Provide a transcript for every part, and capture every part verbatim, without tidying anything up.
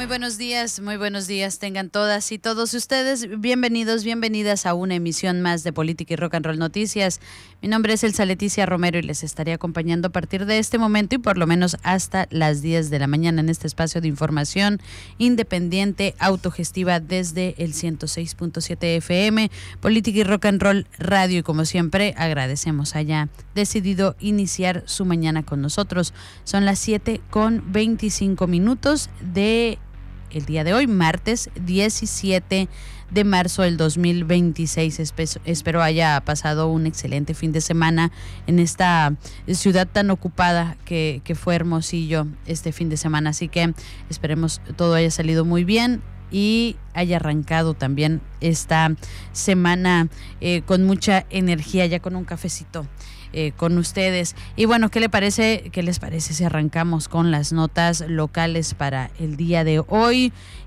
Muy buenos días, muy buenos días tengan todas y todos ustedes. Bienvenidos, bienvenidas a una emisión más de Política y Rock and Roll Noticias. Mi nombre es Elsa Leticia Romero y les estaré acompañando a partir de este momento y por lo menos hasta las diez de la mañana en este espacio de información independiente, autogestiva desde el ciento seis punto siete F M, Política y Rock and Roll Radio. Y como siempre, agradecemos haya decidido iniciar su mañana con nosotros. Son las siete con veinticinco minutos de el día de hoy, martes diecisiete de marzo del dos mil veintiséis. Espe- espero haya pasado un excelente fin de semana en esta ciudad tan ocupada que, que fue Hermosillo este fin de semana. Así que esperemos todo haya salido muy bien y haya arrancado también esta semana eh, con mucha energía, ya con un cafecito Eh, con ustedes. Y bueno, ¿qué le parece, qué les parece si arrancamos con las notas locales para el día de hoy?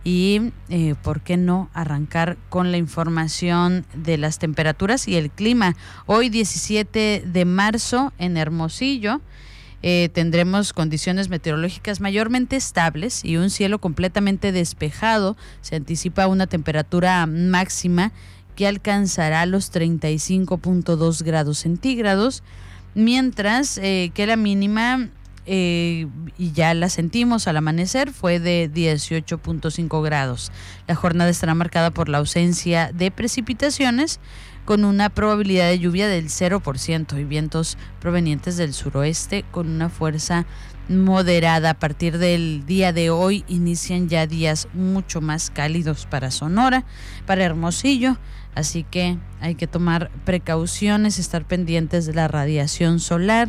Y eh, ¿por qué no arrancar con la información de las temperaturas y el clima? Hoy diecisiete de marzo en Hermosillo eh, tendremos condiciones meteorológicas mayormente estables y un cielo completamente despejado. Se anticipa una temperatura máxima que alcanzará los treinta y cinco punto dos grados centígrados, mientras eh, que la mínima, eh, y ya la sentimos al amanecer, fue de dieciocho punto cinco grados. La jornada estará marcada por la ausencia de precipitaciones, con una probabilidad de lluvia del cero por ciento y vientos provenientes del suroeste con una fuerza moderada. A partir del día de hoy inician ya días mucho más cálidos para Sonora, para Hermosillo, así que hay que tomar precauciones, estar pendientes de la radiación solar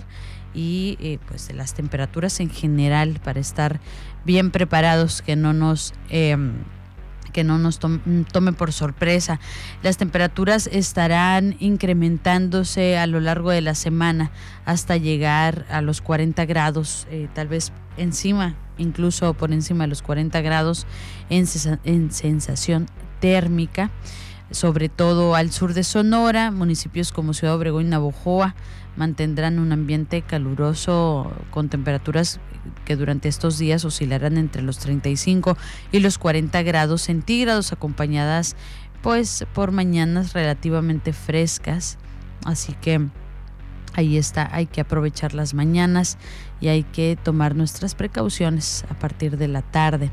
y eh, pues de las temperaturas en general para estar bien preparados, que no nos eh, que no nos tome, tome por sorpresa. Las temperaturas estarán incrementándose a lo largo de la semana hasta llegar a los cuarenta grados, eh, tal vez encima, incluso por encima de los cuarenta grados en, en sensación térmica, sobre todo al sur de Sonora. Municipios como Ciudad Obregón y Navojoa mantendrán un ambiente caluroso con temperaturas que durante estos días oscilarán entre los treinta y cinco y los cuarenta grados centígrados, acompañadas pues por mañanas relativamente frescas. Así que ahí está, hay que aprovechar las mañanas y hay que tomar nuestras precauciones a partir de la tarde.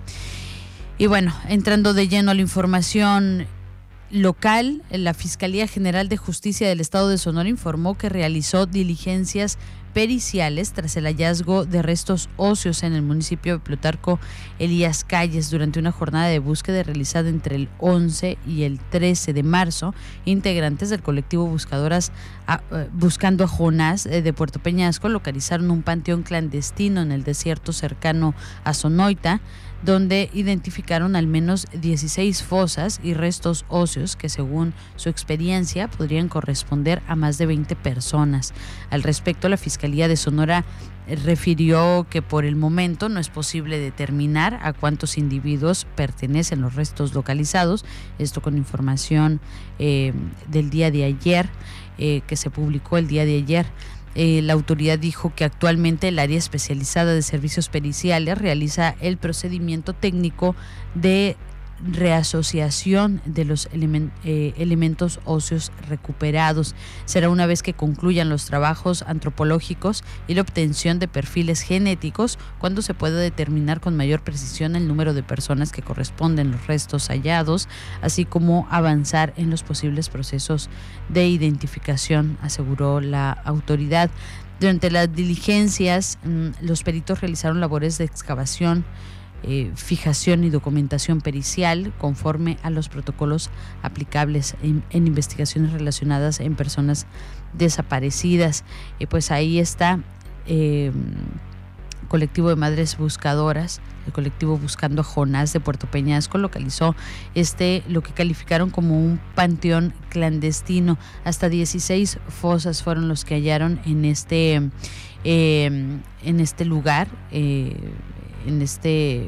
Y bueno, entrando de lleno a la información local, la Fiscalía General de Justicia del Estado de Sonora informó que realizó diligencias periciales tras el hallazgo de restos óseos en el municipio de Plutarco Elías Calles durante una jornada de búsqueda realizada entre el once y el trece de marzo. Integrantes del colectivo Buscadoras a, uh, Buscando a Jonás eh, de Puerto Peñasco localizaron un panteón clandestino en el desierto cercano a Sonoita, donde identificaron al menos dieciséis fosas y restos óseos que, según su experiencia, podrían corresponder a más de veinte personas. Al respecto, la Fiscalía de Sonora refirió que por el momento no es posible determinar a cuántos individuos pertenecen los restos localizados, esto con información eh, del día de ayer, eh, que se publicó el día de ayer. Eh, la autoridad dijo que actualmente el área especializada de servicios periciales realiza el procedimiento técnico de reasociación de los elemen- eh, elementos óseos recuperados. Será una vez que concluyan los trabajos antropológicos y la obtención de perfiles genéticos cuando se pueda determinar con mayor precisión el número de personas que corresponden los restos hallados, así como avanzar en los posibles procesos de identificación, aseguró la autoridad. Durante las diligencias, los peritos realizaron labores de excavación, Eh, fijación y documentación pericial conforme a los protocolos aplicables en, en investigaciones relacionadas en personas desaparecidas. Y pues ahí está eh, colectivo de madres buscadoras, el colectivo Buscando a Jonás de Puerto Peñasco localizó este, lo que calificaron como un panteón clandestino. Hasta dieciséis fosas fueron los que hallaron en este, eh, en este lugar, eh, en este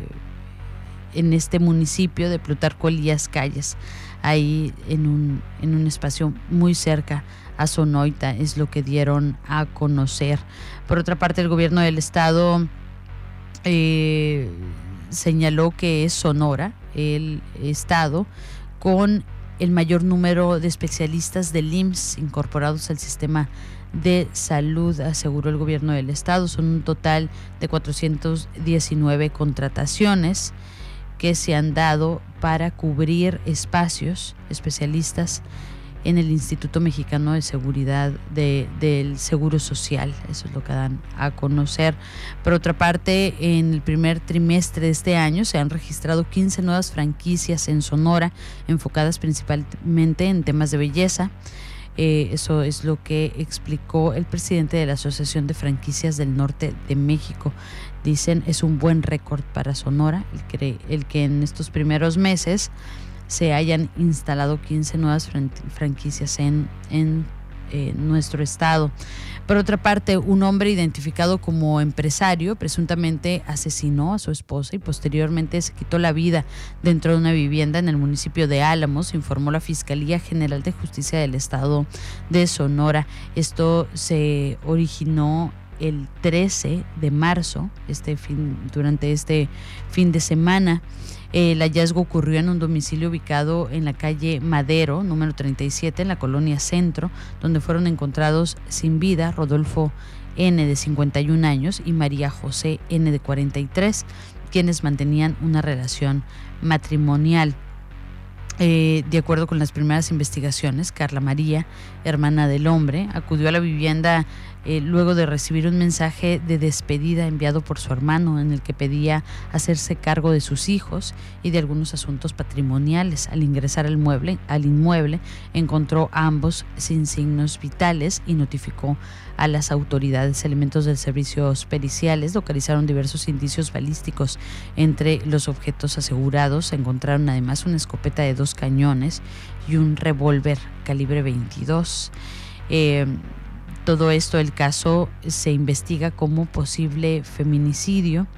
en este municipio de Plutarco Elías Calles, ahí en un en un espacio muy cerca a Sonoita, es lo que dieron a conocer. Por otra parte, el gobierno del estado eh, señaló que es Sonora el estado con el mayor número de especialistas del I M S S incorporados al sistema de salud, aseguró el gobierno del estado. Son un total de cuatrocientas diecinueve contrataciones que se han dado para cubrir espacios especialistas en el Instituto Mexicano de Seguridad de, del Seguro Social. Eso es lo que dan a conocer. Por otra parte, en el primer trimestre de este año se han registrado quince nuevas franquicias en Sonora, enfocadas principalmente en temas de belleza. Eh, eso es lo que explicó el presidente de la Asociación de Franquicias del Norte de México. Dicen, es un buen récord para Sonora el que, el que en estos primeros meses se hayan instalado quince nuevas franquicias en, en eh, nuestro estado. Por otra parte, un hombre identificado como empresario presuntamente asesinó a su esposa y posteriormente se quitó la vida dentro de una vivienda en el municipio de Álamos, informó la Fiscalía General de Justicia del Estado de Sonora. Esto se originó el trece de marzo, este fin, durante este fin de semana. El hallazgo ocurrió en un domicilio ubicado en la calle Madero, número treinta y siete, en la colonia Centro, donde fueron encontrados sin vida Rodolfo N., de cincuenta y un años, y María José N., de cuarenta y tres, quienes mantenían una relación matrimonial. Eh, de acuerdo con las primeras investigaciones, Carla María, hermana del hombre, acudió a la vivienda eh, luego de recibir un mensaje de despedida enviado por su hermano en el que pedía hacerse cargo de sus hijos y de algunos asuntos patrimoniales. Al ingresar al, mueble, al inmueble, encontró a ambos sin signos vitales y notificó a las autoridades. Elementos de servicios periciales localizaron diversos indicios balísticos. Entre los objetos asegurados se encontraron además una escopeta de dos cañones y un revólver calibre veintidós. Eh, todo esto, el caso se investiga como posible feminicidio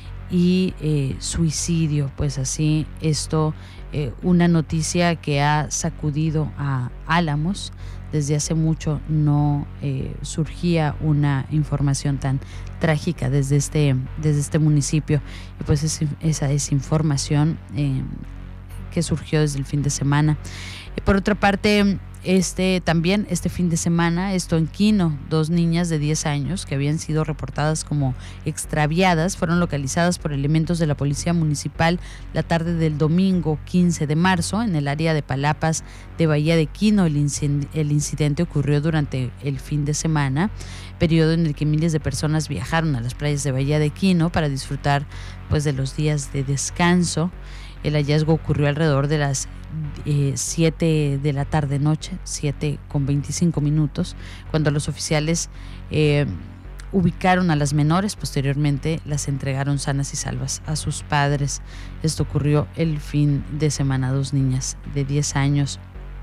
y eh, suicidio. Pues así, esto, eh, una noticia que ha sacudido a Álamos. Desde hace mucho no eh, surgía una información tan trágica desde este, desde este municipio. Y pues es, esa es información eh, que surgió desde el fin de semana. Y por otra parte, este también este fin de semana, esto en Quino, dos niñas de diez años que habían sido reportadas como extraviadas fueron localizadas por elementos de la Policía Municipal la tarde del domingo quince de marzo en el área de Palapas de Bahía de Quino. El, incid- el incidente ocurrió durante el fin de semana, periodo en el que miles de personas viajaron a las playas de Bahía de Quino para disfrutar pues de los días de descanso. El hallazgo ocurrió alrededor de las eh, siete de la tarde noche, siete con veinticinco minutos, cuando los oficiales eh, ubicaron a las menores. Posteriormente las entregaron sanas y salvas a sus padres. Esto ocurrió el fin de semana. Dos niñas de diez años.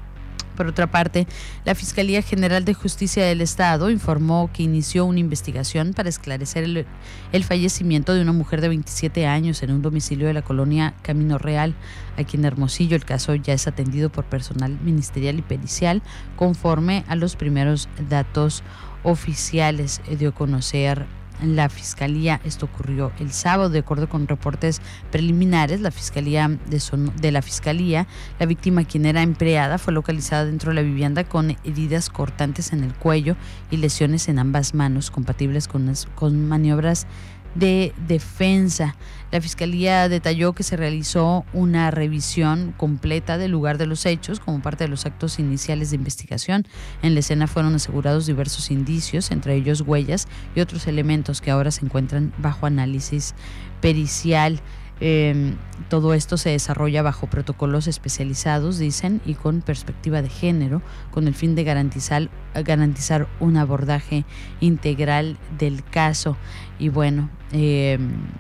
Por otra parte, la Fiscalía General de Justicia del Estado informó que inició una investigación para esclarecer el, el fallecimiento de una mujer de veintisiete años en un domicilio de la colonia Camino Real, aquí en Hermosillo. El caso ya es atendido por personal ministerial y pericial, conforme a los primeros datos oficiales, dio a conocer la Fiscalía. Esto ocurrió el sábado. De acuerdo con reportes preliminares, la Fiscalía de, Son- de la Fiscalía, la víctima, quien era empleada, fue localizada dentro de la vivienda con heridas cortantes en el cuello y lesiones en ambas manos, compatibles con, las, con maniobras de defensa. La Fiscalía detalló que se realizó una revisión completa del lugar de los hechos como parte de los actos iniciales de investigación. En la escena fueron asegurados diversos indicios, entre ellos huellas y otros elementos que ahora se encuentran bajo análisis pericial. Eh, todo esto se desarrolla bajo protocolos especializados, dicen, y con perspectiva de género, con el fin de garantizar, garantizar un abordaje integral del caso. Y bueno, eh,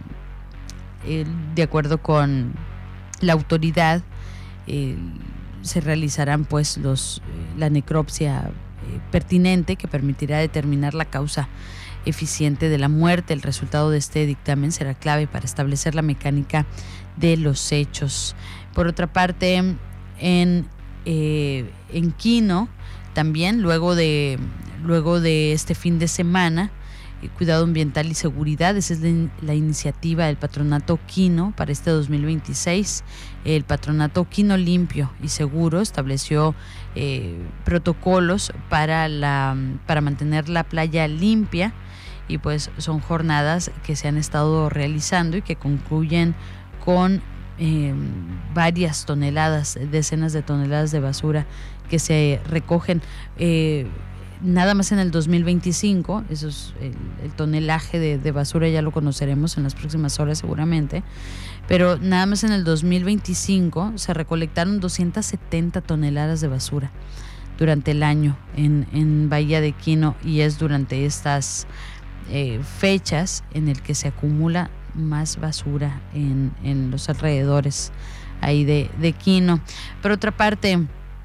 eh, de acuerdo con la autoridad, eh, se realizarán pues los eh, la necropsia eh, pertinente que permitirá determinar la causa eficiente de la muerte. El resultado de este dictamen será clave para establecer la mecánica de los hechos. Por otra parte, en, eh, en Quino, también luego de, luego de este fin de semana, eh, cuidado ambiental y seguridad. Esa es la, la iniciativa del Patronato Quino para este dos mil veintiséis. El Patronato Quino Limpio y Seguro estableció eh, protocolos para, la, para mantener la playa limpia, y pues son jornadas que se han estado realizando y que concluyen con eh, varias toneladas, decenas de toneladas de basura que se recogen. Eh, nada más en el dos mil veinticinco, eso es el, el tonelaje de, de basura, ya lo conoceremos en las próximas horas seguramente, pero nada más en el dos mil veinticinco se recolectaron doscientas setenta toneladas de basura durante el año en, en Bahía de Quino, y es durante estas eh, fechas en el que se acumula más basura en, en los alrededores ahí de, de Quino. Por otra parte,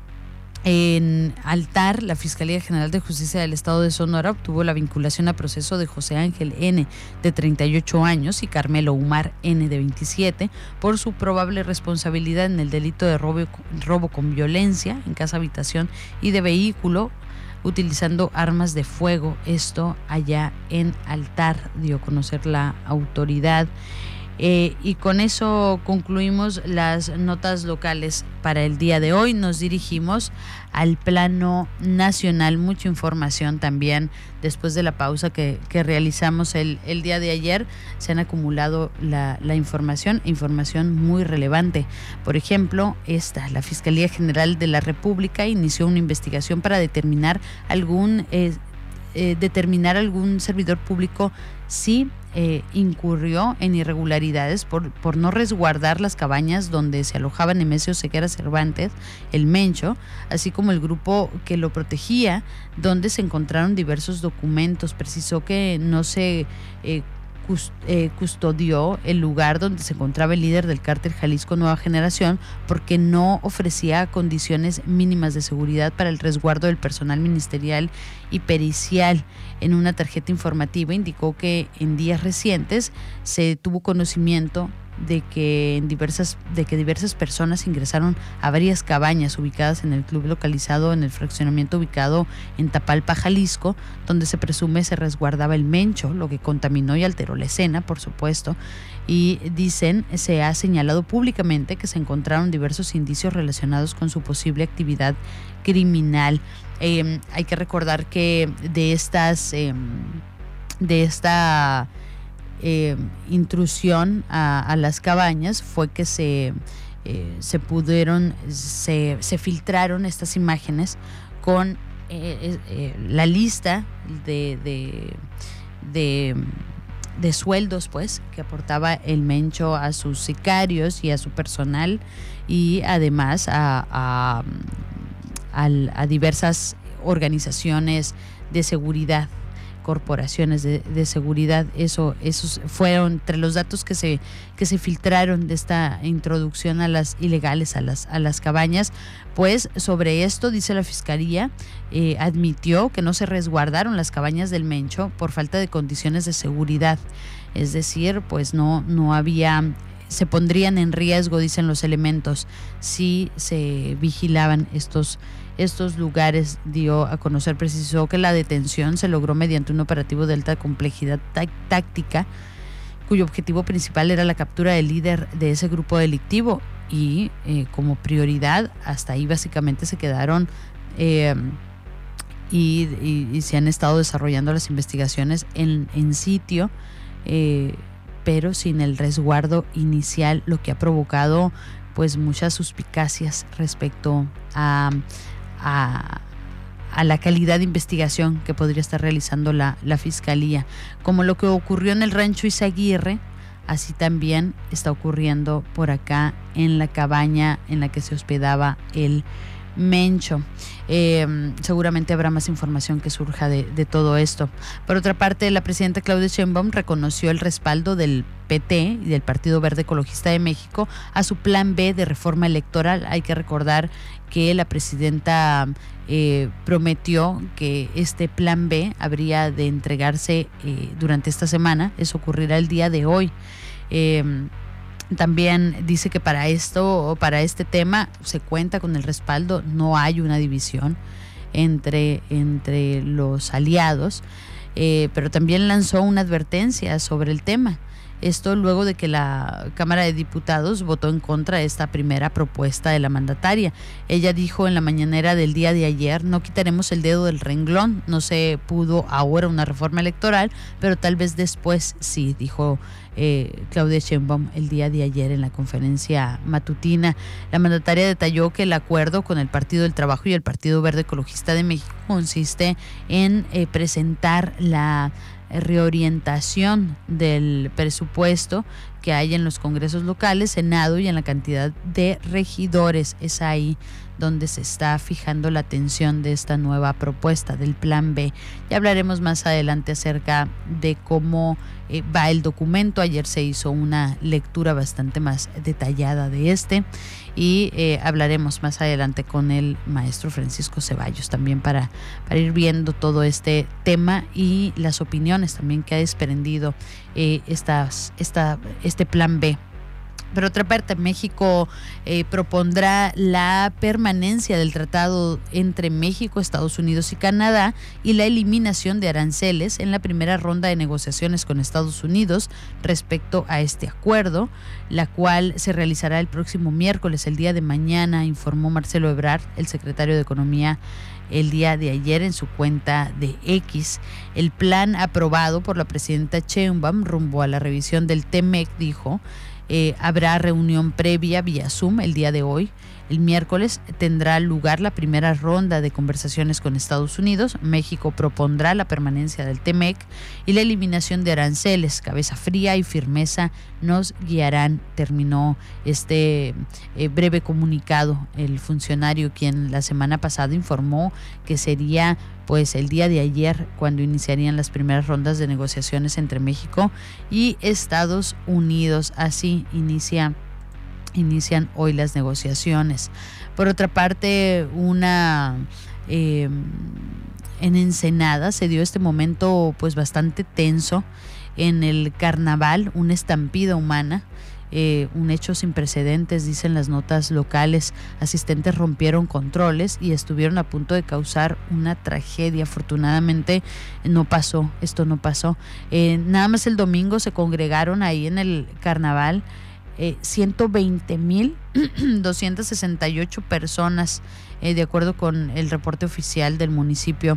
en Altar, la Fiscalía General de Justicia del Estado de Sonora obtuvo la vinculación a proceso de José Ángel N., de treinta y ocho años, y Carmelo Umar N., de veintisiete, por su probable responsabilidad en el delito de robo, robo con violencia en casa, habitación y de vehículo utilizando armas de fuego. Esto allá en Altar, dio a conocer la autoridad. Eh, y con eso concluimos las notas locales para el día de hoy. Nos dirigimos al plano nacional. Mucha información también después de la pausa que, que realizamos el, el día de ayer. Se han acumulado la, la información, información muy relevante. Por ejemplo, esta, la Fiscalía General de la República inició una investigación para determinar algún, eh, eh, determinar algún servidor público si Eh, incurrió en irregularidades por, por no resguardar las cabañas donde se alojaban Nemesio Ceguera Cervantes, el Mencho, así como el grupo que lo protegía, donde se encontraron diversos documentos. Precisó que no se eh, cust, eh, custodió el lugar donde se encontraba el líder del cártel Jalisco Nueva Generación, porque no ofrecía condiciones mínimas de seguridad para el resguardo del personal ministerial y pericial. En una tarjeta informativa indicó que en días recientes se tuvo conocimiento de que en diversas de que diversas personas ingresaron a varias cabañas ubicadas en el club localizado en el fraccionamiento ubicado en Tapalpa, Jalisco, donde se presume se resguardaba el Mencho, lo que contaminó y alteró la escena, por supuesto. Y dicen, se ha señalado públicamente que se encontraron diversos indicios relacionados con su posible actividad criminal. Eh, hay que recordar que de estas eh, de esta eh, intrusión a, a las cabañas fue que se eh, se pudieron se, se filtraron estas imágenes con eh, eh, la lista de, de, de de sueldos pues que aportaba el Mencho a sus sicarios y a su personal, y además a, a A, a diversas organizaciones de seguridad, corporaciones de, de seguridad. Eso, esos fueron entre los datos que se, que se filtraron de esta introducción a las ilegales a las, a las cabañas. Pues sobre esto, dice la Fiscalía, eh, admitió que no se resguardaron las cabañas del Mencho por falta de condiciones de seguridad. Es decir, pues no, no había... se pondrían en riesgo, dicen los elementos, si se vigilaban estos, estos lugares. Dio a conocer, precisó que la detención se logró mediante un operativo de alta complejidad tá- táctica, cuyo objetivo principal era la captura del líder de ese grupo delictivo, y eh, como prioridad, hasta ahí básicamente se quedaron eh, y, y, y se han estado desarrollando las investigaciones en, en sitio, eh, pero sin el resguardo inicial, lo que ha provocado pues muchas suspicacias respecto a, a, a la calidad de investigación que podría estar realizando la, la Fiscalía. Como lo que ocurrió en el Rancho Izaguirre, así también está ocurriendo por acá en la cabaña en la que se hospedaba el Mencho. Eh, seguramente habrá más información que surja de, de todo esto. Por otra parte, la presidenta Claudia Sheinbaum reconoció el respaldo del P T y del Partido Verde Ecologista de México a su plan B de reforma electoral. Hay que recordar que la presidenta eh, prometió que este plan B habría de entregarse eh, durante esta semana. Eso ocurrirá el día de hoy. Eh, También dice que para esto, para este tema, se cuenta con el respaldo, no hay una división entre, entre los aliados. eh, pero también lanzó una advertencia sobre el tema. Esto luego de que la Cámara de Diputados votó en contra de esta primera propuesta de la mandataria. Ella dijo en la mañanera del día de ayer: no quitaremos el dedo del renglón, no se pudo ahora una reforma electoral, pero tal vez después sí, dijo eh, Claudia Sheinbaum el día de ayer en la conferencia matutina. La mandataria detalló que el acuerdo con el Partido del Trabajo y el Partido Verde Ecologista de México consiste en eh, presentar la reorientación del presupuesto que hay en los congresos locales, Senado y en la cantidad de regidores. Es ahí donde se está fijando la atención de esta nueva propuesta del Plan B. Ya hablaremos más adelante acerca de cómo eh, va el documento. Ayer se hizo una lectura bastante más detallada de este y eh, hablaremos más adelante con el maestro Francisco Ceballos también para, para ir viendo todo este tema y las opiniones también que ha desprendido eh, estas, esta, este Plan B. Por otra parte, México eh, propondrá la permanencia del tratado entre México, Estados Unidos y Canadá y la eliminación de aranceles en la primera ronda de negociaciones con Estados Unidos respecto a este acuerdo, la cual se realizará el próximo miércoles, el día de mañana, informó Marcelo Ebrard, el secretario de Economía, el día de ayer en su cuenta de X. El plan aprobado por la presidenta Sheinbaum rumbo a la revisión del T M E C, dijo, Eh, habrá reunión previa vía Zoom el día de hoy. El miércoles tendrá lugar la primera ronda de conversaciones con Estados Unidos. México propondrá la permanencia del T M E C y la eliminación de aranceles. Cabeza fría y firmeza nos guiarán, terminó este eh, breve comunicado el funcionario, quien la semana pasada informó que sería pues el día de ayer cuando iniciarían las primeras rondas de negociaciones entre México y Estados Unidos. Así inicia, inician hoy las negociaciones. Por otra parte, una eh, en Ensenada se dio este momento pues bastante tenso en el carnaval, una estampida humana. Eh, un hecho sin precedentes, dicen las notas locales. Asistentes rompieron controles y estuvieron a punto de causar una tragedia. Afortunadamente no pasó, esto no pasó. Eh, nada más el domingo se congregaron ahí en el carnaval eh, ciento veinte mil doscientas sesenta y ocho personas, eh, de acuerdo con el reporte oficial del municipio.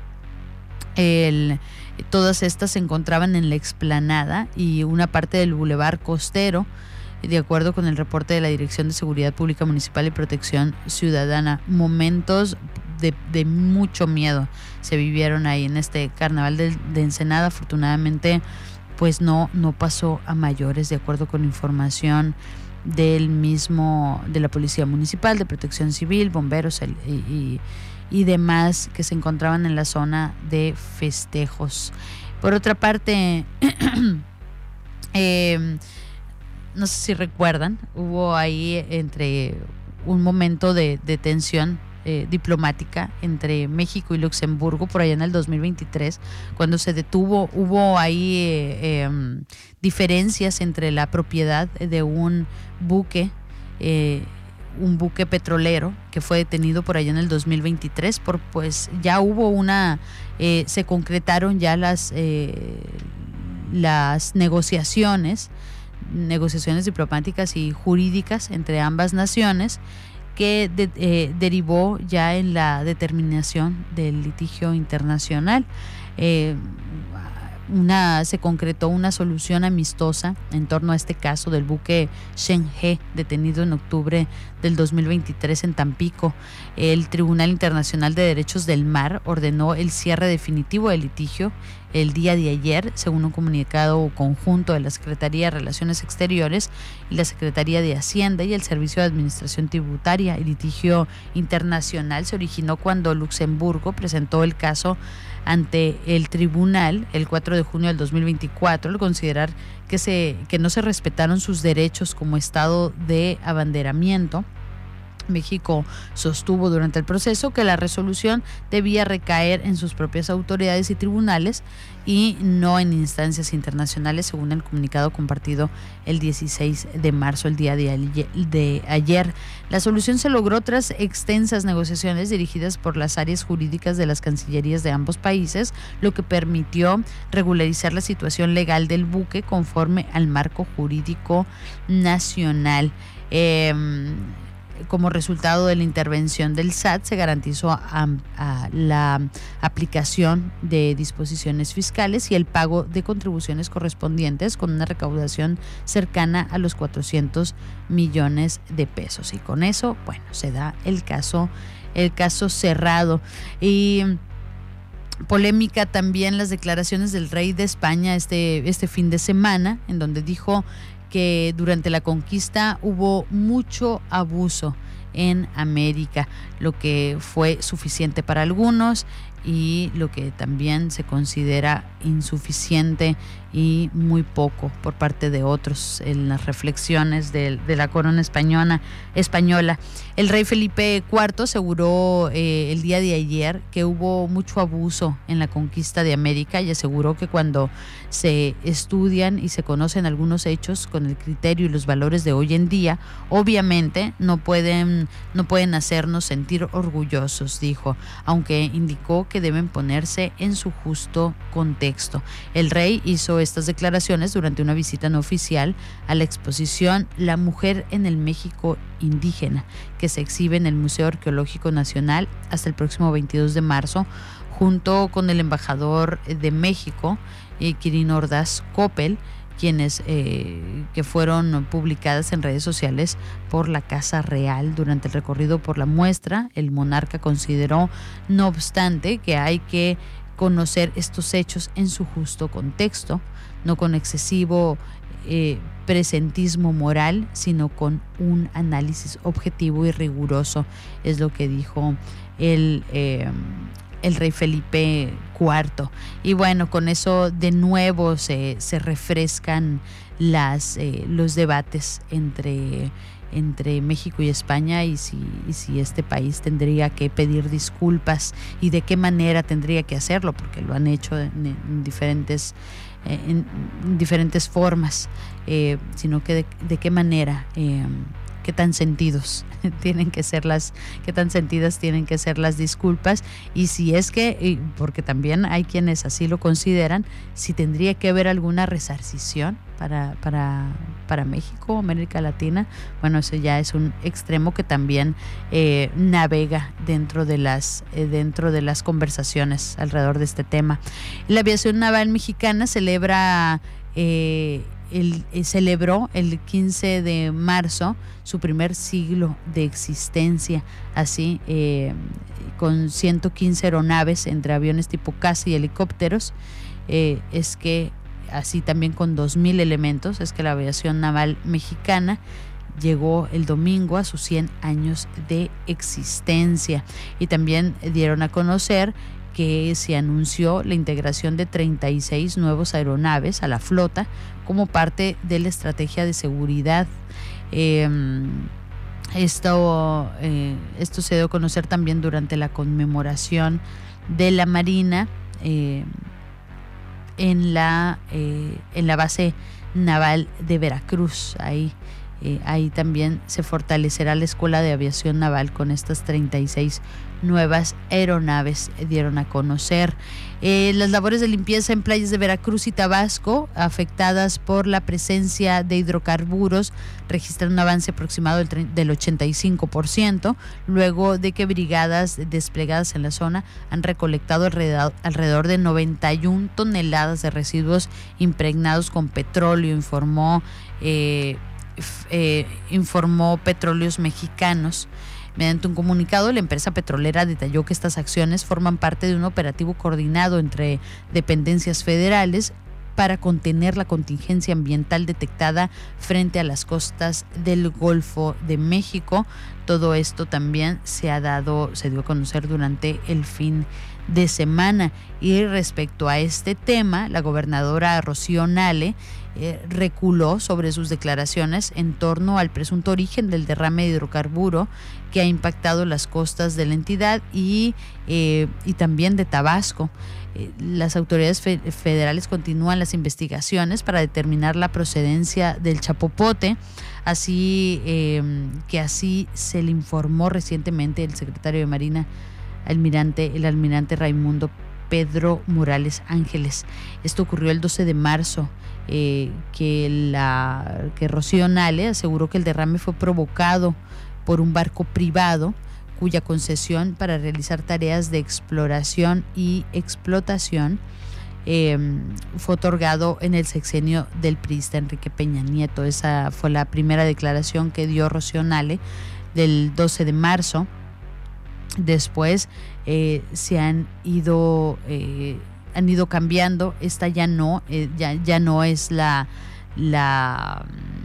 El, todas estas se encontraban en la explanada y una parte del bulevar costero, de acuerdo con el reporte de la Dirección de Seguridad Pública Municipal y Protección Ciudadana. Momentos de, de mucho miedo se vivieron ahí en este carnaval de, de Ensenada. Afortunadamente pues no, no pasó a mayores, de acuerdo con información del mismo, de la Policía Municipal, de Protección Civil, bomberos el, y, y y demás que se encontraban en la zona de festejos. Por otra parte, eh, no sé si recuerdan, hubo ahí entre un momento de, de tensión eh, diplomática entre México y Luxemburgo por allá en el dos mil veintitrés, cuando se detuvo, hubo ahí eh, eh, diferencias entre la propiedad de un buque eh, un buque petrolero que fue detenido por allá en el dos mil veintitrés, por pues ya hubo una, eh, se concretaron ya las, eh, las negociaciones, negociaciones diplomáticas y jurídicas entre ambas naciones, que de, eh, derivó ya en la determinación del litigio internacional. Eh, Una, se concretó una solución amistosa en torno a este caso del buque Shen-He, detenido en octubre del dos mil veintitrés en Tampico. El Tribunal Internacional de Derechos del Mar ordenó el cierre definitivo del litigio el día de ayer, según un comunicado conjunto de la Secretaría de Relaciones Exteriores y la Secretaría de Hacienda y el Servicio de Administración Tributaria. El litigio internacional se originó cuando Luxemburgo presentó el caso ante el tribunal el cuatro de junio del dos mil veinticuatro, al considerar que, se, que no se respetaron sus derechos como estado de abanderamiento México sostuvo durante el proceso que la resolución debía recaer en sus propias autoridades y tribunales y no en instancias internacionales, según el comunicado compartido el dieciséis de marzo, el día de ayer. La solución se logró tras extensas negociaciones dirigidas por las áreas jurídicas de las cancillerías de ambos países, lo que permitió regularizar la situación legal del buque conforme al marco jurídico nacional. Eh, Como resultado de la intervención del S A T, se garantizó a, a la aplicación de disposiciones fiscales y el pago de contribuciones correspondientes con una recaudación cercana a los cuatrocientos millones de pesos. Y con eso, bueno, se da el caso, el caso cerrado. Y polémica también las declaraciones del rey de España este, este fin de semana, en donde dijo que durante la conquista hubo mucho abuso en América, lo que fue suficiente para algunos y lo que también se considera insuficiente y muy poco por parte de otros en las reflexiones de, de la corona española, española. El rey Felipe cuarto aseguró eh, el día de ayer que hubo mucho abuso en la conquista de América y aseguró que cuando se estudian y se conocen algunos hechos con el criterio y los valores de hoy en día, obviamente no pueden, no pueden hacernos sentir orgullosos, dijo, aunque indicó que deben ponerse en su justo contexto. El rey hizo estas declaraciones durante una visita no oficial a la exposición La Mujer en el México Indígena, que se exhibe en el Museo Arqueológico Nacional hasta el próximo veintidós de marzo, junto con el embajador de México, eh, Quirino Ordaz Coppel, quienes eh, que fueron publicadas en redes sociales por la Casa Real. Durante el recorrido por la muestra, el monarca consideró, no obstante, que hay que conocer estos hechos en su justo contexto, no con excesivo eh, presentismo moral, sino con un análisis objetivo y riguroso, es lo que dijo el eh, el rey Felipe cuarto. Y bueno, con eso de nuevo se, se refrescan las, eh, los debates entre, entre México y España y si, y si este país tendría que pedir disculpas y de qué manera tendría que hacerlo, porque lo han hecho en, en diferentes eh, en, en diferentes formas, eh, sino que de, de qué manera, eh, qué tan sentidos tienen que ser las, qué tan sentidas tienen que ser las disculpas, y si es que, porque también hay quienes así lo consideran, si tendría que haber alguna resarcición para, para, para México o América Latina. Bueno, eso ya es un extremo que también eh, navega dentro de las, eh, dentro de las conversaciones alrededor de este tema. La aviación naval mexicana celebra eh, El, eh, celebró el quince de marzo su primer siglo de existencia, así eh, con ciento quince aeronaves entre aviones tipo caza y helicópteros. Eh, es que así también con dos mil elementos, es que la aviación naval mexicana llegó el domingo a sus cien años de existencia. Y también dieron a conocer que se anunció la integración de treinta y seis nuevos aeronaves a la flota como parte de la estrategia de seguridad. Eh, esto, eh, esto se dio a conocer también durante la conmemoración de la Marina eh, en, la, eh, en la base naval de Veracruz. Ahí, eh, ahí también se fortalecerá la Escuela de Aviación Naval con estas treinta y seis nuevas aeronaves, dieron a conocer. Eh, las labores de limpieza en playas de Veracruz y Tabasco, afectadas por la presencia de hidrocarburos, registran un avance aproximado del, del ochenta y cinco por ciento, luego de que brigadas desplegadas en la zona han recolectado alrededor, alrededor de noventa y una toneladas de residuos impregnados con petróleo, informó, eh, eh, informó Petróleos Mexicanos. Mediante un comunicado, la empresa petrolera detalló que estas acciones forman parte de un operativo coordinado entre dependencias federales para contener la contingencia ambiental detectada frente a las costas del Golfo de México. Todo esto también se ha dado, se dio a conocer durante el fin de semana. Y respecto a este tema, la gobernadora Rocío Nale eh, reculó sobre sus declaraciones en torno al presunto origen del derrame de hidrocarburo que ha impactado las costas de la entidad y, eh, y también de Tabasco. Eh, las autoridades fe- federales continúan las investigaciones para determinar la procedencia del chapopote, así eh, que así se le informó recientemente el secretario de Marina, almirante, el almirante Raimundo Pedro Morales Ángeles. Esto ocurrió el doce de marzo, eh, que, la, que Rocío Nale aseguró que el derrame fue provocado por un barco privado cuya concesión para realizar tareas de exploración y explotación eh, fue otorgado en el sexenio del priista Enrique Peña Nieto. Esa fue la primera declaración que dio Rocío Nale del doce de marzo. Después eh, se han ido eh, han ido cambiando. Esta ya no eh, ya, ya no es la la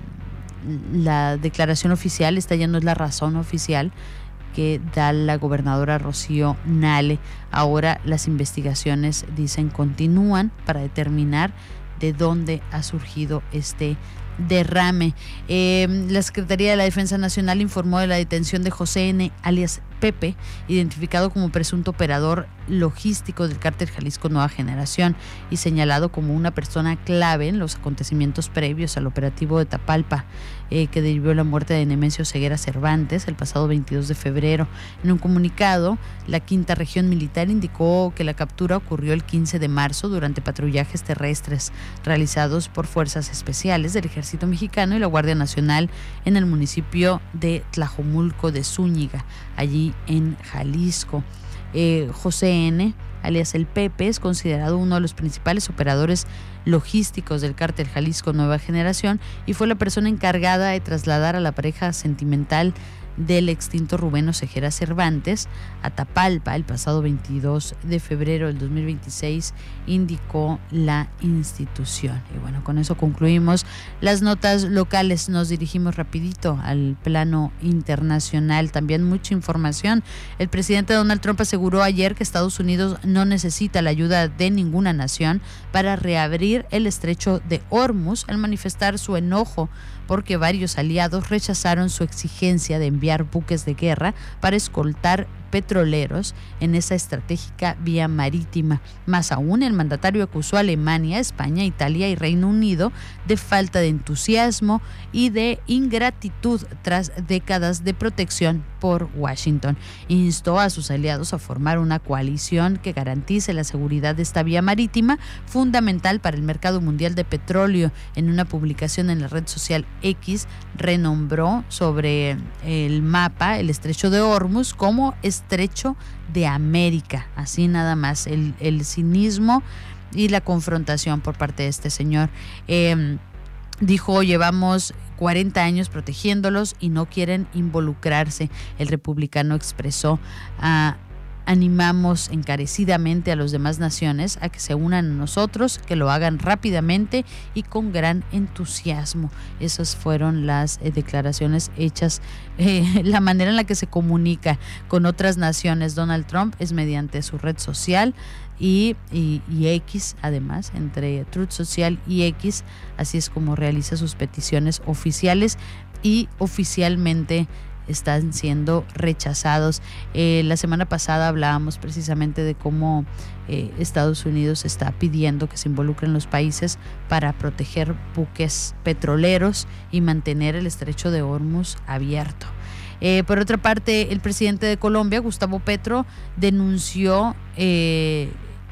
la declaración oficial, esta ya no es la razón oficial que da la gobernadora Rocío Nale. Ahora las investigaciones, dicen, continúan para determinar de dónde ha surgido este derrame. Eh, la Secretaría de la Defensa Nacional informó de la detención de José N., alias Pepe, identificado como presunto operador logístico del cártel Jalisco Nueva Generación y señalado como una persona clave en los acontecimientos previos al operativo de Tapalpa, eh, que derivó la muerte de Nemesio Ceguera Cervantes el pasado veintidós de febrero. En un comunicado, la Quinta Región Militar indicó que la captura ocurrió el quince de marzo durante patrullajes terrestres realizados por fuerzas especiales del Ejército Mexicano y la Guardia Nacional en el municipio de Tlajomulco de Zúñiga, allí en Jalisco. Eh, José N., alias el Pepe, es considerado uno de los principales operadores logísticos del cártel Jalisco Nueva Generación y fue la persona encargada de trasladar a la pareja sentimental del extinto Rubén Oseguera Cervantes a Tapalpa el pasado veintidós de febrero del dos mil veintiséis, indicó la institución. Y bueno, con eso concluimos las notas locales. Nos dirigimos rapidito al plano internacional. También mucha información. El presidente Donald Trump aseguró ayer que Estados Unidos no necesita la ayuda de ninguna nación para reabrir el estrecho de Hormuz, al manifestar su enojo porque varios aliados rechazaron su exigencia de enviar buques de guerra para escoltar petroleros en esa estratégica vía marítima. Más aún, el mandatario acusó a Alemania, España, Italia y Reino Unido de falta de entusiasmo y de ingratitud tras décadas de protección por Washington. Instó a sus aliados a formar una coalición que garantice la seguridad de esta vía marítima, fundamental para el mercado mundial de petróleo. En una publicación en la red social X, renombró sobre el mapa el estrecho de Hormuz como Estrecho de América. Así nada más, el, el cinismo y la confrontación por parte de este señor. Eh, dijo, llevamos cuarenta años protegiéndolos y no quieren involucrarse. El republicano expresó, a animamos encarecidamente a las demás naciones a que se unan a nosotros, que lo hagan rápidamente y con gran entusiasmo. Esas fueron las eh, declaraciones hechas. Eh, la manera en la que se comunica con otras naciones Donald Trump es mediante su red social y, y, y X, además, entre Truth Social y X. Así es como realiza sus peticiones oficiales y oficialmente están siendo rechazados. Eh, la semana pasada hablábamos precisamente de cómo eh, Estados Unidos está pidiendo que se involucren los países para proteger buques petroleros y mantener el estrecho de Hormuz abierto. Eh, por otra parte, el presidente de Colombia, Gustavo Petro, denunció eh,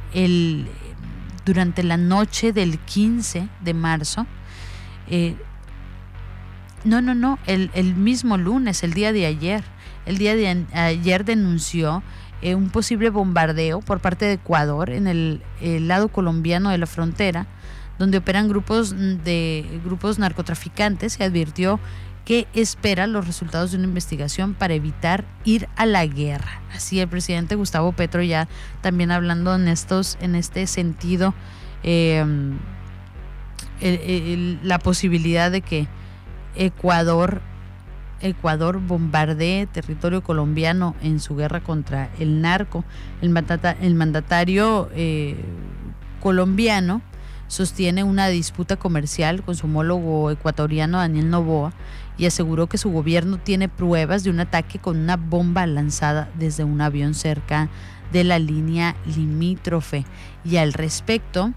el, durante la noche del quince de marzo, eh, No, no, no, el, el mismo lunes, el día de ayer, el día de a, ayer denunció eh, un posible bombardeo por parte de Ecuador en el, el lado colombiano de la frontera, donde operan grupos de grupos narcotraficantes, y advirtió que espera los resultados de una investigación para evitar ir a la guerra. Así el presidente Gustavo Petro ya también hablando en estos, en este sentido, eh, el, el, la posibilidad de que Ecuador Ecuador bombardee territorio colombiano en su guerra contra el narco. El, mandata, el mandatario eh, colombiano sostiene una disputa comercial con su homólogo ecuatoriano Daniel Noboa y aseguró que su gobierno tiene pruebas de un ataque con una bomba lanzada desde un avión cerca de la línea limítrofe. Y al respecto,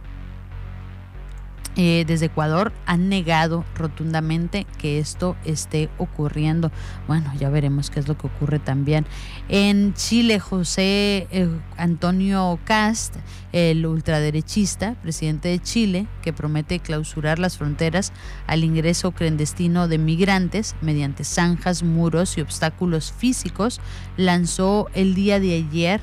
Eh, desde Ecuador han negado rotundamente que esto esté ocurriendo. Bueno, ya veremos qué es lo que ocurre también. En Chile, José eh, Antonio Kast, el ultraderechista, presidente de Chile, que promete clausurar las fronteras al ingreso clandestino de migrantes mediante zanjas, muros y obstáculos físicos, lanzó el día de ayer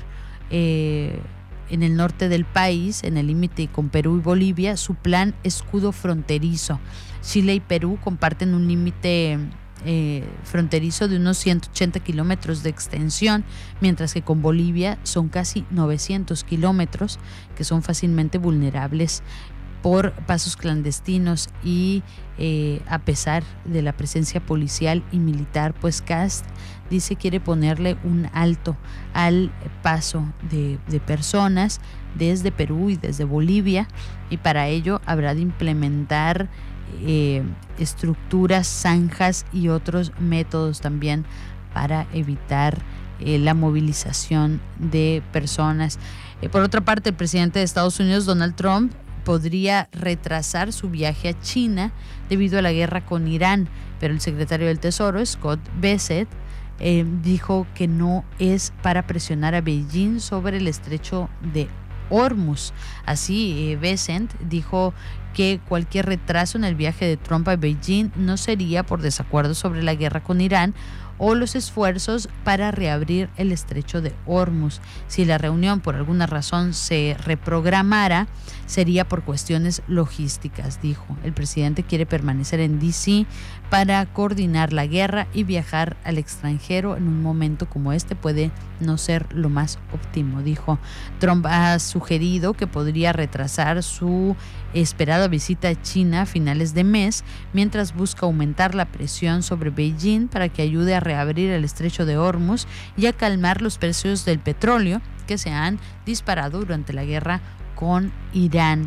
eh, en el norte del país, en el límite con Perú y Bolivia, su plan escudo fronterizo. Chile y Perú comparten un límite eh, fronterizo de unos ciento ochenta kilómetros de extensión, mientras que con Bolivia son casi novecientos kilómetros, que son fácilmente vulnerables por pasos clandestinos y eh, a pesar de la presencia policial y militar, pues Kast dice quiere ponerle un alto al paso de, de personas desde Perú y desde Bolivia, y para ello habrá de implementar eh, estructuras, zanjas y otros métodos también para evitar eh, la movilización de personas. Eh, por otra parte, el presidente de Estados Unidos, Donald Trump, podría retrasar su viaje a China debido a la guerra con Irán, pero el secretario del Tesoro, Scott Bessent, eh, dijo que no es para presionar a Beijing sobre el estrecho de Hormuz. Así, eh, Bessent dijo que cualquier retraso en el viaje de Trump a Beijing no sería por desacuerdo sobre la guerra con Irán o los esfuerzos para reabrir el estrecho de Hormuz. Si la reunión por alguna razón se reprogramara, sería por cuestiones logísticas, dijo. El presidente quiere permanecer en D C para coordinar la guerra y viajar al extranjero en un momento como este puede no ser lo más óptimo, dijo. Trump ha sugerido que podría retrasar su esperada visita a China a finales de mes, mientras busca aumentar la presión sobre Beijing para que ayude a reabrir el estrecho de Hormuz y a calmar los precios del petróleo que se han disparado durante la guerra con Irán.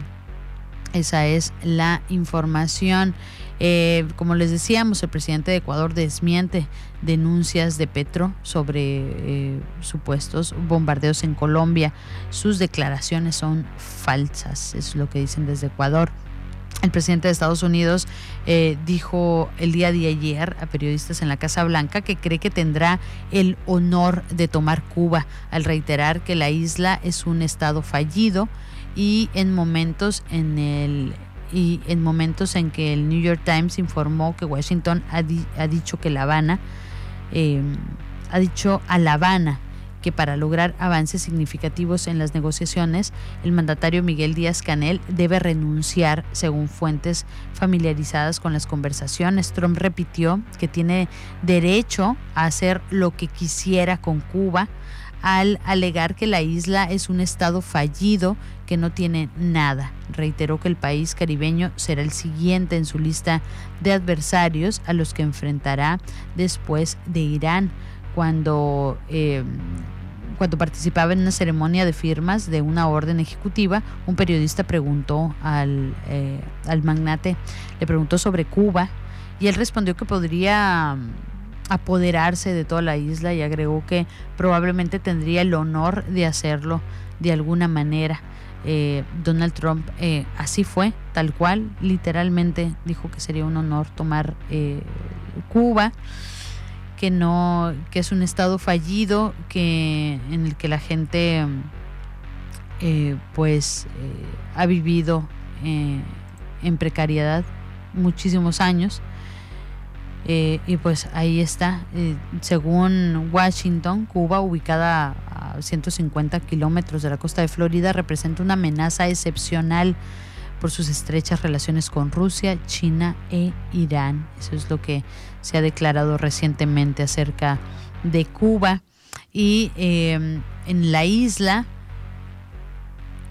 Esa es la información. Eh, como les decíamos, el presidente de Ecuador desmiente denuncias de Petro sobre eh, supuestos bombardeos en Colombia. Sus declaraciones son falsas, es lo que dicen desde Ecuador. El presidente de Estados Unidos eh, dijo el día de ayer a periodistas en la Casa Blanca que cree que tendrá el honor de tomar Cuba, al reiterar que la isla es un estado fallido y en momentos en el y en momentos en que el New York Times informó que Washington ha, di, ha dicho que La Habana eh, ha dicho a La Habana que para lograr avances significativos en las negociaciones, el mandatario Miguel Díaz-Canel debe renunciar, según fuentes familiarizadas con las conversaciones. Trump repitió que tiene derecho a hacer lo que quisiera con Cuba, al alegar que la isla es un estado fallido que no tiene nada. Reiteró que el país caribeño será el siguiente en su lista de adversarios a los que enfrentará después de Irán. Cuando, eh, cuando participaba en una ceremonia de firmas de una orden ejecutiva, un periodista preguntó al, eh, al magnate, le preguntó sobre Cuba y él respondió que podría apoderarse de toda la isla y agregó que probablemente tendría el honor de hacerlo de alguna manera. Eh, Donald Trump eh, así fue, tal cual, literalmente dijo que sería un honor tomar eh, Cuba, que no, que es un estado fallido, que en el que la gente eh, pues eh, ha vivido eh, en precariedad muchísimos años. Eh, y pues ahí está, eh, según Washington, Cuba, ubicada a ciento cincuenta kilómetros de la costa de Florida, representa una amenaza excepcional por sus estrechas relaciones con Rusia, China e Irán. Eso es lo que se ha declarado recientemente acerca de Cuba. Y eh, en la isla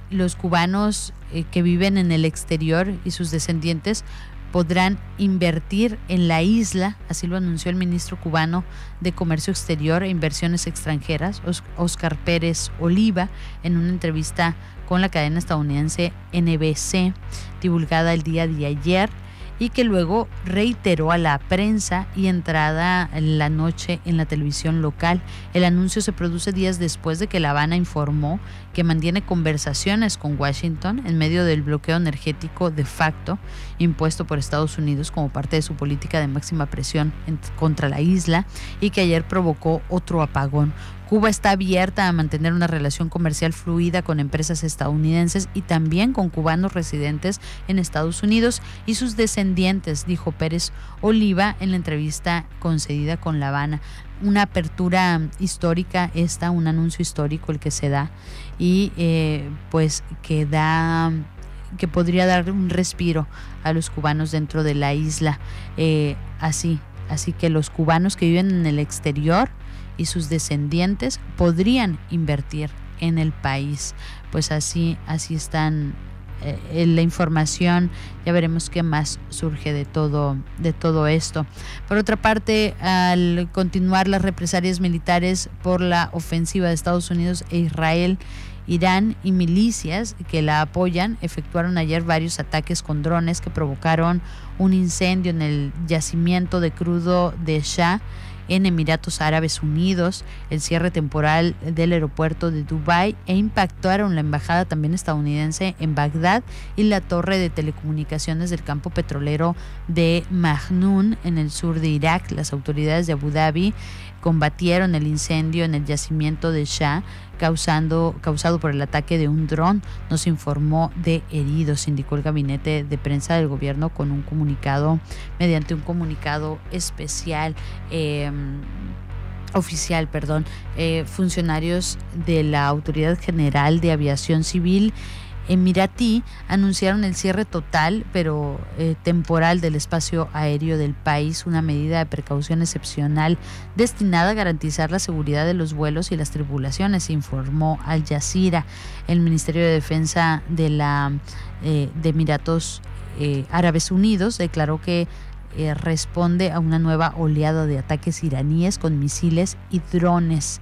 los cubanos eh, que viven en el exterior y sus descendientes podrán invertir en la isla, así lo anunció el ministro cubano de Comercio Exterior e Inversiones Extranjeras, Óscar Pérez Oliva, en una entrevista con la cadena estadounidense N B C, divulgada el día de ayer, y que luego reiteró a la prensa y entrada en la noche en la televisión local. El anuncio se produce días después de que La Habana informó que mantiene conversaciones con Washington en medio del bloqueo energético de facto impuesto por Estados Unidos como parte de su política de máxima presión en, contra la isla, y que ayer provocó otro apagón. Cuba está abierta a mantener una relación comercial fluida con empresas estadounidenses y también con cubanos residentes en Estados Unidos y sus descendientes, dijo Pérez Oliva en la entrevista concedida con La Habana. Una apertura histórica esta, un anuncio histórico el que se da, y eh, pues que da que podría dar un respiro a los cubanos dentro de la isla. Eh, así, así que los cubanos que viven en el exterior y sus descendientes podrían invertir en el país. Pues así, así están eh, la información. Ya veremos qué más surge de todo, de todo esto. Por otra parte, al continuar las represalias militares por la ofensiva de Estados Unidos e Israel, Irán y milicias que la apoyan efectuaron ayer varios ataques con drones que provocaron un incendio en el yacimiento de crudo de Shah en Emiratos Árabes Unidos, el cierre temporal del aeropuerto de Dubái, e impactaron la embajada también estadounidense en Bagdad y la torre de telecomunicaciones del campo petrolero de Majnun en el sur de Irak. Las autoridades de Abu Dhabi combatieron el incendio en el yacimiento de Shah causando, causado por el ataque de un dron. No se informó de heridos, indicó el gabinete de prensa del gobierno con un comunicado, mediante un comunicado especial. Eh, oficial, perdón, eh, funcionarios de la Autoridad General de Aviación Civil emiratí anunciaron el cierre total pero eh, temporal del espacio aéreo del país, una medida de precaución excepcional destinada a garantizar la seguridad de los vuelos y las tripulaciones, informó Al Jazeera. El Ministerio de Defensa de la eh, de Emiratos eh, Árabes Unidos declaró que Eh, responde a una nueva oleada de ataques iraníes con misiles y drones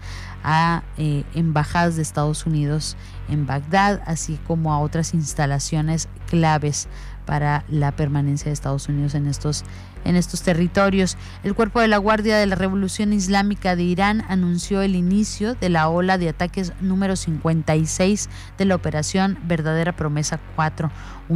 a eh, embajadas de Estados Unidos en Bagdad, así como a otras instalaciones claves para la permanencia de Estados Unidos en estos, en estos territorios. El Cuerpo de la Guardia de la Revolución Islámica de Irán anunció el inicio de la ola de ataques número cincuenta y seis de la operación Verdadera Promesa cuatro,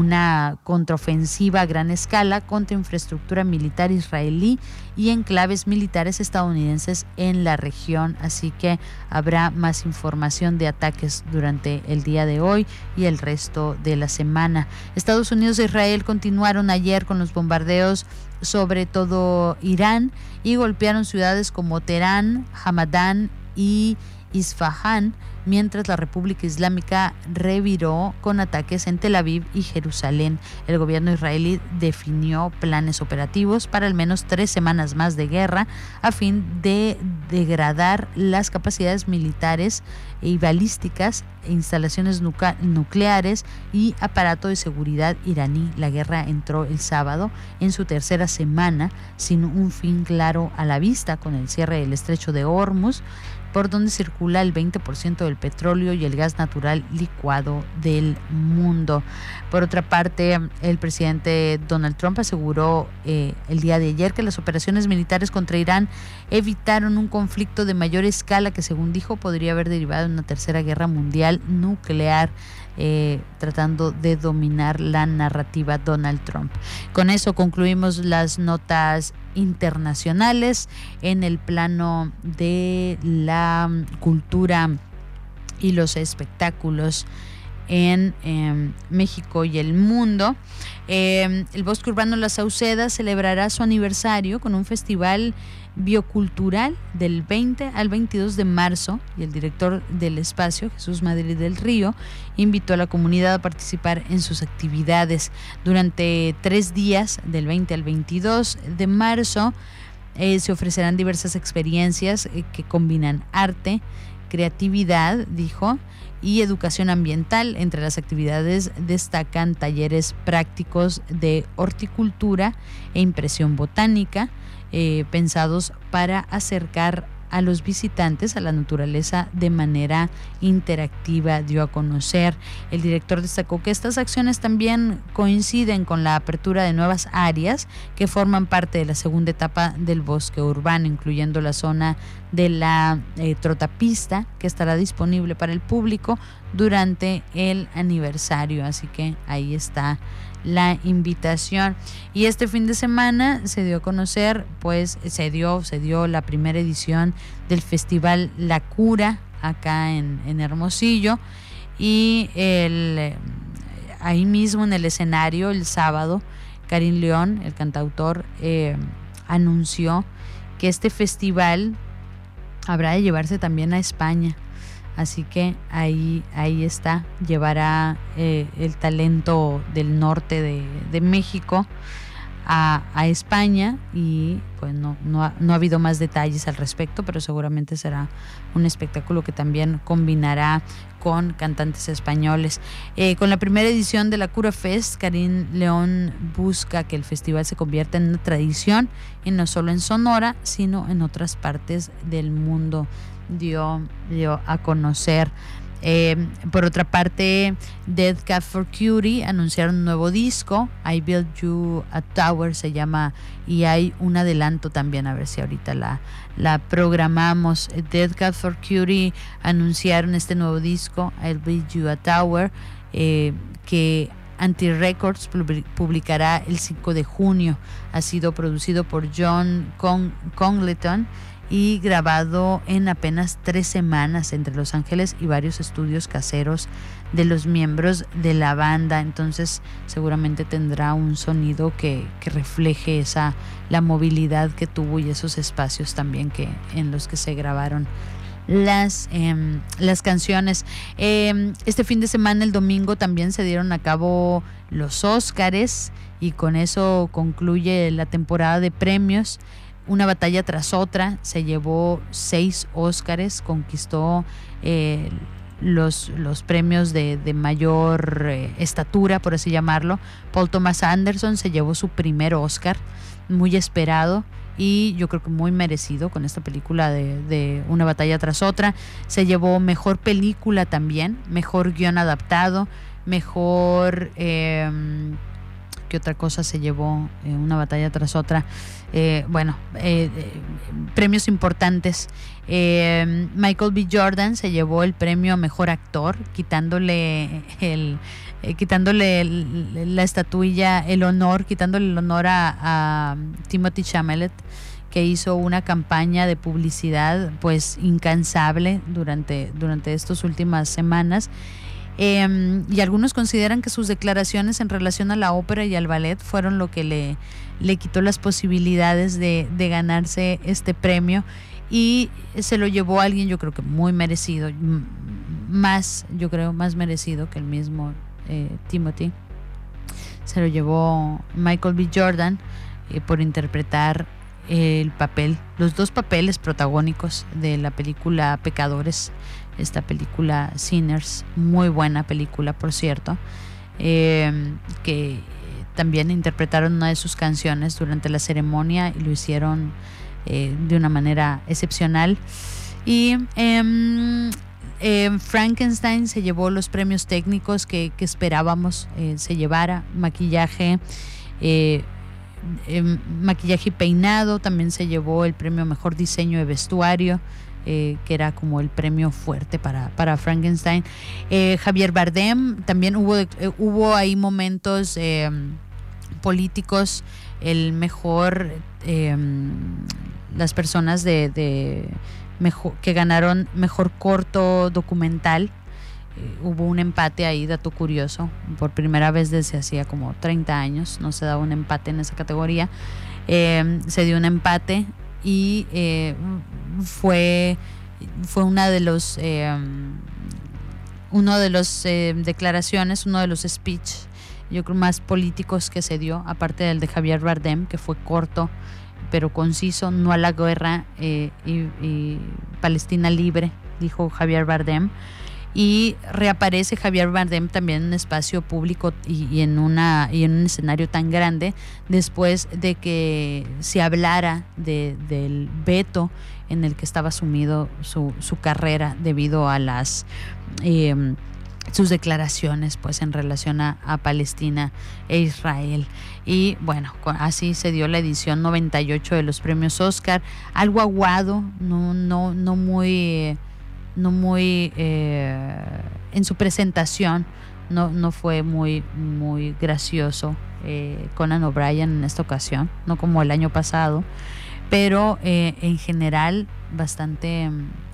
una contraofensiva a gran escala contra infraestructura militar israelí y enclaves militares estadounidenses en la región. Así que habrá más información de ataques durante el día de hoy y el resto de la semana. Estados Unidos e Israel continuaron ayer con los bombardeos sobre todo Irán y golpearon ciudades como Teherán, Hamadán y Isfahán, mientras la República Islámica reviró con ataques en Tel Aviv y Jerusalén. El gobierno israelí definió planes operativos para al menos tres semanas más de guerra a fin de degradar las capacidades militares y balísticas, instalaciones nuca- nucleares y aparato de seguridad iraní. La guerra entró el sábado en su tercera semana sin un fin claro a la vista, con el cierre del estrecho de Hormuz, por donde circula el veinte por ciento del petróleo y el gas natural licuado del mundo. Por otra parte, el presidente Donald Trump aseguró eh, el día de ayer que las operaciones militares contra Irán evitaron un conflicto de mayor escala que, según dijo, podría haber derivado en una tercera guerra mundial nuclear, eh, tratando de dominar la narrativa Donald Trump. Con eso concluimos las notas internacionales. En el plano de la cultura y los espectáculos en eh, México y el mundo, eh, el Bosque Urbano La Sauceda celebrará su aniversario con un festival biocultural del veinte al veintidós de marzo, y el director del espacio, Jesús Madrid del Río, invitó a la comunidad a participar en sus actividades. Durante tres días, del veinte al veintidós de marzo, eh, se ofrecerán diversas experiencias eh, que combinan arte, creatividad, dijo, y educación ambiental. Entre las actividades destacan talleres prácticos de horticultura e impresión botánica, eh, pensados para acercar a los visitantes a la naturaleza de manera interactiva, dio a conocer. El director destacó que estas acciones también coinciden con la apertura de nuevas áreas que forman parte de la segunda etapa del bosque urbano, incluyendo la zona de la eh, trotapista, que estará disponible para el público durante el aniversario. Así que ahí está la invitación. Y este fin de semana se dio a conocer, pues se dio, se dio la primera edición del Festival La Cura acá en, en Hermosillo, y el, ahí mismo en el escenario el sábado, Karim León, el cantautor, eh, anunció que este festival habrá de llevarse también a España. Así que ahí, ahí está, llevará eh, el talento del norte de, de México a, a España, y pues no, no, ha, no ha habido más detalles al respecto, pero seguramente será un espectáculo que también combinará con cantantes españoles. Eh, con la primera edición de la Cura Fest, Karim León busca que el festival se convierta en una tradición, y no solo en Sonora, sino en otras partes del mundo, dio, dio a conocer. Eh, por otra parte, Dead Cat for Cutie anunciaron un nuevo disco, I Built You a Tower se llama, y hay un adelanto también, a ver si ahorita la, la programamos. Dead Cat for Cutie anunciaron este nuevo disco, I Built You a Tower, eh, que Anti Records publicará el cinco de junio. Ha sido producido por John Con- Congleton y grabado en apenas tres semanas entre Los Ángeles y varios estudios caseros de los miembros de la banda. Entonces seguramente tendrá un sonido que, que refleje esa, la movilidad que tuvo, y esos espacios también que, en los que se grabaron las, eh, las canciones. Eh, este fin de semana, el domingo, también se dieron a cabo los Óscares, y con eso concluye la temporada de premios. Una batalla tras otra, se llevó seis Óscares, conquistó eh, los, los premios de, de mayor eh, estatura, por así llamarlo. Paul Thomas Anderson se llevó su primer Óscar, muy esperado, y yo creo que muy merecido con esta película de, de Una batalla tras otra. Se llevó mejor película también, mejor guión adaptado, mejor... Eh, ¿qué otra cosa se llevó? Eh, Una batalla tras otra. Eh, bueno, eh, eh, premios importantes. Eh, Michael B. Jordan se llevó el premio a mejor actor, quitándole el, eh, quitándole el, la estatuilla, el honor, quitándole el honor a, a Timothée Chalamet, que hizo una campaña de publicidad pues incansable durante, durante estas últimas semanas. Eh, y algunos consideran que sus declaraciones en relación a la ópera y al ballet fueron lo que le, le quitó las posibilidades de, de ganarse este premio, y se lo llevó a alguien, yo creo que muy merecido, más, yo creo, más merecido que el mismo eh, Timothy. Se lo llevó Michael B. Jordan eh, por interpretar el papel, los dos papeles protagónicos de la película Pecadores, esta película Sinners, muy buena película, por cierto, eh, que también interpretaron una de sus canciones durante la ceremonia y lo hicieron eh, de una manera excepcional. Y eh, eh, Frankenstein se llevó los premios técnicos que, que esperábamos eh, se llevara, maquillaje, eh, eh, maquillaje y peinado. También se llevó el premio a mejor diseño de vestuario, Eh, que era como el premio fuerte para, para Frankenstein. Eh, Javier Bardem, también hubo, eh, hubo ahí momentos eh, políticos, el mejor, eh, las personas de, de mejor, que ganaron mejor corto documental. Eh, hubo un empate ahí, dato curioso, por primera vez desde hacía como treinta años no se daba un empate en esa categoría. Eh, se dio un empate, y eh, fue fue una de los eh, uno de los eh, declaraciones, uno de los speech, yo creo, más políticos que se dio, aparte del de Javier Bardem, que fue corto pero conciso: no a la guerra, eh, y, y Palestina libre, dijo Javier Bardem. Y reaparece Javier Bardem también en un espacio público y, y, en una, y en un escenario tan grande después de que se hablara de, del veto en el que estaba sumido su, su carrera debido a las eh, sus declaraciones pues en relación a, a Palestina e Israel. Y bueno, así se dio la edición noventa y ocho de los premios Oscar, algo aguado, no, no, no muy... no muy eh, en su presentación no, no fue muy, muy gracioso eh, Conan O'Brien en esta ocasión, no como el año pasado, pero eh, en general bastante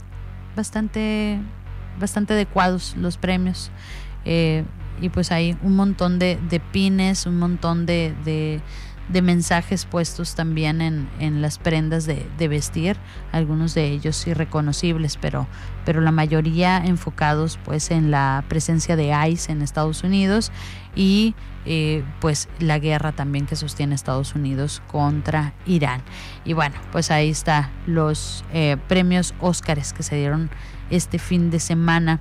bastante bastante adecuados los premios, eh, y pues hay un montón de, de pines, un montón de, de de mensajes puestos también en, en las prendas de, de vestir, algunos de ellos irreconocibles, pero, pero la mayoría enfocados pues en la presencia de ICE en Estados Unidos y eh, pues la guerra también que sostiene Estados Unidos contra Irán. Y bueno, pues ahí está los eh, premios Óscares que se dieron este fin de semana.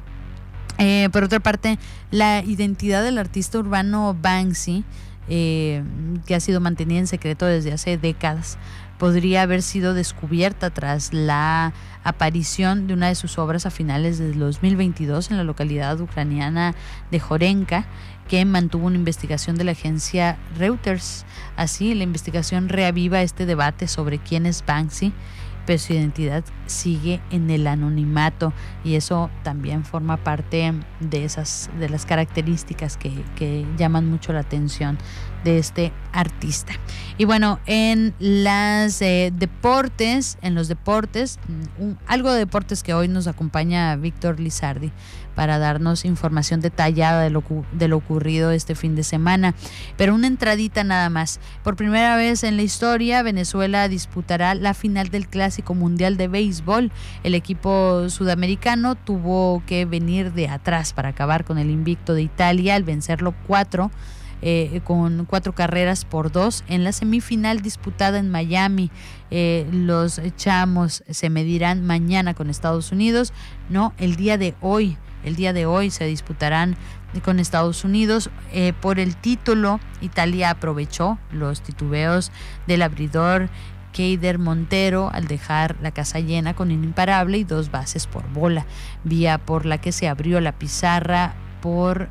Eh, por otra parte, la identidad del artista urbano Banksy, Eh, que ha sido mantenida en secreto desde hace décadas, podría haber sido descubierta tras la aparición de una de sus obras a finales del dos mil veintidós en la localidad ucraniana de Jorenka, que mantuvo una investigación de la agencia Reuters. Así, la investigación reaviva este debate sobre quién es Banksy, pero su identidad sigue en el anonimato, y eso también forma parte de esas de las características que, que llaman mucho la atención de este artista. Y bueno, en las eh, deportes, en los deportes, un, algo de deportes que hoy nos acompaña Víctor Lizardi para darnos información detallada de lo, de lo ocurrido este fin de semana. Pero una entradita nada más. Por primera vez en la historia, Venezuela disputará la final del Clásico Mundial de Béisbol. El equipo sudamericano tuvo que venir de atrás para acabar con el invicto de Italia al vencerlo cuatro Eh, con cuatro carreras por dos en la semifinal disputada en Miami. Eh, los chamos se medirán mañana con Estados Unidos, no, el día de hoy, el día de hoy se disputarán con Estados Unidos eh, por el título. Italia aprovechó los titubeos del abridor Keider Montero al dejar la casa llena con un imparable y dos bases por bola, vía por la que se abrió la pizarra por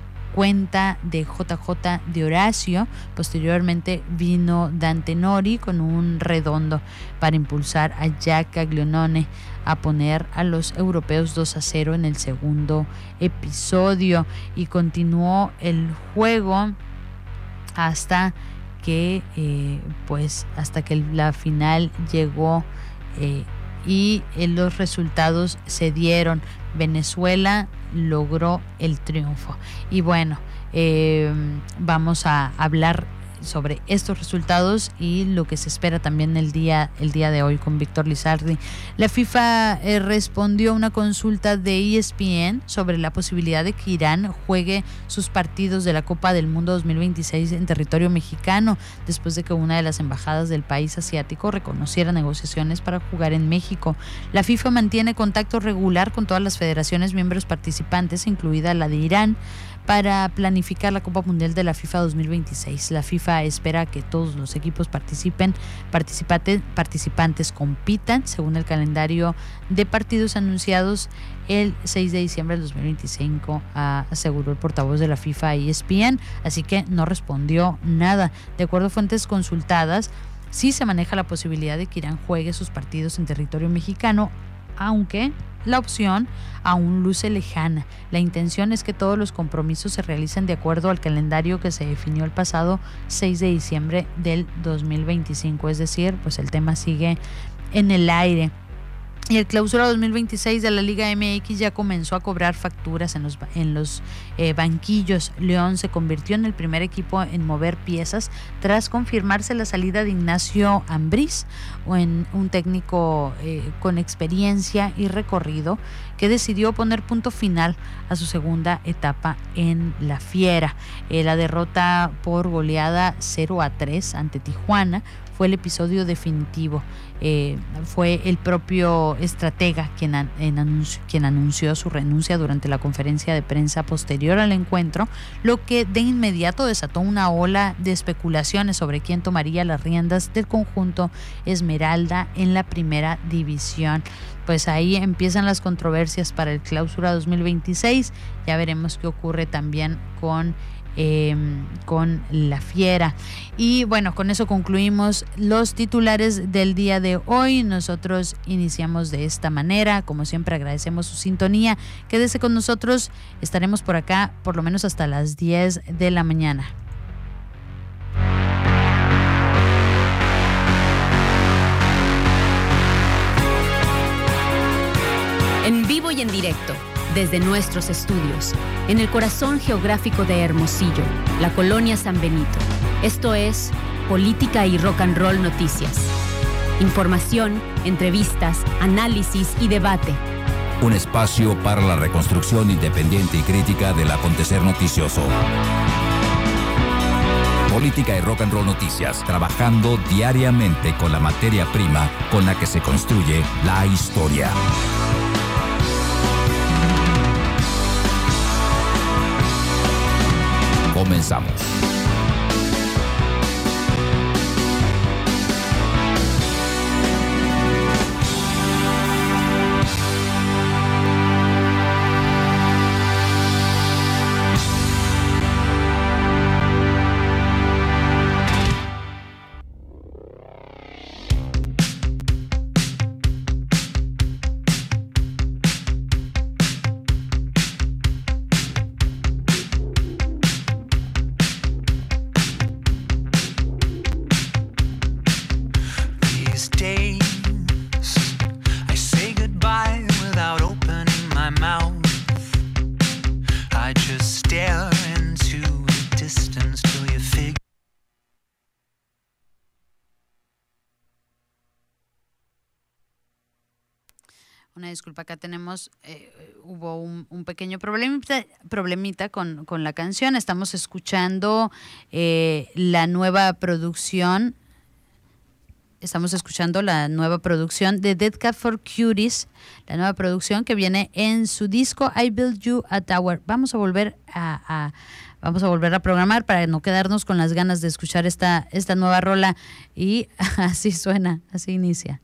cuenta de J J de Horacio. Posteriormente vino Dante Nori con un redondo para impulsar a Jack Caglianone a poner a los europeos dos a cero en el segundo episodio, y continuó el juego hasta que eh, pues hasta que la final llegó eh, y eh, los resultados se dieron. Venezuela logró el triunfo. Y bueno, eh, vamos a hablar sobre estos resultados y lo que se espera también el día, el día de hoy con Víctor Lizardi. La FIFA eh, respondió a una consulta de E S P N sobre la posibilidad de que Irán juegue sus partidos de la Copa del Mundo dos mil veintiséis en territorio mexicano, después de que una de las embajadas del país asiático reconociera negociaciones para jugar en México. La FIFA mantiene contacto regular con todas las federaciones miembros participantes, incluida la de Irán, para planificar la Copa Mundial de la FIFA dos mil veintiséis. La FIFA espera que todos los equipos participen, participantes, participantes compitan según el calendario de partidos anunciados el seis de diciembre del dos mil veinticinco, aseguró el portavoz de la FIFA a E S P N, así que no respondió nada. De acuerdo a fuentes consultadas, sí se maneja la posibilidad de que Irán juegue sus partidos en territorio mexicano, aunque la opción aún luce lejana. La intención es que todos los compromisos se realicen de acuerdo al calendario que se definió el pasado seis de diciembre del dos mil veinticinco, es decir, pues el tema sigue en el aire. Y el clausura dos mil veintiséis de la Liga M X ya comenzó a cobrar facturas en los, en los eh, banquillos. León se convirtió en el primer equipo en mover piezas tras confirmarse la salida de Ignacio Ambriz, en un técnico eh, con experiencia y recorrido que decidió poner punto final a su segunda etapa en la Fiera. Eh, la derrota por goleada cero a tres ante Tijuana fue el episodio definitivo. Eh, fue el propio propio estratega quien, an, en anuncio, quien anunció su renuncia durante la conferencia de prensa posterior al encuentro, lo que de inmediato desató una ola de especulaciones sobre quién tomaría las riendas del conjunto Esmeralda en la primera división. Pues ahí empiezan las controversias para el Clausura dos mil veintiséis. Ya veremos qué ocurre también con Eh, con la Fiera. Y bueno, con eso concluimos los titulares del día de hoy. Nosotros iniciamos de esta manera. Como siempre, agradecemos su sintonía. Quédese con nosotros. Estaremos por acá por lo menos hasta las diez de la mañana. En vivo y en directo, desde nuestros estudios, en el corazón geográfico de Hermosillo, la colonia San Benito. Esto es Política y Rock and Roll Noticias. Información, entrevistas, análisis y debate. Un espacio para la reconstrucción independiente y crítica del acontecer noticioso. Política y Rock and Roll Noticias, trabajando diariamente con la materia prima con la que se construye la historia. Comenzamos. Una disculpa, acá tenemos, eh, hubo un, un pequeño problemita, problemita con, con la canción. Estamos escuchando eh, la nueva producción, estamos escuchando la nueva producción de Dead Cat for Cuties, la nueva producción que viene en su disco I Built You a Tower. Vamos a volver a, a vamos a volver a programar para no quedarnos con las ganas de escuchar esta, esta nueva rola, y así suena, así inicia.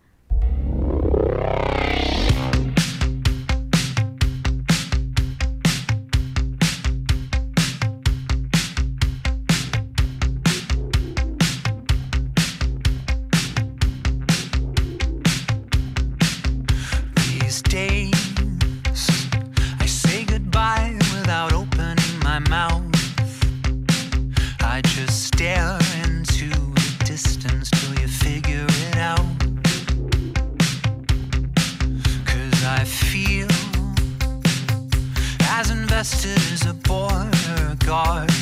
As a border guard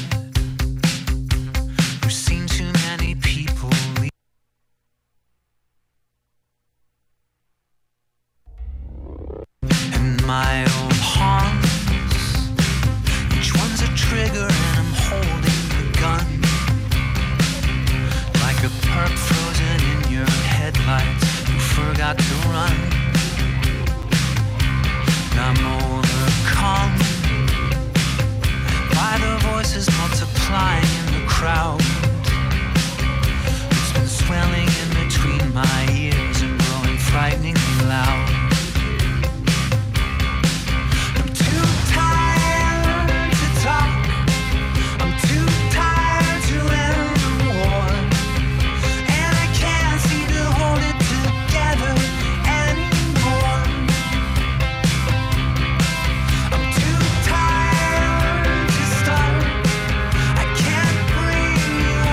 who's seen too many people leave. And my old haunts, each one's a trigger and I'm holding the gun, like a perp frozen in your headlights who forgot to run. And I'm overcome by the voices multiplying in the crowd. It's been swelling in between my ears and growing frighteningly loud. I'm too tired to talk. I'm too tired to end the war. And I can't seem to hold it together anymore. I'm too tired. I can't bring you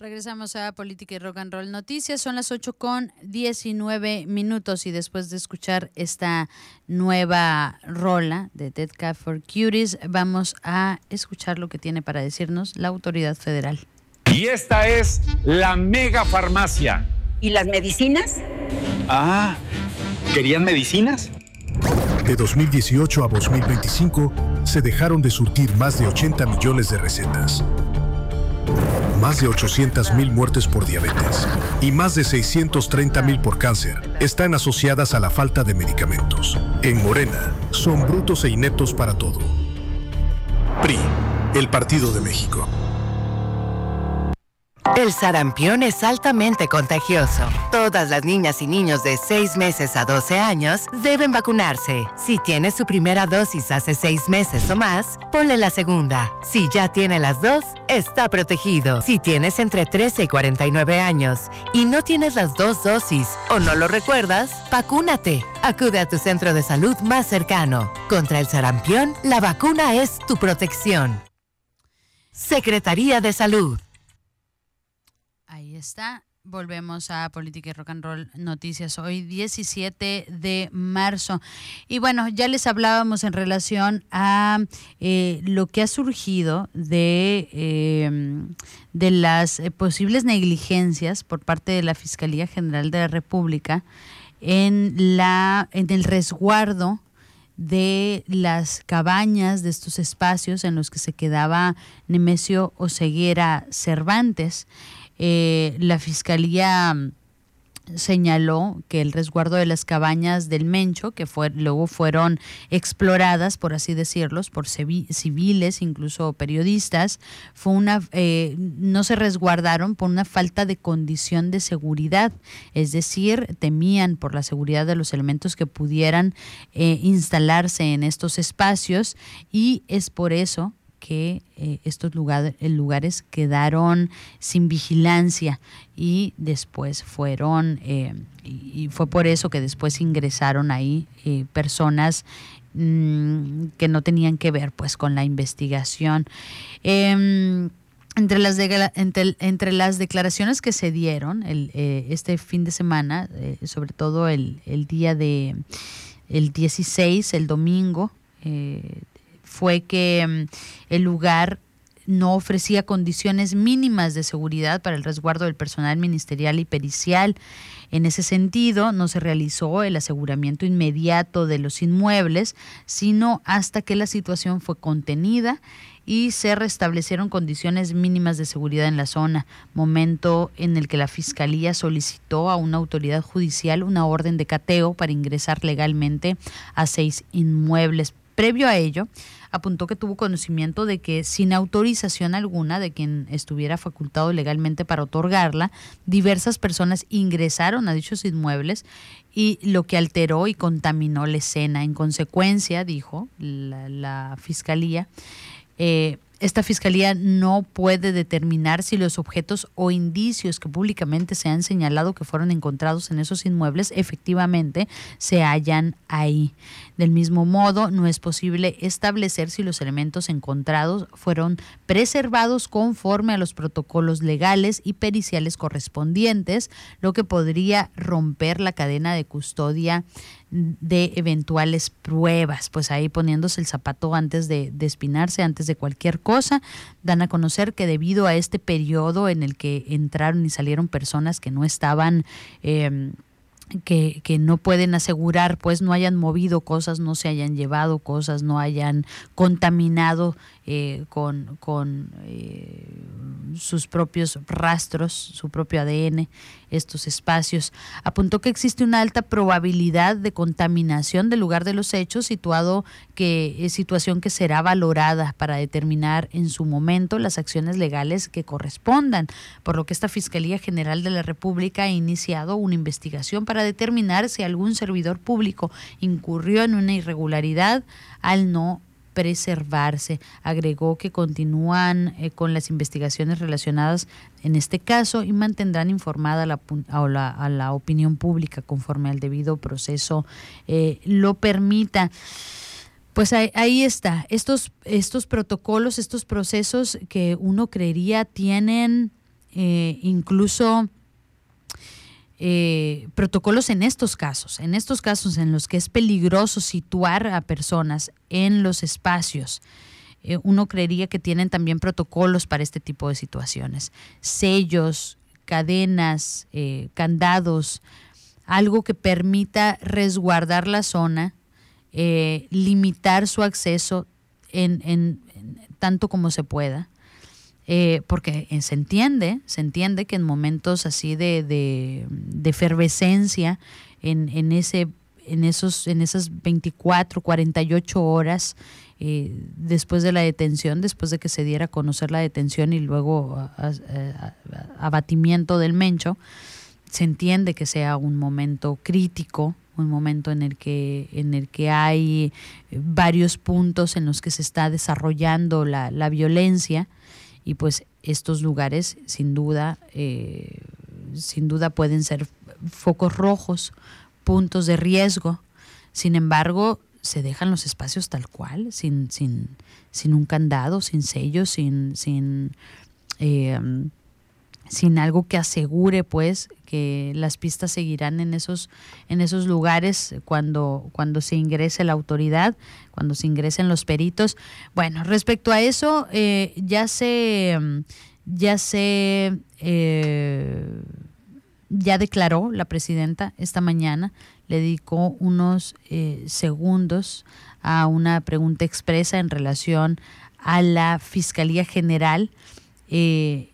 Regresamos a Política y Rock and Roll Noticias. Son las ocho con diecinueve minutos y después de escuchar esta nueva rola de Dead Cat for Cuties, vamos a escuchar lo que tiene para decirnos la autoridad federal. Y esta es la mega farmacia. ¿Y las medicinas? Ah, ¿querían medicinas? De dos mil dieciocho a dos mil veinticinco se dejaron de surtir más de ochenta millones de recetas. Más de ochocientas mil muertes por diabetes y más de seiscientos treinta mil por cáncer están asociadas a la falta de medicamentos. En Morena, son brutos e ineptos para todo. P R I, el Partido de México. El sarampión es altamente contagioso. Todas las niñas y niños de seis meses a doce años deben vacunarse. Si tiene su primera dosis hace seis meses o más, ponle la segunda. Si ya tiene las dos, está protegido. Si tienes entre trece y cuarenta y nueve años y no tienes las dos dosis o no lo recuerdas, vacúnate. Acude a tu centro de salud más cercano. Contra el sarampión, la vacuna es tu protección. Secretaría de Salud. Ahí está. Volvemos a Política y Rock and Roll Noticias, hoy diecisiete de marzo. Y bueno, ya les hablábamos en relación a eh, lo que ha surgido de, eh, de las eh, posibles negligencias por parte de la Fiscalía General de la República en, la, en el resguardo de las cabañas, de estos espacios en los que se quedaba Nemesio Oseguera Cervantes. Eh, la Fiscalía señaló que el resguardo de las cabañas del Mencho, que fue, luego fueron exploradas, por así decirlos, por civiles, incluso periodistas, fue una eh, no se resguardaron por una falta de condición de seguridad, es decir, temían por la seguridad de los elementos que pudieran eh, instalarse en estos espacios, y es por eso que eh, estos lugar, lugares quedaron sin vigilancia y después fueron, eh, y, y fue por eso que después ingresaron ahí eh, personas mmm, que no tenían que ver pues con la investigación. Eh, Entre las, de, entre, entre las declaraciones que se dieron el, eh, este fin de semana, eh, sobre todo el, el día de el dieciséis, el domingo, eh, fue que um, el lugar no ofrecía condiciones mínimas de seguridad para el resguardo del personal ministerial y pericial. En ese sentido, no se realizó el aseguramiento inmediato de los inmuebles, sino hasta que la situación fue contenida y se restablecieron condiciones mínimas de seguridad en la zona, momento en el que la Fiscalía solicitó a una autoridad judicial una orden de cateo para ingresar legalmente a seis inmuebles. Previo a ello, apuntó que tuvo conocimiento de que sin autorización alguna de quien estuviera facultado legalmente para otorgarla, diversas personas ingresaron a dichos inmuebles, y lo que alteró y contaminó la escena. En consecuencia, dijo la, la Fiscalía, eh, esta Fiscalía no puede determinar si los objetos o indicios que públicamente se han señalado que fueron encontrados en esos inmuebles efectivamente se hallan ahí. Del mismo modo, no es posible establecer si los elementos encontrados fueron preservados conforme a los protocolos legales y periciales correspondientes, lo que podría romper la cadena de custodia de eventuales pruebas. Pues ahí poniéndose el zapato antes de, de espinarse, antes de cualquier cosa, dan a conocer que debido a este periodo en el que entraron y salieron personas que no estaban eh, que, que no pueden asegurar, pues no hayan movido cosas, no se hayan llevado cosas, no hayan contaminado eh, con, con eh, sus propios rastros, su propio A D N, estos espacios. Apuntó que existe una alta probabilidad de contaminación del lugar de los hechos, situado que es situación que será valorada para determinar en su momento las acciones legales que correspondan, por lo que esta Fiscalía General de la República ha iniciado una investigación para determinar si algún servidor público incurrió en una irregularidad al no preservarse. Agregó que continúan eh, con las investigaciones relacionadas en este caso y mantendrán informada a la, a la, a la opinión pública conforme al debido proceso eh, lo permita. Pues ahí, ahí está, estos, estos protocolos, estos procesos que uno creería tienen eh, incluso eh, protocolos en estos casos, en estos casos en los que es peligroso situar a personas en los espacios. Eh, uno creería que tienen también protocolos para este tipo de situaciones, sellos, cadenas, eh, candados, algo que permita resguardar la zona, eh, limitar su acceso en, en, en tanto como se pueda, eh, porque se entiende, se entiende que en momentos así de, de, de efervescencia, en, en ese, en esos, en esas veinticuatro, cuarenta y ocho horas eh, después de la detención, después de que se diera a conocer la detención y luego a, a, a, abatimiento del Mencho, se entiende que sea un momento crítico, un momento en el que en el que hay varios puntos en los que se está desarrollando la, la violencia, y pues estos lugares sin duda eh, sin duda pueden ser focos rojos, puntos de riesgo. Sin embargo, se dejan los espacios tal cual, sin sin sin un candado, sin sellos, sin sin eh, sin algo que asegure pues que las pistas seguirán en esos en esos lugares cuando cuando se ingrese la autoridad, cuando se ingresen los peritos. Bueno, respecto a eso, eh, ya se ya se eh, ya declaró la presidenta esta mañana, le dedicó unos eh, segundos a una pregunta expresa en relación a la Fiscalía General eh,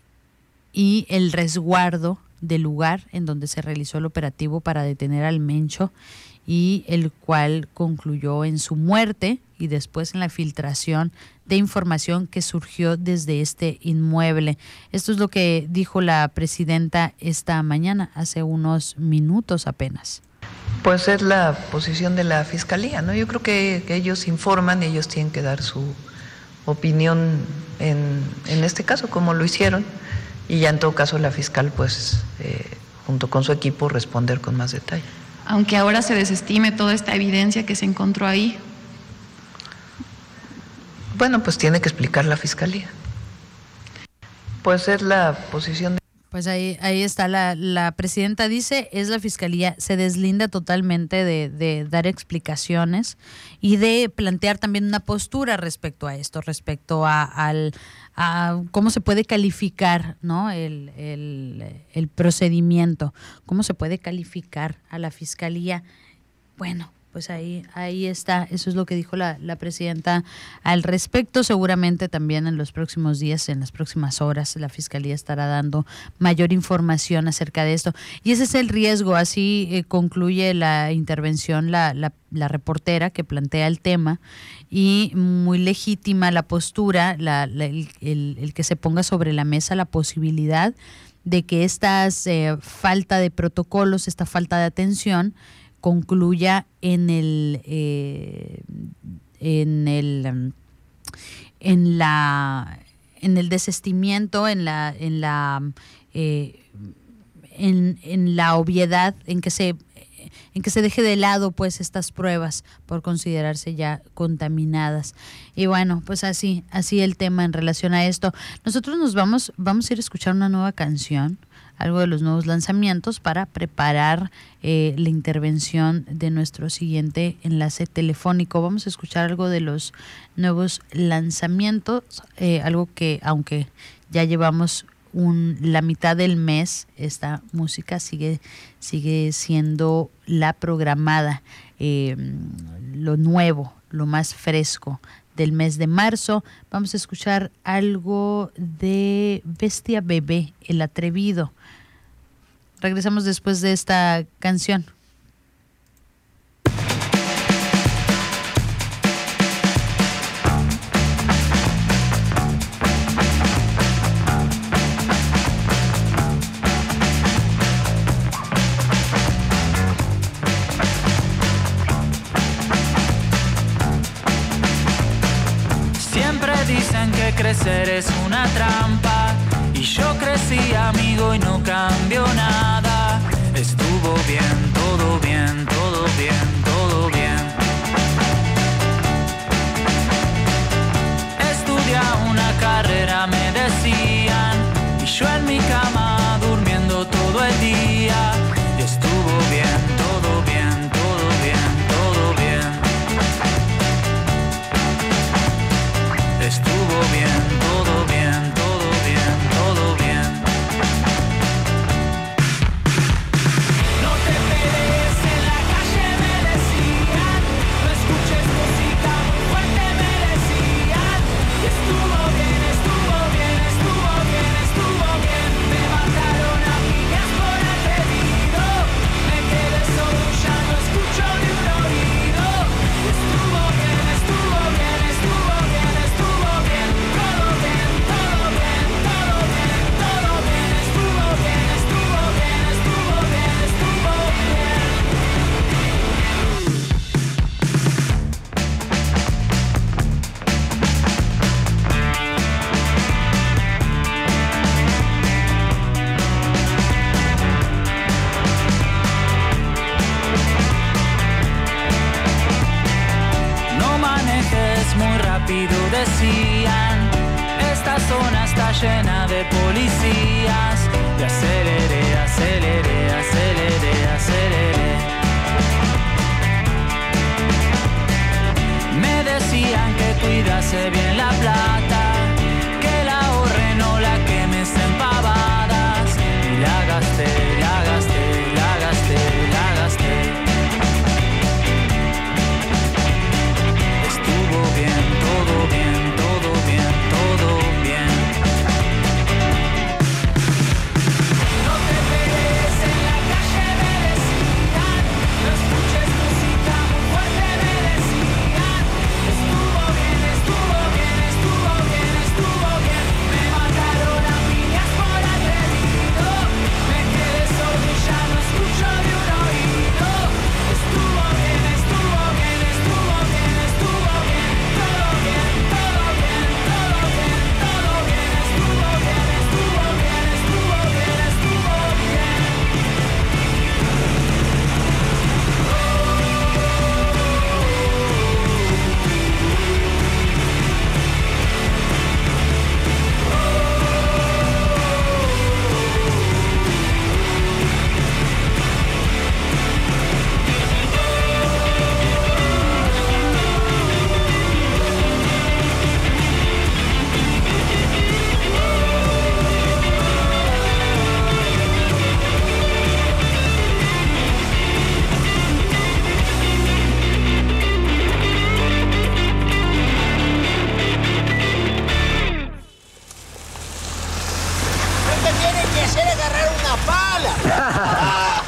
y el resguardo del lugar en donde se realizó el operativo para detener al Mencho, y el cual concluyó en su muerte y después en la filtración de información que surgió desde este inmueble. Esto es lo que dijo la presidenta esta mañana, hace unos minutos apenas. Pues es la posición de la Fiscalía, ¿no? Yo creo que, que ellos informan y ellos tienen que dar su opinión en, en este caso, como lo hicieron. Y ya en todo caso la fiscal, pues, eh, junto con su equipo, responder con más detalle. Aunque ahora se desestime toda esta evidencia que se encontró ahí. Bueno, pues tiene que explicar la fiscalía. Pues es la posición de... Pues ahí, ahí está, la, la presidenta dice, es la fiscalía, se deslinda totalmente de, de dar explicaciones y de plantear también una postura respecto a esto, respecto a, al, a cómo se puede calificar, ¿no? el, el, el procedimiento, cómo se puede calificar a la fiscalía. Bueno, pues ahí, ahí está, eso es lo que dijo la, la presidenta al respecto. Seguramente también en los próximos días, en las próximas horas, la Fiscalía estará dando mayor información acerca de esto. Y ese es el riesgo, así eh, concluye la intervención la, la, la reportera que plantea el tema, y muy legítima la postura, la, la, el, el, el que se ponga sobre la mesa la posibilidad de que esta eh, falta de protocolos, esta falta de atención, concluya en el eh, en el en la en el desistimiento, en la en la eh, en, en la obviedad, en que se en que se deje de lado pues estas pruebas por considerarse ya contaminadas. Y bueno, pues así así el tema en relación a esto. Nosotros nos vamos vamos a ir a escuchar una nueva canción, algo de los nuevos lanzamientos, para preparar eh, la intervención de nuestro siguiente enlace telefónico. Vamos a escuchar algo de los nuevos lanzamientos, eh, algo que, aunque ya llevamos un, la mitad del mes, esta música sigue, sigue siendo la programada, eh, lo nuevo, lo más fresco del mes de marzo. Vamos a escuchar algo de Bestia Bebé, El Atrevido. Regresamos después de esta canción. Siempre dicen que crecer es una trampa, y yo crecí amigo y no cambió nada. Estuvo bien, todo bien, todo bien, todo bien. Estudia una carrera, me decían, y yo en mi cama está llena de policías. Y aceleré, aceleré, aceleré, aceleré. Me decían que cuidase bien la plata, que la ahorre, no la quemes en pavadas. Y la gasté, la gasté, la gasté, la gasté. Estuvo bien, todo bien, todo bien, todo bien. No te pegues en la calle, me decían. No escuches música muy fuerte, me decían. Estuvo bien, estuvo bien, estuvo bien, estuvo bien. Me mataron a piñas por atrevido. Me quedé sordo y ya no escucho de un oído. Estuvo bien, estuvo bien, estuvo bien, estuvo bien. Todo bien, todo bien, todo bien, todo bien. Estuvo bien, estuvo bien, estuvo bien, estuvo bien. Lo que tienen que hacer es agarrar una pala.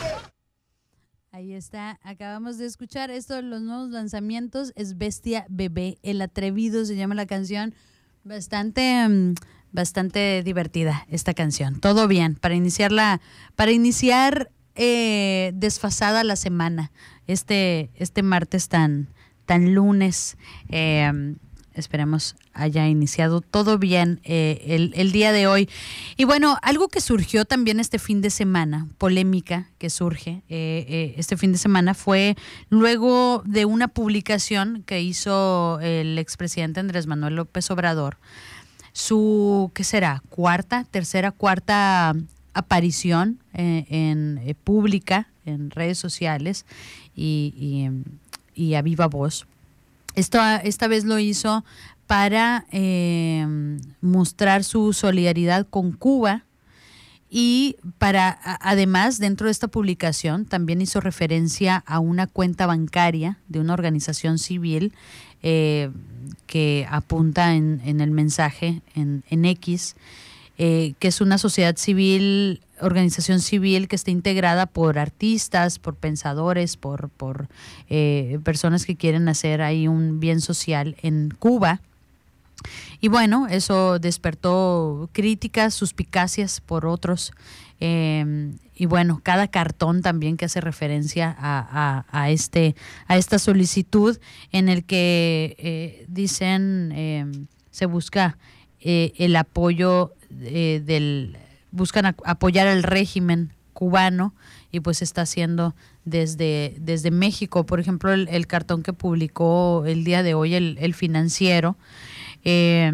Ahí está, acabamos de escuchar esto de los nuevos lanzamientos, es Bestia Bebé, El Atrevido se llama la canción, bastante, mm, bastante divertida esta canción, todo bien, para iniciarla, para iniciar eh, desfasada la semana, este, este martes tan, tan lunes, eh, esperemos haya iniciado todo bien eh, el, el día de hoy. Y bueno, algo que surgió también este fin de semana, polémica que surge eh, eh, este fin de semana, fue luego de una publicación que hizo el expresidente Andrés Manuel López Obrador, su, ¿qué será? Cuarta, tercera, cuarta aparición eh, en eh, pública, en redes sociales y, y, y a viva voz. Esto, esta vez lo hizo para eh, mostrar su solidaridad con Cuba y para, a, además, dentro de esta publicación también hizo referencia a una cuenta bancaria de una organización civil eh, que apunta en, en el mensaje en, en X, eh, que es una sociedad civil, organización civil que está integrada por artistas, por pensadores, por, por eh, personas que quieren hacer ahí un bien social en Cuba. Y bueno, eso despertó críticas, suspicacias por otros. Eh, y bueno, cada cartón también que hace referencia a, a, a, este, a esta solicitud en el que eh, dicen eh, se busca eh, el apoyo eh, del... buscan a, apoyar al régimen cubano y pues está haciendo desde, desde México. Por ejemplo, el, el cartón que publicó el día de hoy el, el Financiero, eh,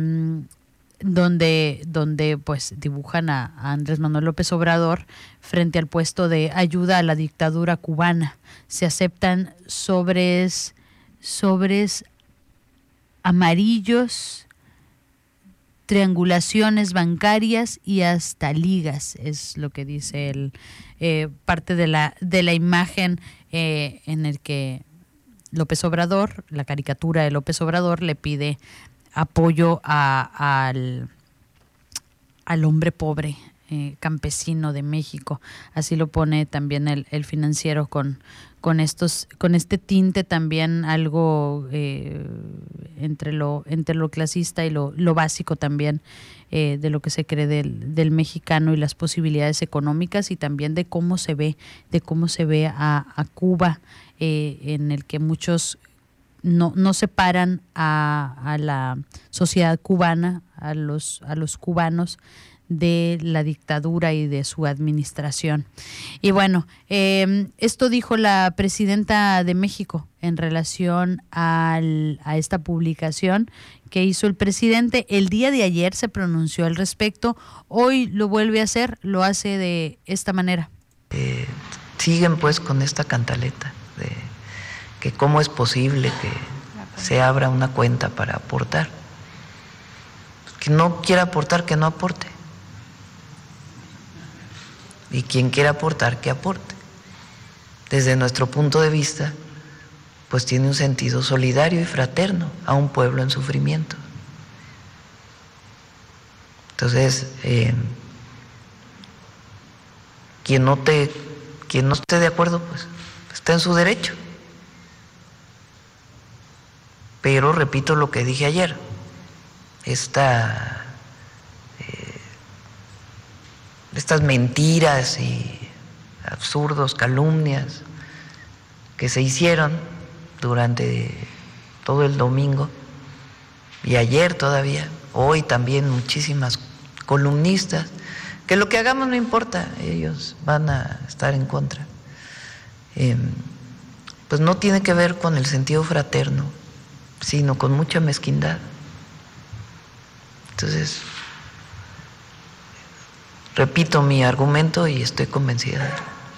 donde, donde pues dibujan a, a Andrés Manuel López Obrador frente al puesto de ayuda a la dictadura cubana. Se aceptan sobres, sobres amarillos, triangulaciones bancarias y hasta ligas, es lo que dice el eh, parte de la de la imagen eh, en el que López Obrador, la caricatura de López Obrador, le pide apoyo a, al, al hombre pobre eh, campesino de México. Así lo pone también el, el Financiero con con estos, con este tinte también algo eh, entre lo, entre lo clasista y lo, lo básico también eh, de lo que se cree del, del mexicano y las posibilidades económicas y también de cómo se ve, de cómo se ve a, a Cuba, eh, en el que muchos no, no separan a, a la sociedad cubana, a los, a los cubanos de la dictadura y de su administración. Y bueno, eh, esto dijo la presidenta de México en relación al, a esta publicación que hizo el presidente. El día de ayer se pronunció al respecto, hoy lo vuelve a hacer, lo hace de esta manera. Eh, siguen pues con esta cantaleta de que cómo es posible que se abra una cuenta para aportar. Que no quiera aportar, que no aporte. Y quien quiera aportar, que aporte. Desde nuestro punto de vista, pues tiene un sentido solidario y fraterno a un pueblo en sufrimiento. Entonces, eh, quien no te, quien no esté de acuerdo, pues está en su derecho. Pero repito lo que dije ayer, esta, eh, estas mentiras y absurdos, calumnias que se hicieron durante todo el domingo y ayer todavía, hoy también muchísimas columnistas, que lo que hagamos no importa, ellos van a estar en contra. Eh, pues no tiene que ver con el sentido fraterno, sino con mucha mezquindad. Entonces, repito mi argumento y estoy convencida.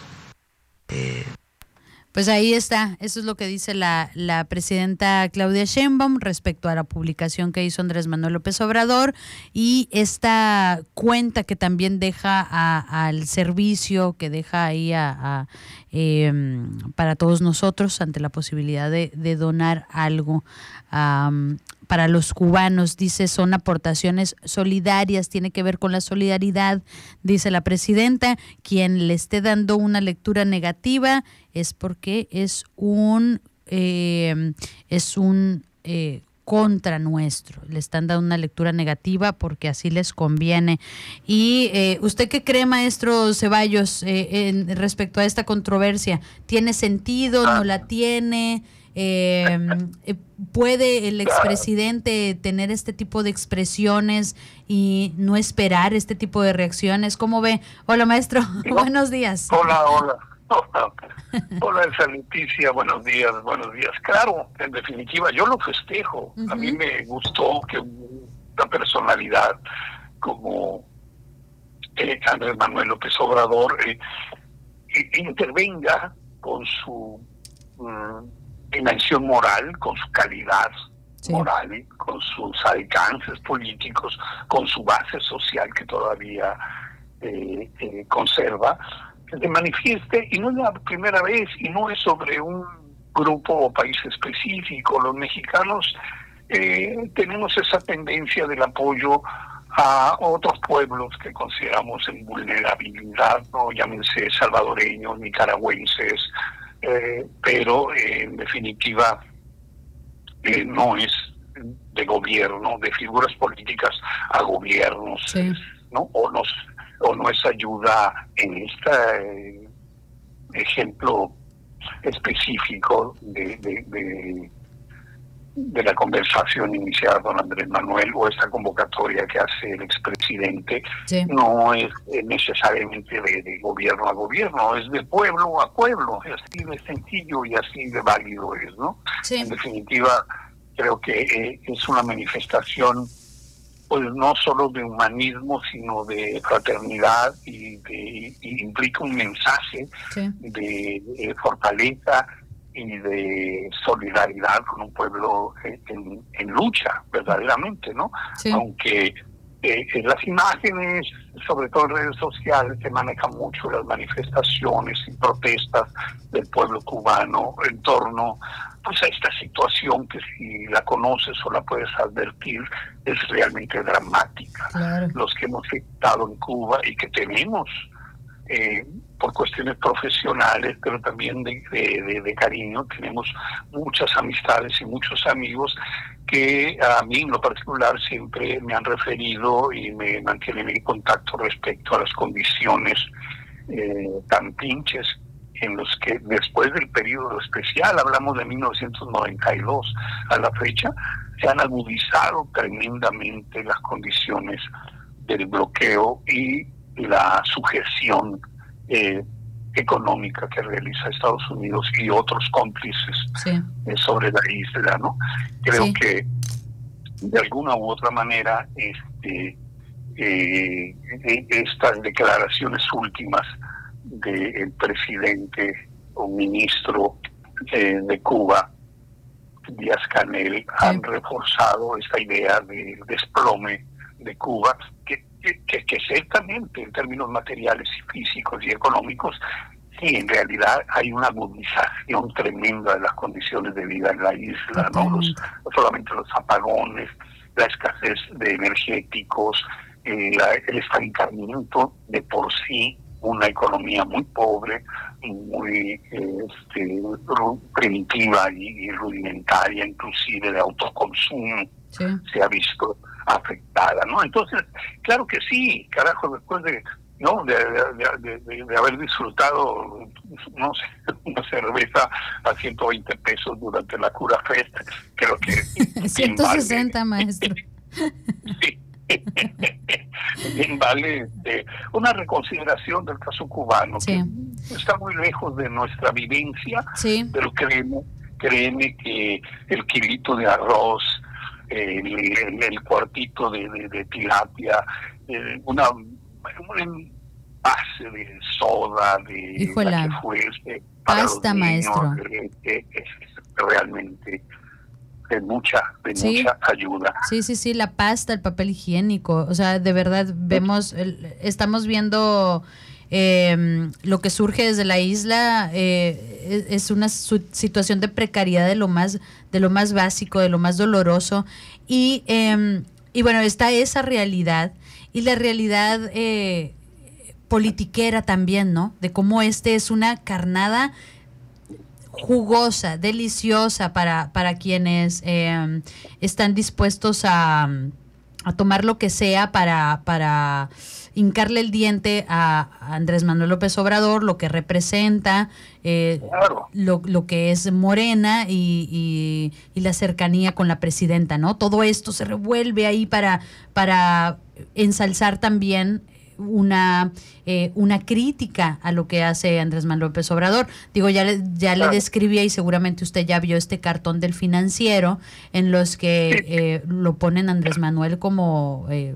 Eh, Pues ahí está, eso es lo que dice la, la presidenta Claudia Sheinbaum respecto a la publicación que hizo Andrés Manuel López Obrador y esta cuenta que también deja a, al servicio, que deja ahí a, a eh, para todos nosotros ante la posibilidad de, de donar algo um, para los cubanos. Dice, son aportaciones solidarias, tiene que ver con la solidaridad, dice la presidenta. Quien le esté dando una lectura negativa es porque es un eh, es un eh, contra nuestro, le están dando una lectura negativa porque así les conviene. Y eh, ¿usted qué cree, maestro Ceballos, eh, en, respecto a esta controversia? ¿Tiene sentido? ¿No la tiene? Eh, ¿Puede el expresidente tener este tipo de expresiones y no esperar este tipo de reacciones? ¿Cómo ve? Hola, maestro, no. Buenos días. Hola, hola. Hola, hola esa Leticia, buenos días, buenos días. Claro, en definitiva, yo lo festejo. Uh-huh. A mí me gustó que una personalidad como eh, Andrés Manuel López Obrador eh, intervenga con su um, dimensión moral, con su calidad sí. moral, con sus alcances políticos, con su base social que todavía eh, eh, conserva, se manifieste, y no es la primera vez, y no es sobre un grupo o país específico. Los mexicanos eh, tenemos esa tendencia del apoyo a otros pueblos que consideramos en vulnerabilidad, no llámense salvadoreños, nicaragüenses, eh, pero eh, en definitiva eh, no es de gobierno, de figuras políticas a gobiernos, sí. ¿no? O nos o no es ayuda en este eh, ejemplo específico de, de, de, de la conversación iniciada con Andrés Manuel, o esta convocatoria que hace el expresidente, sí. no es necesariamente de, de gobierno a gobierno, es de pueblo a pueblo, es así de sencillo y así de válido es, ¿no? Sí. En definitiva, creo que eh, es una manifestación pues no solo de humanismo, sino de fraternidad, y, de, y implica un mensaje sí. de, de fortaleza y de solidaridad con un pueblo en, en lucha, verdaderamente, ¿no? Sí. Aunque eh, en las imágenes, sobre todo en redes sociales, se manejan mucho las manifestaciones y protestas del pueblo cubano en torno pues a esta situación que, si la conoces o la puedes advertir, es realmente dramática. Claro. Los que hemos estado en Cuba y que tenemos eh, por cuestiones profesionales, pero también de, de, de, de cariño, tenemos muchas amistades y muchos amigos que a mí en lo particular siempre me han referido y me mantienen en contacto respecto a las condiciones eh, tan pinches en los que después del periodo especial, hablamos de mil novecientos noventa y dos a la fecha, se han agudizado tremendamente las condiciones del bloqueo y la sujeción eh, económica que realiza Estados Unidos y otros cómplices sí. eh, sobre la isla, ¿no? Creo sí. que de alguna u otra manera este eh, estas declaraciones últimas del presidente o ministro eh, de Cuba, Díaz-Canel, sí. han reforzado esta idea del desplome de Cuba, que, que, que ciertamente en términos materiales y físicos y económicos, sí, en realidad hay una agudización tremenda de las condiciones de vida en la isla, ¿no? Los, no solamente los apagones, la escasez de energéticos, eh, la, el estancamiento de por sí, una economía muy pobre, muy este, primitiva y, y rudimentaria, inclusive de autoconsumo, sí. se ha visto afectada, ¿no? Entonces, claro que sí, carajo, después de no de, de, de, de haber disfrutado, no sé, una cerveza a ciento veinte pesos durante la Cura Fest, creo que ciento sesenta, vale. Maestro. Sí. Bien vale este, una reconsideración del caso cubano, sí. que está muy lejos de nuestra vivencia, sí. pero créeme, créeme que el kilito de arroz, el, el, el cuartito de, de, de tilapia, eh, una, un base de soda, de Híjola. que fuese, pasta, maestro. Eh, eh, es realmente de mucha, de sí. mucha ayuda. Sí, sí, sí, la pasta, el papel higiénico, o sea, de verdad vemos, el, estamos viendo eh, lo que surge desde la isla, eh, es, es una su, situación de precariedad de lo más, de lo más básico, de lo más doloroso, y, eh, y bueno, está esa realidad, y la realidad eh, politiquera también, ¿no? De cómo este es una carnada jugosa, deliciosa para, para quienes eh, están dispuestos a, a tomar lo que sea para, para hincarle el diente a Andrés Manuel López Obrador, lo que representa, eh, claro. lo, lo que es Morena y, y, y la cercanía con la presidenta, ¿no? Todo esto se revuelve ahí para, para ensalzar también una eh, una crítica a lo que hace Andrés Manuel López Obrador. Digo, ya, le, ya claro. le describía, y seguramente usted ya vio este cartón del Financiero, en los que eh, lo ponen Andrés Manuel como eh,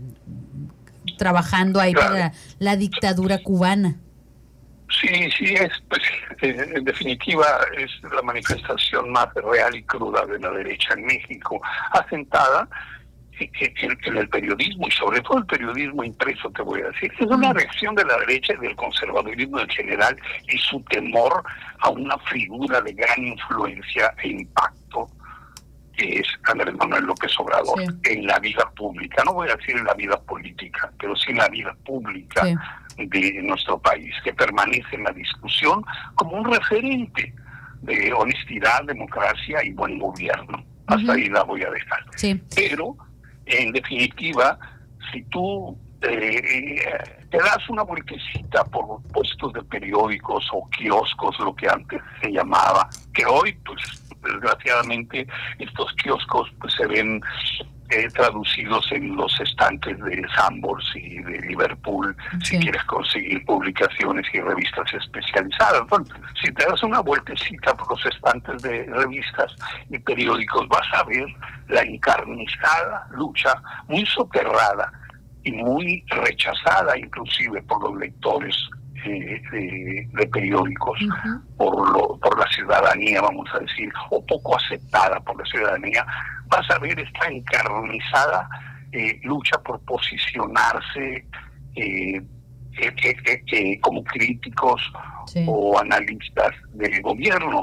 trabajando ahí claro. para la dictadura cubana. Sí, sí, es, pues, en definitiva es la manifestación más real y cruda de la derecha en México, asentada En, en el periodismo, y sobre todo el periodismo impreso, te voy a decir. Es una reacción de la derecha y del conservadurismo en general, y su temor a una figura de gran influencia e impacto que es Andrés Manuel López Obrador, sí. en la vida pública. No voy a decir en la vida política, pero sí en la vida pública sí. de nuestro país, que permanece en la discusión como un referente de honestidad, democracia y buen gobierno. Hasta uh-huh. ahí la voy a dejar. Sí. Pero en definitiva, si tú eh, te das una vueltecita por puestos de periódicos o kioscos, lo que antes se llamaba, que hoy, pues desgraciadamente, estos kioscos pues se ven eh, traducidos en los estantes de Sanborns y de Liverpool, sí. si quieres conseguir publicaciones y revistas especializadas. Bueno, si te das una vueltecita por los estantes de revistas y periódicos, vas a ver la encarnizada lucha, muy soterrada y muy rechazada inclusive por los lectores eh, de, de periódicos, uh-huh. por, lo, por la ciudadanía, vamos a decir, o poco aceptada por la ciudadanía. Vas a ver esta encarnizada eh, lucha por posicionarse eh, eh, eh, eh, como críticos sí. o analistas del gobierno.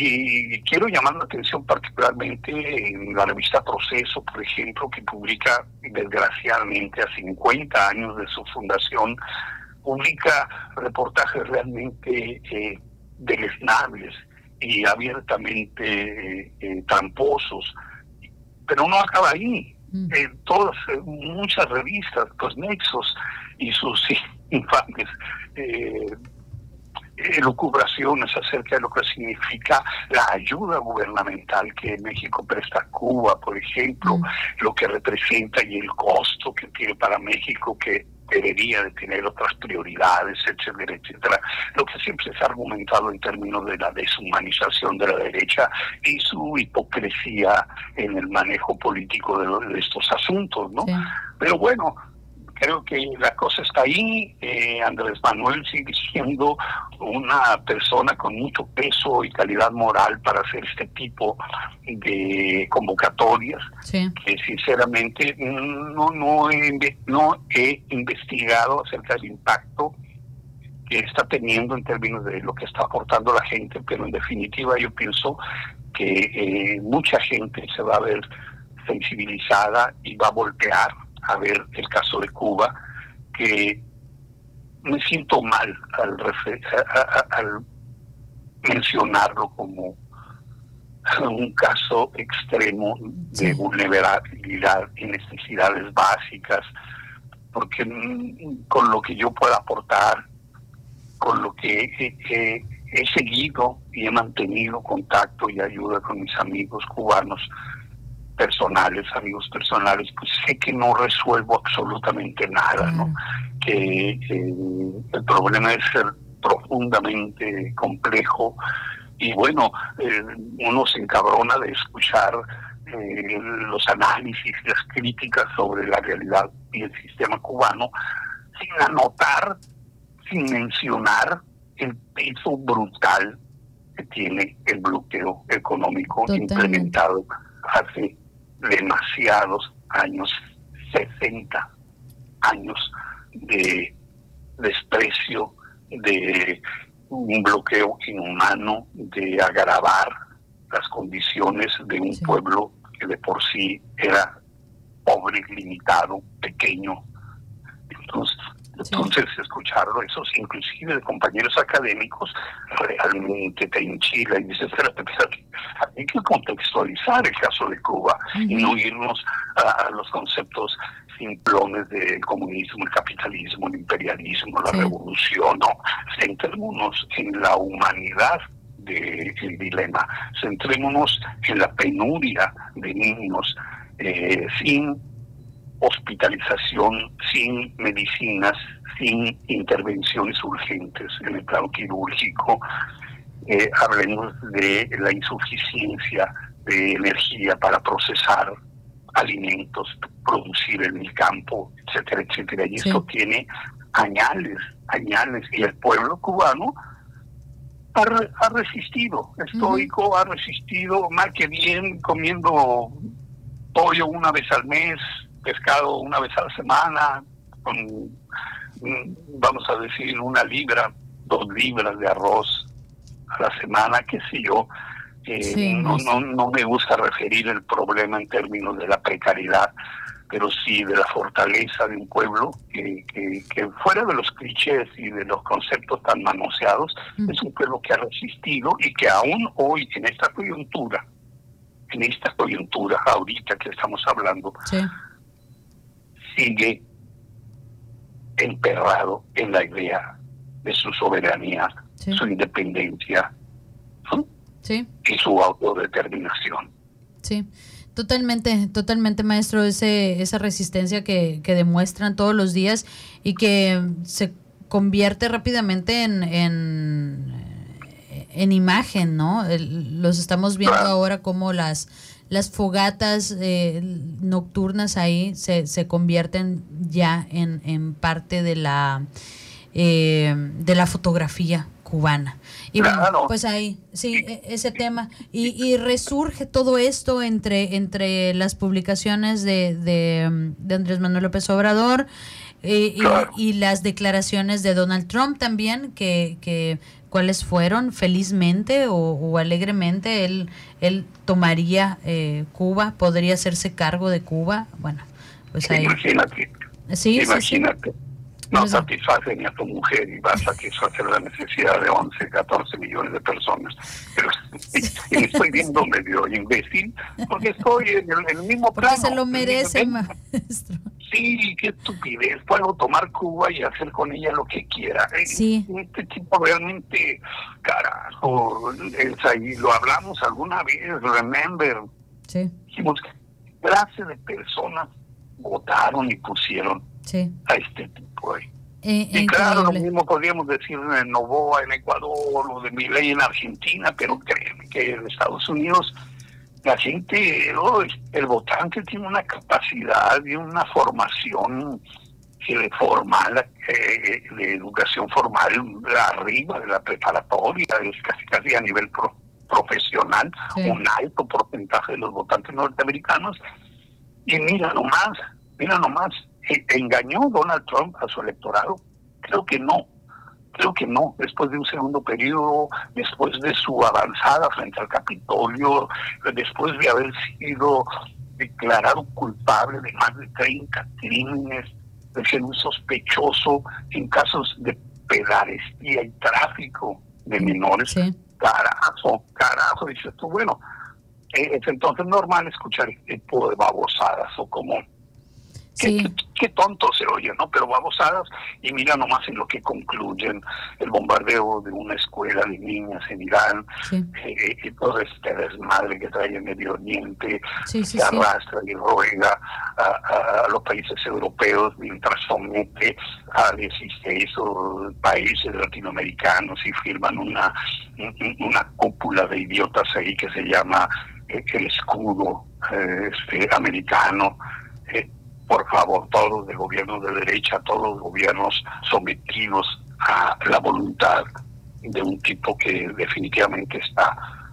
Y quiero llamar la atención particularmente en la revista Proceso, por ejemplo, que publica, desgraciadamente, a cincuenta años de su fundación, publica reportajes realmente eh, deleznables y abiertamente eh, eh, tramposos. Pero no acaba ahí. Mm. Eh, todas, eh, muchas revistas, pues Nexos y sus infames eh, elucubraciones acerca de lo que significa la ayuda gubernamental que México presta a Cuba, por ejemplo, mm. lo que representa y el costo que tiene para México, que debería de tener otras prioridades, etcétera, etcétera. Lo que siempre se ha argumentado en términos de la deshumanización de la derecha y su hipocresía en el manejo político de, lo, de estos asuntos, ¿no? Sí. Pero bueno, creo que la cosa está ahí. eh, Andrés Manuel sigue siendo una persona con mucho peso y calidad moral para hacer este tipo de convocatorias, sí. que sinceramente no, no, he, no he investigado acerca del impacto que está teniendo en términos de lo que está aportando la gente, pero en definitiva yo pienso que eh, mucha gente se va a ver sensibilizada y va a voltear a ver el caso de Cuba, que me siento mal al, refer- a, a, al mencionarlo como un caso extremo de vulnerabilidad y necesidades básicas, porque con lo que yo pueda aportar, con lo que he, he, he seguido y he mantenido contacto y ayuda con mis amigos cubanos, personales, amigos personales, pues sé que no resuelvo absolutamente nada, ¿no? Que eh, el problema es ser profundamente complejo y bueno, eh, uno se encabrona de escuchar eh, los análisis, las críticas sobre la realidad y el sistema cubano, sin anotar, sin mencionar el peso brutal que tiene el bloqueo económico Totalmente. implementado hace demasiados años, sesenta años de desprecio, de un bloqueo inhumano, de agravar las condiciones de un sí. pueblo que de por sí era pobre, limitado, pequeño. Entonces, entonces sí. escucharlo, esos inclusive de compañeros académicos, realmente te enchila y dices, espérate, espérate, hay que contextualizar el caso de Cuba uh-huh. y no irnos a, a los conceptos simplones del comunismo, el capitalismo, el imperialismo, la sí. revolución, no, centrémonos en la humanidad del dilema, centrémonos en la penuria de niños eh, sin hospitalización, sin medicinas, sin intervenciones urgentes en el plano quirúrgico. Eh, hablemos de la insuficiencia de energía para procesar alimentos, producir en el campo, etcétera, etcétera. Y sí. esto tiene añales, añales, y el pueblo cubano ha, re, ha resistido, estoico, uh-huh. ha resistido, mal que bien, comiendo pollo una vez al mes, pescado una vez a la semana, con, vamos a decir, una libra, dos libras de arroz a la semana, qué sé yo. Eh, sí, no, no, no me gusta referir el problema en términos de la precariedad, pero sí de la fortaleza de un pueblo que, que, que fuera de los clichés y de los conceptos tan manoseados, mm. es un pueblo que ha resistido y que aún hoy, en esta coyuntura, en esta coyuntura ahorita que estamos hablando, sí. sigue emperrado en la idea de su soberanía, sí. su independencia, ¿sí? Sí. y su autodeterminación. Sí, totalmente, totalmente, maestro, ese esa resistencia que, que demuestran todos los días y que se convierte rápidamente en en, en imagen, ¿no? El, los estamos viendo claro. ahora como las las fogatas eh, nocturnas ahí se, se convierten ya en, en parte de la eh, de la fotografía cubana. Y bueno, claro. pues ahí, sí, ese tema. Y, y resurge todo esto entre, entre las publicaciones de, de, de Andrés Manuel López Obrador eh, claro. y, y las declaraciones de Donald Trump también, que, que cuáles fueron, felizmente o, o alegremente, él, él tomaría eh, Cuba, podría hacerse cargo de Cuba. Bueno, pues ahí. Imagínate. Sí, imagínate. Sí, sí. No satisface ni a tu mujer y va a satisfacer la necesidad de once, catorce millones de personas. Pero y me estoy viendo medio imbécil porque estoy en el, en el mismo plano. Porque se lo merece, maestro. Sí, qué estupidez. Puedo tomar Cuba y hacer con ella lo que quiera. Sí. Este tipo realmente, carajo, es ahí, lo hablamos alguna vez, remember. Sí. Dijimos, ¿qué clase de personas votaron y pusieron sí. a este tipo ahí? Eh, y claro, lo mismo podríamos decir de Noboa en Ecuador o de Milei en Argentina, pero créeme que en Estados Unidos la gente, oh, el votante tiene una capacidad y una formación eh, formal, eh, de educación formal arriba de la preparatoria, es casi casi a nivel pro, profesional, sí. Un alto porcentaje de los votantes norteamericanos. Y mira nomás, mira nomás, ¿engañó Donald Trump a su electorado? Creo que no. Creo que no, después de un segundo periodo, después de su avanzada frente al Capitolio, después de haber sido declarado culpable de más de treinta crímenes, de ser un sospechoso en casos de pederastía y tráfico de menores. Sí. Carajo, carajo, dices tú, bueno, es entonces normal escuchar este tipo de babosadas o como... Sí. Qué, qué, qué tonto se oye, ¿no? Pero babosadas, y mira nomás en lo que concluyen: el bombardeo de una escuela de niñas en Irán, sí. eh, y todo este desmadre que trae el Medio Oriente, sí, sí, se sí. arrastra y ruega a, a, a los países europeos mientras somete a dieciséis países latinoamericanos y firman una, una cúpula de idiotas ahí que se llama eh, el escudo eh, este, americano. Eh, Por favor, todos los de gobiernos de derecha, todos los gobiernos sometidos a la voluntad de un tipo que definitivamente está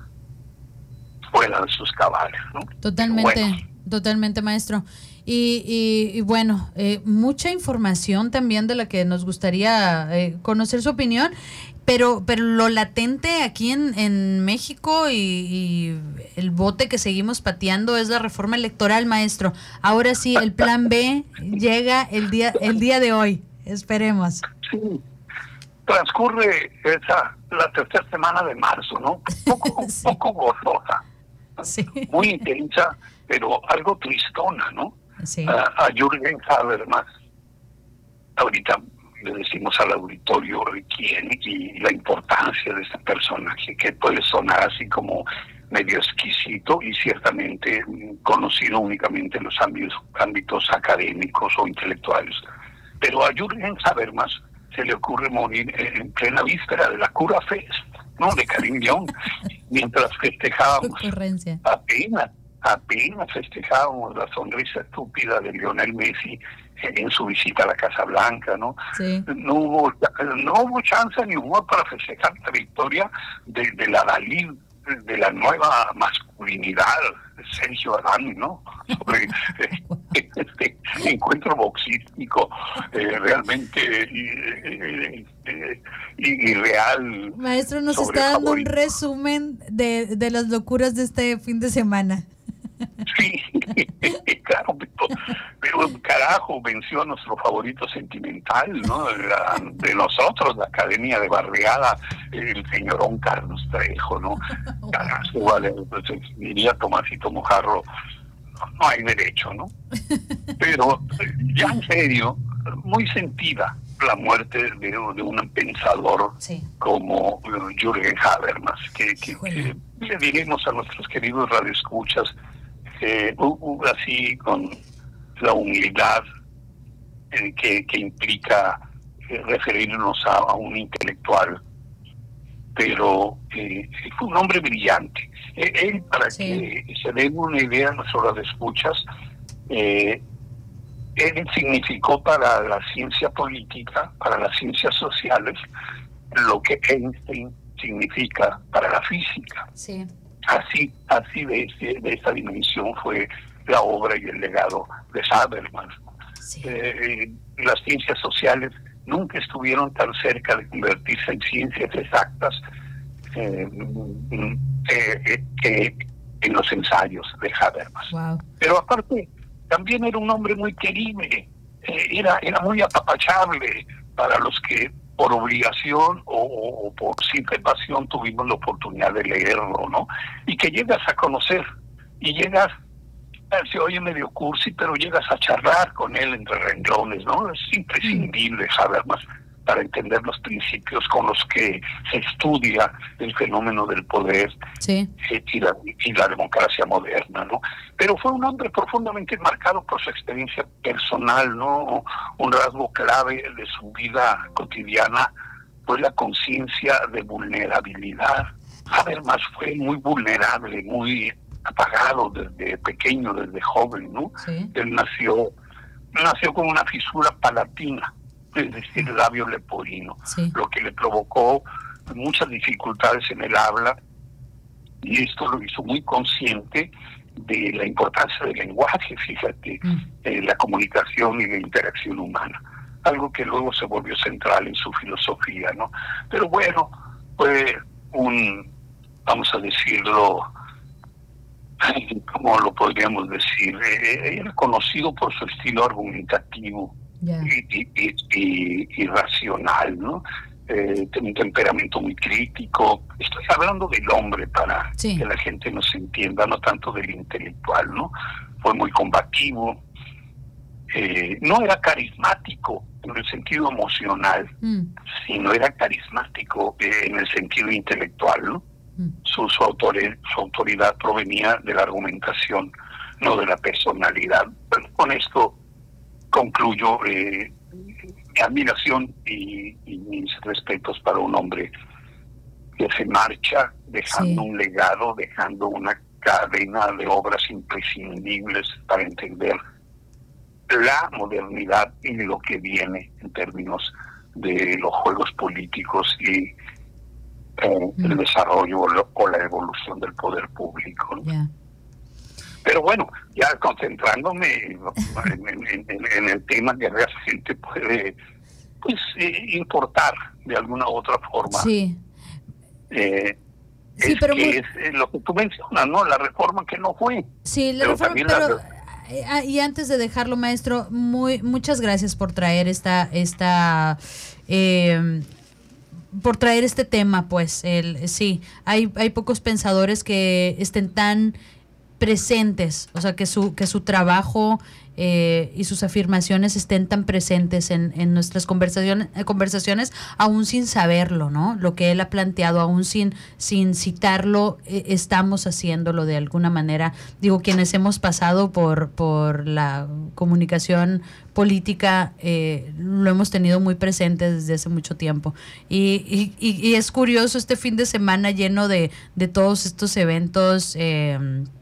fuera de sus cabales, ¿no? Totalmente, bueno. totalmente, maestro. Y, y, y bueno, eh, mucha información también de la que nos gustaría eh, conocer su opinión, pero pero lo latente aquí en, en México y, y el bote que seguimos pateando es la reforma electoral, maestro. Ahora sí, el plan B llega el día el día de hoy, esperemos. Sí, transcurre esa la tercera semana de marzo, ¿no? Poco, sí. poco gozosa, sí. muy intensa, pero algo tristona, ¿no? Sí. A, a Jürgen Habermas, ahorita le decimos al auditorio quién y la importancia de este personaje, que puede sonar así como medio exquisito y ciertamente conocido únicamente en los ámbitos, ámbitos académicos o intelectuales. Pero a Jürgen Habermas se le ocurre morir en plena víspera de la Cura Fest, ¿no? De Karim León, mientras festejábamos apenas, apenas festejábamos la sonrisa estúpida de Lionel Messi en su visita a la Casa Blanca, ¿no? Sí. No hubo no hubo chance ni humor para festejar la victoria de, de la Dalí, de la nueva masculinidad, Sergio Adán, ¿no? Sobre este encuentro boxístico eh, realmente eh, eh, irreal. Maestro, nos está dando un resumen de, de las locuras de este fin de semana. Sí, claro, pero, pero carajo, venció a nuestro favorito sentimental, ¿no? De, la, de nosotros, la Academia de Barriada, el señorón Carlos Trejo, ¿no? Carajo, vale, pues, diría Tomasito Mojarro, no, no hay derecho, ¿no? Pero ya en serio, muy sentida la muerte de, de un pensador sí. como uh, Jürgen Habermas, que, que, que le diremos a nuestros queridos radioescuchas, Eh, uh, uh, así con la humildad eh, que, que implica eh, referirnos a, a un intelectual, pero eh, fue un hombre brillante. Eh, él, para sí. que se den una idea a nuestros escuchas, eh, él significó para la ciencia política, para las ciencias sociales, lo que Einstein significa para la física. Sí. Así, así de, ese, de esa dimensión fue la obra y el legado de Habermas. Sí. Eh, las ciencias sociales nunca estuvieron tan cerca de convertirse en ciencias exactas eh, eh, que en los ensayos de Habermas. Wow. Pero aparte, también era un hombre muy querible, eh, era, era muy apapachable para los que por obligación o, o, o por simple pasión tuvimos la oportunidad de leerlo, ¿no? Y que llegas a conocer, y llegas se oye medio cursi, pero llegas a charlar con él entre renglones, ¿no? Es imprescindible saber más para entender los principios con los que se estudia el fenómeno del poder sí. y, la, y la democracia moderna, ¿no? Pero fue un hombre profundamente marcado por su experiencia personal, ¿no? Un rasgo clave de su vida cotidiana fue la conciencia de vulnerabilidad. Habermas fue muy vulnerable, muy apagado desde pequeño, desde joven, ¿no? Sí. Él nació, nació con una fisura palatina, es decir, el labio leporino, sí. lo que le provocó muchas dificultades en el habla, y esto lo hizo muy consciente de la importancia del lenguaje, fíjate, mm. eh, la comunicación y la interacción humana, algo que luego se volvió central en su filosofía, ¿no? Pero bueno, fue un, vamos a decirlo, ¿cómo lo podríamos decir? Eh, era conocido por su estilo argumentativo, yeah. y, y, y, y, y racional, ¿no? Eh, tiene un temperamento muy crítico. Estoy hablando del hombre para sí. que la gente nos entienda, no tanto del intelectual, ¿no? Fue muy combativo, eh, no era carismático en el sentido emocional, mm. sino era carismático eh, en el sentido intelectual, ¿no? Mm. Su, su, autoridad, su autoridad provenía de la argumentación, no de la personalidad. Bueno, con esto concluyo eh, mi admiración y, y mis respetos para un hombre que se marcha dejando sí. un legado, dejando una cadena de obras imprescindibles para entender la modernidad y lo que viene en términos de los juegos políticos y eh, mm. el desarrollo o la evolución del poder público, ¿no? Yeah. Pero bueno, ya concentrándome en, en, en, en el tema que la gente puede pues eh, importar de alguna u otra forma. Sí. Eh, sí, es pero que muy... es eh, lo que tú mencionas, ¿no? La reforma que no fue. Sí, la pero reforma, pero... La... Eh, y antes de dejarlo, maestro, muy muchas gracias por traer esta esta eh, por traer este tema, pues el sí, hay hay pocos pensadores que estén tan presentes, o sea, que su que su trabajo eh, y sus afirmaciones estén tan presentes en, en nuestras conversaciones, conversaciones, aún sin saberlo, ¿no? Lo que él ha planteado, aún sin, sin citarlo, eh, estamos haciéndolo de alguna manera. Digo, quienes hemos pasado por, por la comunicación política, eh, lo hemos tenido muy presente desde hace mucho tiempo. Y, y, y es curioso este fin de semana lleno de, de todos estos eventos eh,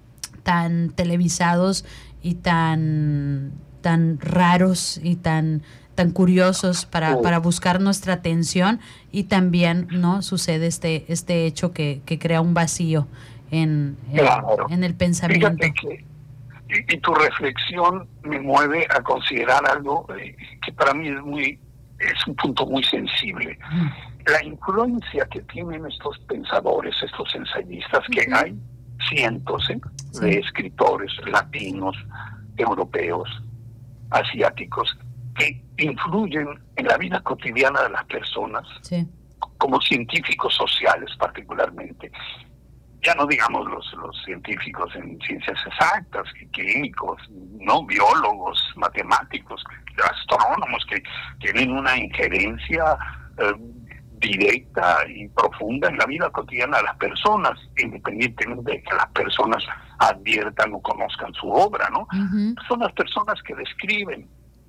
tan televisados y tan tan raros y tan tan curiosos para, para buscar nuestra atención, y también no sucede este este hecho que, que crea un vacío en, en, claro. en el pensamiento. Fíjate que, y, y tu reflexión me mueve a considerar algo eh, que para mí es muy es un punto muy sensible. Mm. La influencia que tienen estos pensadores, estos ensayistas, que uh-huh. hay cientos ¿eh? sí. de escritores latinos, europeos, asiáticos, que influyen en la vida cotidiana de las personas, sí. como científicos sociales particularmente. Ya no digamos los, los científicos en ciencias exactas, químicos, no biólogos, matemáticos, astrónomos, que tienen una injerencia eh, directa y profunda en la vida cotidiana de las personas, independientemente de que las personas adviertan o conozcan su obra, ¿no? Uh-huh. Son las personas que describen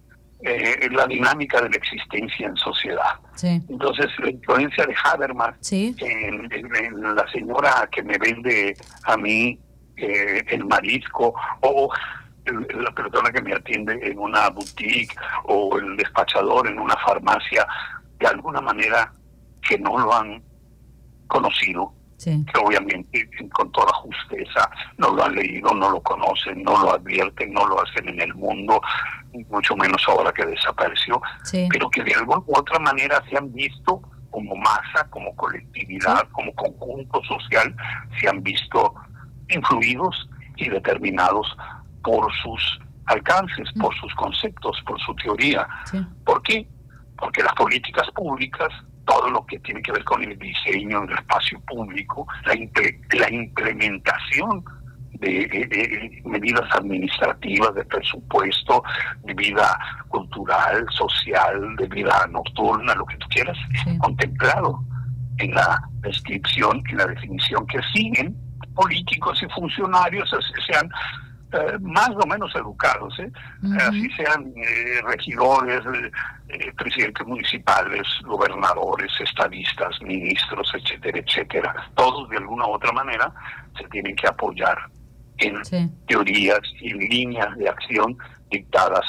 eh, la dinámica de la existencia en sociedad. Sí. Entonces, la influencia de Habermas sí. en, en, en la señora que me vende a mí eh, el marisco, o la persona que me atiende en una boutique, o el despachador en una farmacia, de alguna manera que no lo han conocido, sí. que obviamente con toda justeza no lo han leído, no lo conocen, no lo advierten, no lo hacen en el mundo, mucho menos ahora que desapareció, sí. pero que de alguna u otra manera se han visto como masa, como colectividad, sí. como conjunto social, se han visto influidos y determinados por sus alcances, mm. por sus conceptos, por su teoría. Sí. ¿Por qué? Porque las políticas públicas, todo lo que tiene que ver con el diseño del espacio público, la, impre, la implementación de, de, de medidas administrativas, de presupuesto, de vida cultural, social, de vida nocturna, lo que tú quieras, sí. contemplado en la descripción, en la definición que siguen políticos y funcionarios, sean eh, más o menos educados, ¿eh? Uh-huh. así sean eh, regidores, eh, presidentes municipales, gobernadores, estadistas, ministros, etcétera, etcétera. Todos de alguna u otra manera se tienen que apoyar en sí. teorías y líneas de acción dictadas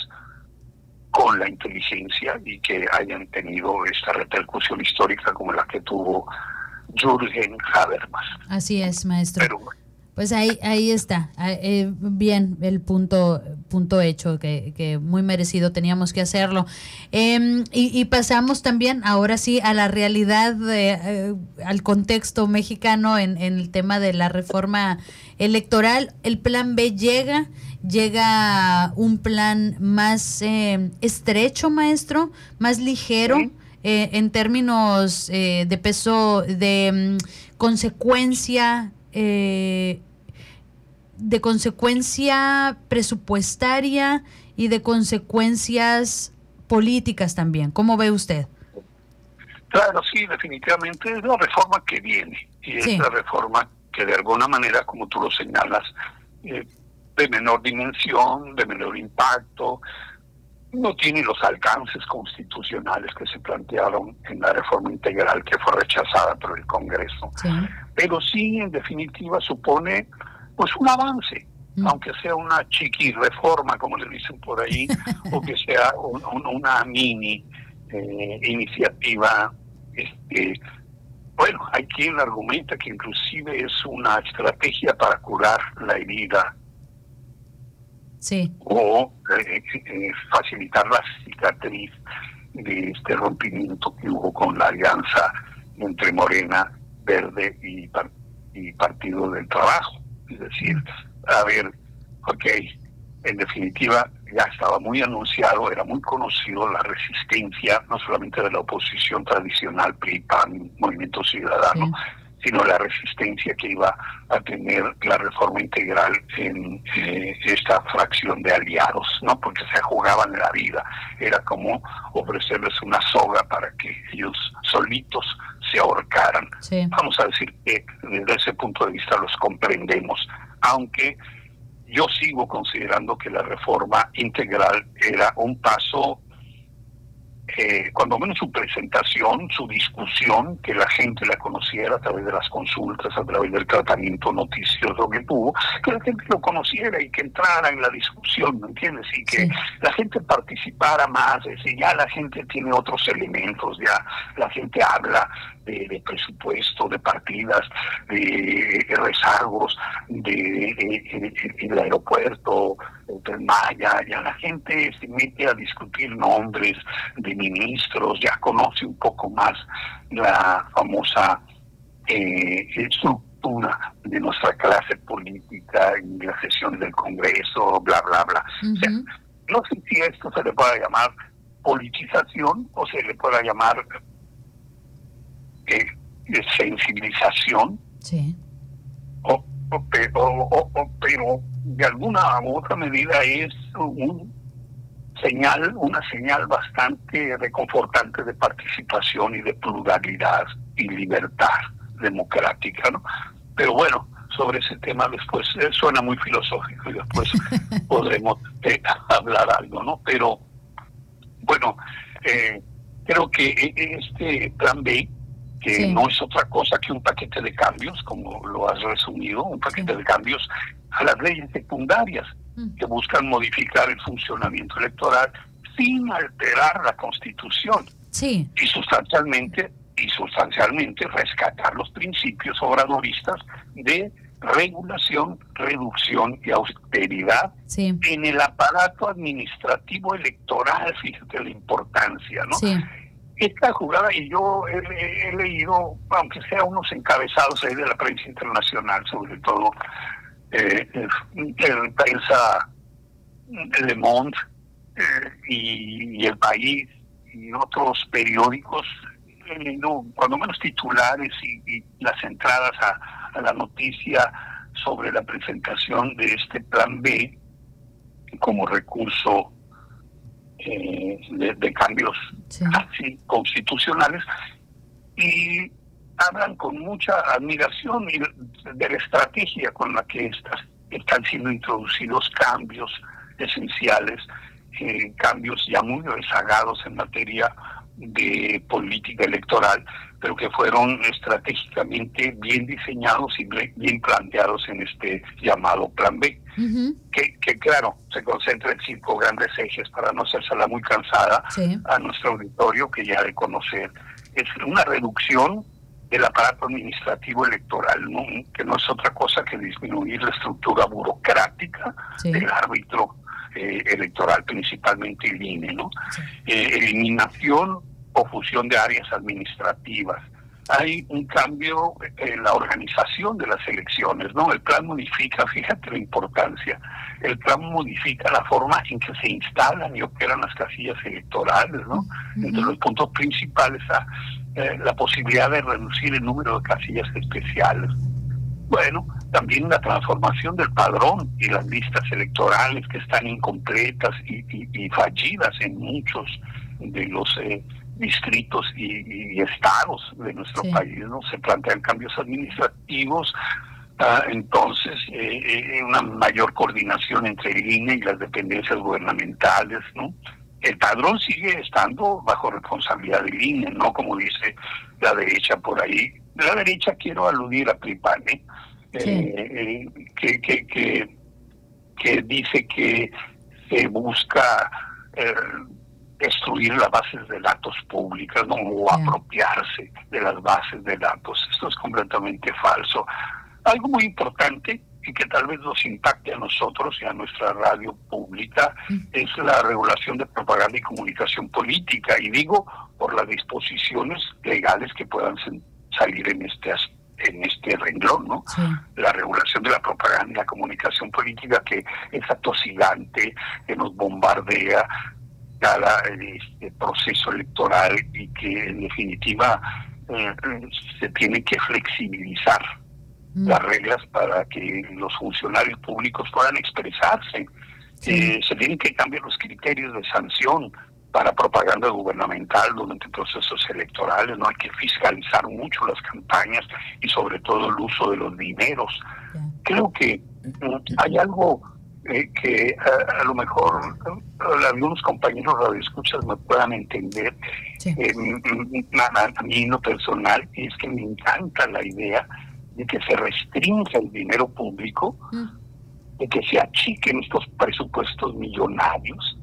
con la inteligencia y que hayan tenido esta repercusión histórica como la que tuvo Jürgen Habermas. Así es, maestro. Pero, pues ahí ahí está, eh, bien el punto punto hecho, que, que muy merecido teníamos que hacerlo. Eh, y, y pasamos también, ahora sí, a la realidad, de, eh, al contexto mexicano en, en el tema de la reforma electoral. El plan B llega, llega un plan más eh, estrecho, maestro, más ligero, ¿sí? eh, en términos eh, de peso, de um, consecuencia, eh, de consecuencia presupuestaria y de consecuencias políticas también. ¿Cómo ve usted? Claro, sí, definitivamente es la reforma que viene y es sí. la reforma que de alguna manera, como tú lo señalas, eh, de menor dimensión, de menor impacto, no tiene los alcances constitucionales que se plantearon en la reforma integral que fue rechazada por el Congreso. Sí. Pero sí, en definitiva, supone pues un avance, mm. aunque sea una chiqui reforma, como le dicen por ahí, o que sea un, un, una mini eh, iniciativa. Este, bueno, hay quien argumenta que inclusive es una estrategia para curar la herida. Sí. O eh, eh, facilitar la cicatriz de este rompimiento que hubo con la alianza entre Morena, Verde y, y Partido del Trabajo. Es decir, a ver, ok, en definitiva ya estaba muy anunciado, era muy conocido la resistencia, no solamente de la oposición tradicional, P R I, P A N, Movimiento Ciudadano, sí. sino la resistencia que iba a tener la reforma integral en eh, esta fracción de aliados, ¿no? Porque se jugaban la vida, era como ofrecerles una soga para que ellos solitos se ahorcaran. Sí. Vamos a decir que desde ese punto de vista los comprendemos, aunque yo sigo considerando que la reforma integral era un paso, eh, cuando menos su presentación, su discusión, que la gente la conociera a través de las consultas, a través del tratamiento noticioso que tuvo, que la gente lo conociera y que entrara en la discusión, ¿me entiendes? Y que sí. la gente participara más, es decir, ya la gente tiene otros elementos, ya la gente habla de, de presupuesto, de partidas, de, de rezagos, de, de, de, de, del aeropuerto, del Maya, ya la gente se mete a discutir nombres de ministros, ya conoce un poco más la famosa eh, estructura de nuestra clase política en las sesiones del Congreso, bla, bla, bla. Uh-huh. O sea, no sé si esto se le pueda llamar politización o se le pueda llamar eh, sensibilización. Sí. O, o, pero, o, o, pero de alguna u otra medida es un señal, una señal bastante reconfortante de participación y de pluralidad y libertad democrática, ¿no? Pero bueno, sobre ese tema después eh, suena muy filosófico y después podremos eh, hablar algo, ¿no? Pero bueno, eh, creo que este plan B, que sí. no es otra cosa que un paquete de cambios, como lo has resumido, un paquete sí. de cambios a las leyes secundarias mm. que buscan modificar el funcionamiento electoral sin alterar la Constitución sí. y sustancialmente y sustancialmente rescatar los principios obradoristas de regulación, reducción y austeridad sí. en el aparato administrativo electoral. Fíjate la importancia, ¿no? Sí. Esta jugada, y yo he, he, he leído, aunque sea unos encabezados ahí de la prensa internacional, sobre todo eh, el prensa Le Monde eh, y, y El País y otros periódicos, he leído cuando menos titulares y, y las entradas a, a la noticia sobre la presentación de este plan B como recurso eh, de, de cambios sí. así constitucionales, y hablan con mucha admiración de la estrategia con la que estas, están siendo introducidos cambios esenciales, eh, cambios ya muy rezagados en materia de política electoral, pero que fueron estratégicamente bien diseñados y bien planteados en este llamado Plan B, uh-huh. que, que claro, se concentra en cinco grandes ejes para no hacérsela muy cansada sí. a nuestro auditorio, que ya de conocer. Es una reducción del aparato administrativo electoral, ¿no? Que no es otra cosa que disminuir la estructura burocrática sí. del árbitro eh, electoral, principalmente el I N E, ¿no? Sí. Eh, eliminación o fusión de áreas administrativas. Hay un cambio en la organización de las elecciones, ¿no? El plan modifica, fíjate la importancia, el plan modifica la forma en que se instalan y operan las casillas electorales, ¿no? Uh-huh. Entre los puntos principales a eh, la posibilidad de reducir el número de casillas especiales. Bueno, también la transformación del padrón y las listas electorales que están incompletas y, y, y fallidas en muchos de los eh, distritos y, y estados de nuestro sí. país, ¿no? Se plantean cambios administrativos, uh, entonces eh, eh, una mayor coordinación entre el I N E y las dependencias gubernamentales, ¿no? El padrón sigue estando bajo responsabilidad del I N E, no como dice la derecha por ahí. De la derecha quiero aludir a Pripán, ¿eh? Sí. Eh, eh, que, que, que, que dice que se busca eh, destruir las bases de datos públicas, ¿no? O yeah. apropiarse de las bases de datos. Esto es completamente falso. Algo muy importante y que tal vez nos impacte a nosotros y a nuestra radio pública mm. es la regulación de propaganda y comunicación política, y digo por las disposiciones legales que puedan salir en este en este renglón, ¿no? Sí. La regulación de la propaganda y la comunicación política, que es atosigante, que nos bombardea cada este proceso electoral y que en definitiva eh, se tiene que flexibilizar mm. las reglas para que los funcionarios públicos puedan expresarse. Sí. Eh, se tienen que cambiar los criterios de sanción para propaganda gubernamental durante procesos electorales, no hay que fiscalizar mucho las campañas y sobre todo el uso de los dineros. Yeah. Creo que mm, hay algo Eh, que a, a lo mejor a, algunos compañeros radioescuchas me puedan entender. Sí. Eh, a, a mí en lo personal es que me encanta la idea de que se restrinja el dinero público, mm. de que se achiquen estos presupuestos millonarios,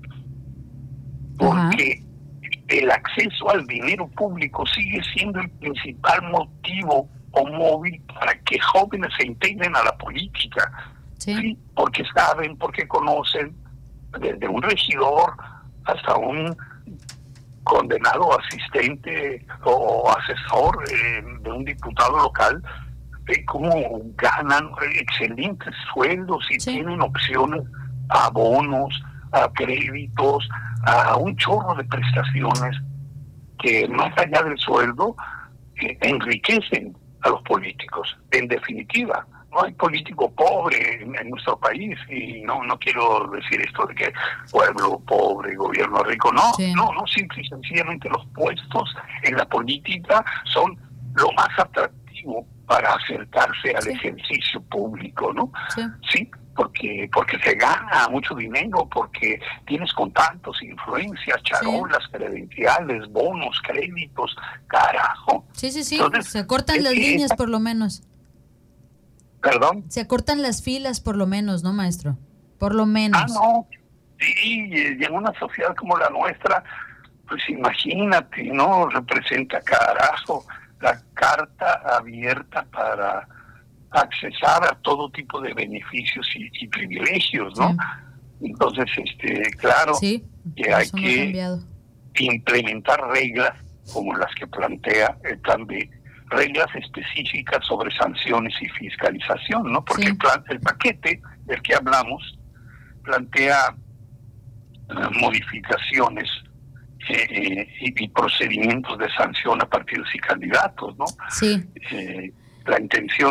porque uh-huh. el acceso al dinero público sigue siendo el principal motivo o móvil para que jóvenes se integren a la política. Sí. Sí, porque saben, porque conocen, desde un regidor hasta un condenado asistente o asesor eh, de un diputado local, eh, cómo ganan excelentes sueldos y sí. tienen opciones a bonos, a créditos, a un chorro de prestaciones que más allá del sueldo eh, enriquecen a los políticos. En definitiva, no hay político pobre en, en nuestro país, y no no quiero decir esto de que pueblo pobre, gobierno rico, no, sí. no, no, simple y sencillamente los puestos en la política son lo más atractivo para acercarse al sí. ejercicio público, ¿no? Sí. sí, porque porque se gana mucho dinero, porque tienes contactos, influencias, charolas, sí. credenciales, bonos, créditos, carajo. Sí, sí, sí, Entonces, se cortan las líneas esta... por lo menos. ¿Perdón? Se acortan las filas por lo menos, ¿no, maestro? Por lo menos. Ah, no. Sí, y en una sociedad como la nuestra, pues imagínate, ¿no? Representa, carajo, la carta abierta para accesar a todo tipo de beneficios y, y privilegios, ¿no? Sí. Entonces, este, claro, sí, que hay que implementar reglas como las que plantea el plan B, reglas específicas sobre sanciones y fiscalización, ¿no? Porque sí. el, plan, el paquete del que hablamos plantea uh, modificaciones eh, y, y procedimientos de sanción a partidos y candidatos, ¿no? Sí. Eh, la intención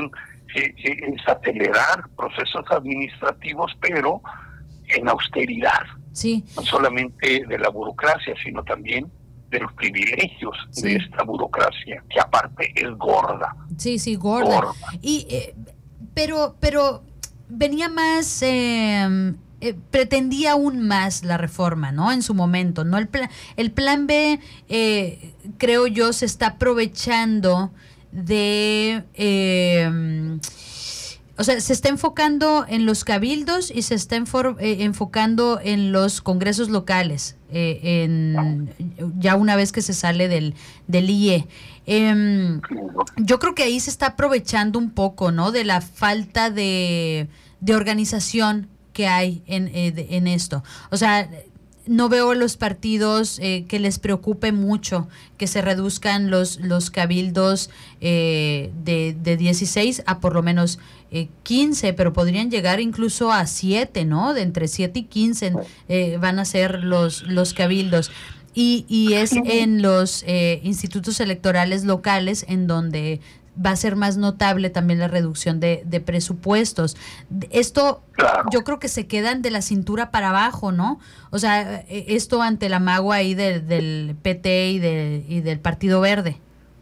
eh, eh, es acelerar procesos administrativos, pero en austeridad. Sí. No solamente de la burocracia, sino también de los privilegios Sí. de esta burocracia, que aparte es gorda. Sí, sí, gorda. Gorda. Y, eh, pero, pero venía más, eh, eh, pretendía aún más la reforma, ¿no? En su momento, ¿no? El, plan, el plan B, eh, creo yo, se está aprovechando de... Eh, o sea, se está enfocando en los cabildos y se está enfor, eh, enfocando en los congresos locales, eh, en, ya una vez que se sale del, del I E. Eh, yo creo que ahí se está aprovechando un poco, ¿no? De la falta de, de organización que hay en, eh, de, en esto. O sea, no veo a los partidos eh, que les preocupe mucho que se reduzcan los, los cabildos eh, de, de dieciséis a por lo menos eh, quince, pero podrían llegar incluso a siete, ¿no? De entre siete y quince eh, van a ser los, los cabildos. Y, y es en los eh, institutos electorales locales en donde va a ser más notable también la reducción de, de presupuestos. Esto, claro, yo creo que se quedan de la cintura para abajo, ¿no? O sea, esto ante el amago ahí del, del P T y, de, y del Partido Verde.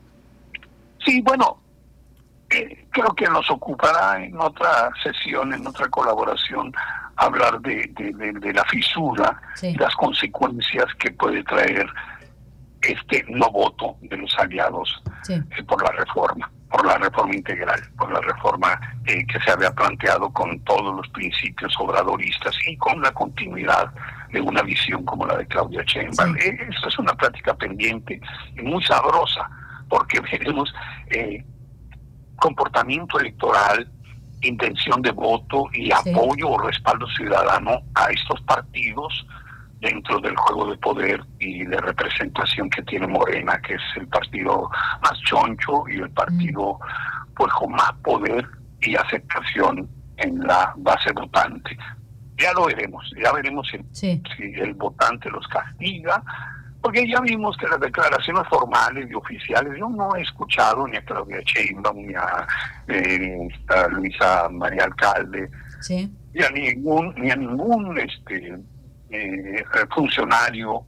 Sí, bueno, eh, creo que nos ocupará en otra sesión, en otra colaboración, hablar de, de, de, de la fisura, sí, y las consecuencias que puede traer este no voto de los aliados, sí, eh, por la reforma, por la reforma integral, por la reforma eh, que se había planteado con todos los principios obradoristas y con la continuidad de una visión como la de Claudia Sheinbaum. Sí. Eh, esto es una práctica pendiente y muy sabrosa, porque veremos eh, comportamiento electoral, intención de voto y sí, apoyo o respaldo ciudadano a estos partidos dentro del juego de poder y de representación que tiene Morena, que es el partido más choncho y el partido pues con más poder y aceptación en la base votante. Ya lo veremos, ya veremos si, sí, si el votante los castiga, porque ya vimos que las declaraciones formales y oficiales, yo no he escuchado ni a Claudia Sheinbaum, ni a, eh, a Luisa María Alcalde, sí, ni a ningún, ni a ningún este Eh, funcionario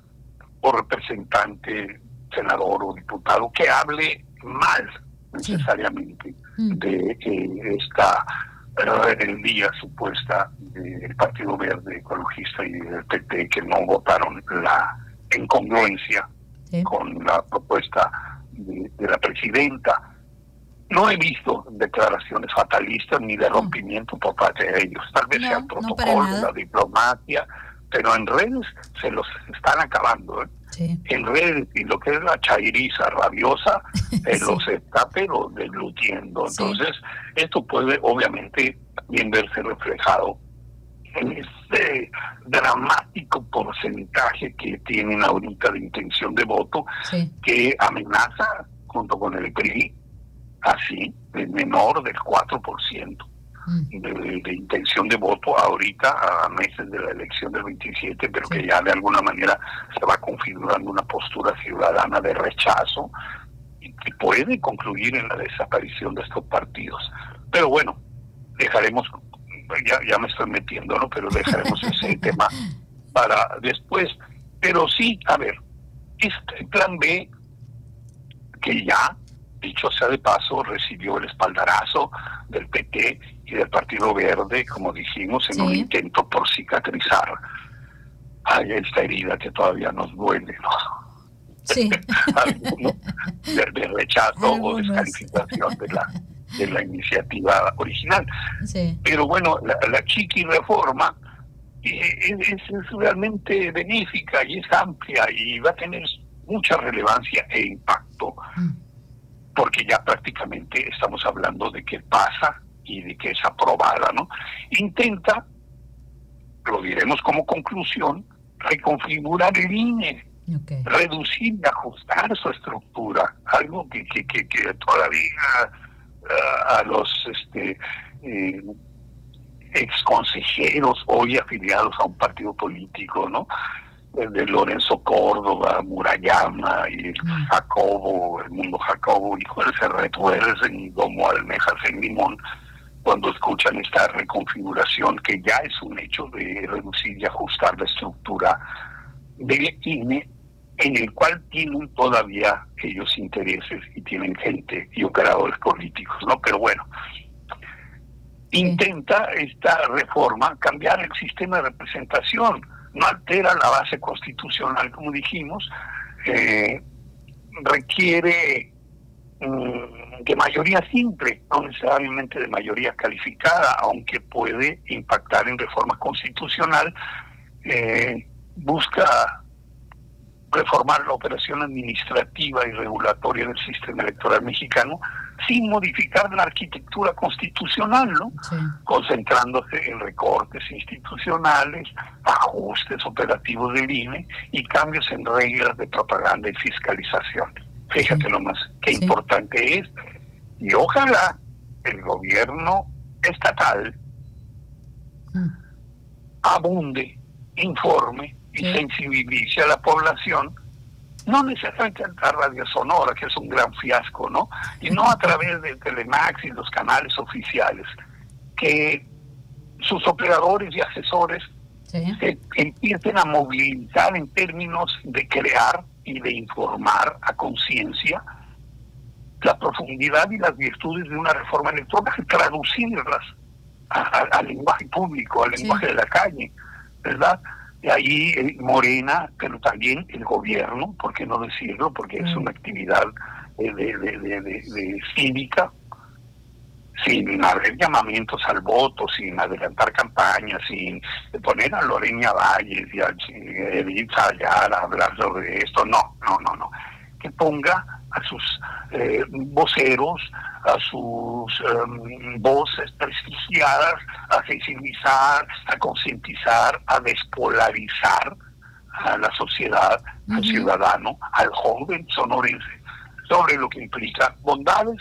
o representante, senador o diputado que hable mal necesariamente, sí, de eh, esta rebeldía supuesta del Partido Verde Ecologista y del P T, que no votaron la incongruencia, sí, con la propuesta de, de la presidenta. No he visto declaraciones fatalistas ni de rompimiento por parte de ellos. Tal vez no, sea el protocolo, no, la diplomacia, pero en redes se los están acabando, ¿eh? Sí. En redes, y lo que es la chairiza rabiosa, eh, sí, los está pero deglutiendo. Entonces, sí, esto puede obviamente también verse reflejado en este dramático porcentaje que tienen ahorita de intención de voto, sí, que amenaza junto con el P R I, así, el menor del cuatro por ciento. De, de intención de voto ahorita a meses de la elección del veintisiete, pero sí, que ya de alguna manera se va configurando una postura ciudadana de rechazo y que puede concluir en la desaparición de estos partidos. Pero bueno, dejaremos, ya, ya me estoy metiendo, ¿no? Pero dejaremos ese tema para después. Pero sí, a ver, este plan B, que ya, dicho sea de paso, recibió el espaldarazo del P T y del Partido Verde, como dijimos, en sí, un intento por cicatrizar a esta herida que todavía nos duele, ¿no? Sí. Alguno, de, de rechazo Algunos. o descalificación de la, de la iniciativa original. Sí. Pero bueno, la, la chiqui reforma es, es, es realmente benéfica y es amplia y va a tener mucha relevancia e impacto. Mm. Porque ya prácticamente estamos hablando de que pasa y de que es aprobada, ¿no? Intenta, lo diremos como conclusión, reconfigurar el I N E, okay, reducir y ajustar su estructura, algo que, que, que, que todavía uh, a los este eh, ex consejeros hoy afiliados a un partido político, ¿no? de Lorenzo Córdoba, Murayama y Jacobo, el mundo Jacobo, hijo de se retuercen como almejas en limón cuando escuchan esta reconfiguración que ya es un hecho de reducir y ajustar la estructura del I N E, en el cual tienen todavía ellos intereses y tienen gente y operadores políticos, ¿no? Pero bueno, intenta esta reforma cambiar el sistema de representación, no altera la base constitucional, como dijimos, eh, requiere mm, de mayoría simple, no necesariamente de mayoría calificada, aunque puede impactar en reforma constitucional, eh, busca reformar la operación administrativa y regulatoria del sistema electoral mexicano sin modificar la arquitectura constitucional, ¿no? Sí. Concentrándose en recortes institucionales, ajustes operativos del I N E y cambios en reglas de propaganda y fiscalización. Fíjate sí. lo más que sí. importante es, y ojalá el gobierno estatal mm. abunde, informe y sí. sensibilice a la población, no necesariamente a Radio Sonora, que es un gran fiasco, ¿no? Y no a través de Telemax y los canales oficiales, que sus operadores y asesores sí. se empiecen a movilizar en términos de crear y de informar a conciencia la profundidad y las virtudes de una reforma electoral, traducirlas al lenguaje público, al lenguaje sí. de la calle, ¿verdad? Y ahí eh, Morena, pero también el gobierno, ¿por qué no decirlo? Porque mm. es una actividad eh, de, de, de, de, de cívica, sin haber llamamientos al voto, sin adelantar campañas, sin poner a Lorena Valles y a Edith Sayar a hablar sobre esto. No, no, no, no. Que ponga a sus eh, voceros, a sus um, voces prestigiadas, a sensibilizar, a concientizar, a despolarizar a la sociedad, uh-huh. al ciudadano, al joven sonorense, sobre lo que implica bondades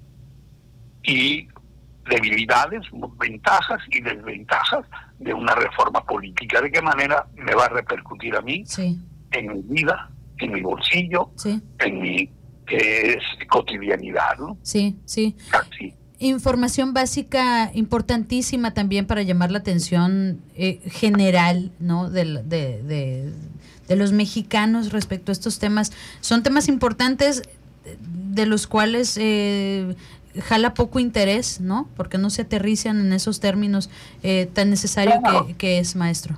y debilidades, ventajas y desventajas de una reforma política. ¿De qué manera me va a repercutir a mí? Sí. En mi vida, en mi bolsillo, sí. en mi eh, cotidianidad, ¿no? Sí, sí. Así. Información básica importantísima también para llamar la atención eh, general, ¿no? De, de, de, de los mexicanos respecto a estos temas. Son temas importantes de los cuales eh, jala poco interés, ¿no? Porque no se aterrizan en esos términos eh, tan necesario claro. que, que es, maestro.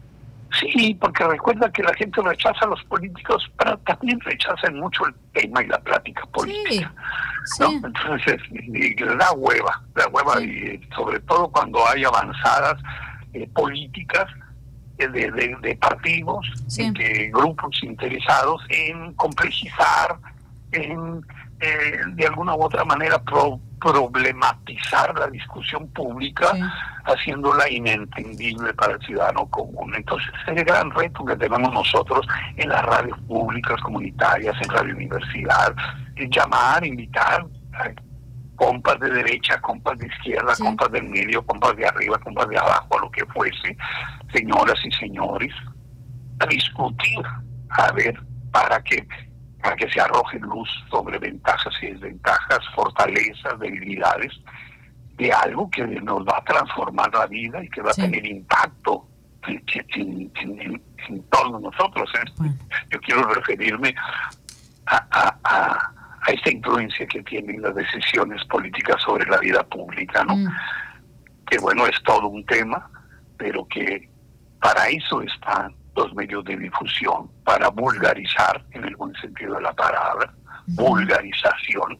Sí, porque recuerda que la gente rechaza a los políticos, pero también rechazan mucho el tema y la plática política. Sí, ¿no? Sí. Entonces, y, y da hueva, da hueva, sí. y sobre todo cuando hay avanzadas eh, políticas de, de, de partidos, sí. de grupos interesados en complejizar, en eh, de alguna u otra manera pro, problematizar la discusión pública, sí. haciéndola inentendible para el ciudadano común. Entonces, ese es el gran reto que tenemos nosotros en las radios públicas, comunitarias, en Radio Universidad, es llamar, invitar a compas de derecha, compas de izquierda, sí. compas del medio, compas de arriba, compas de abajo, a lo que fuese, señoras y señores, a discutir, a ver, para que para que se arroje luz sobre ventajas y desventajas, fortalezas, debilidades, de algo que nos va a transformar la vida y que va sí. a tener impacto en, en, en, en todos nosotros. ¿eh? Bueno. Yo quiero referirme a, a, a, a esta influencia que tienen las decisiones políticas sobre la vida pública, ¿no? Mm. Que bueno, es todo un tema, pero que para eso están los medios de difusión, para vulgarizar, en el buen sentido de la palabra, uh-huh. vulgarización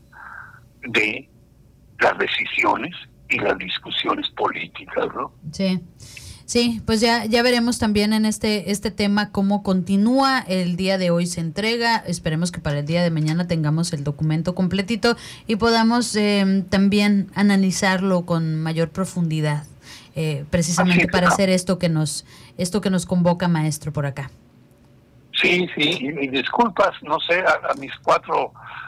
de las decisiones y las discusiones políticas, ¿no? Sí, sí, pues ya ya veremos también en este este tema cómo continúa. El día de hoy se entrega, esperemos que para el día de mañana tengamos el documento completito y podamos eh, también analizarlo con mayor profundidad. Eh, precisamente para hacer esto que nos esto que nos convoca, maestro, por acá. Sí, sí, y mis disculpas, no sé, a, a mis cuatro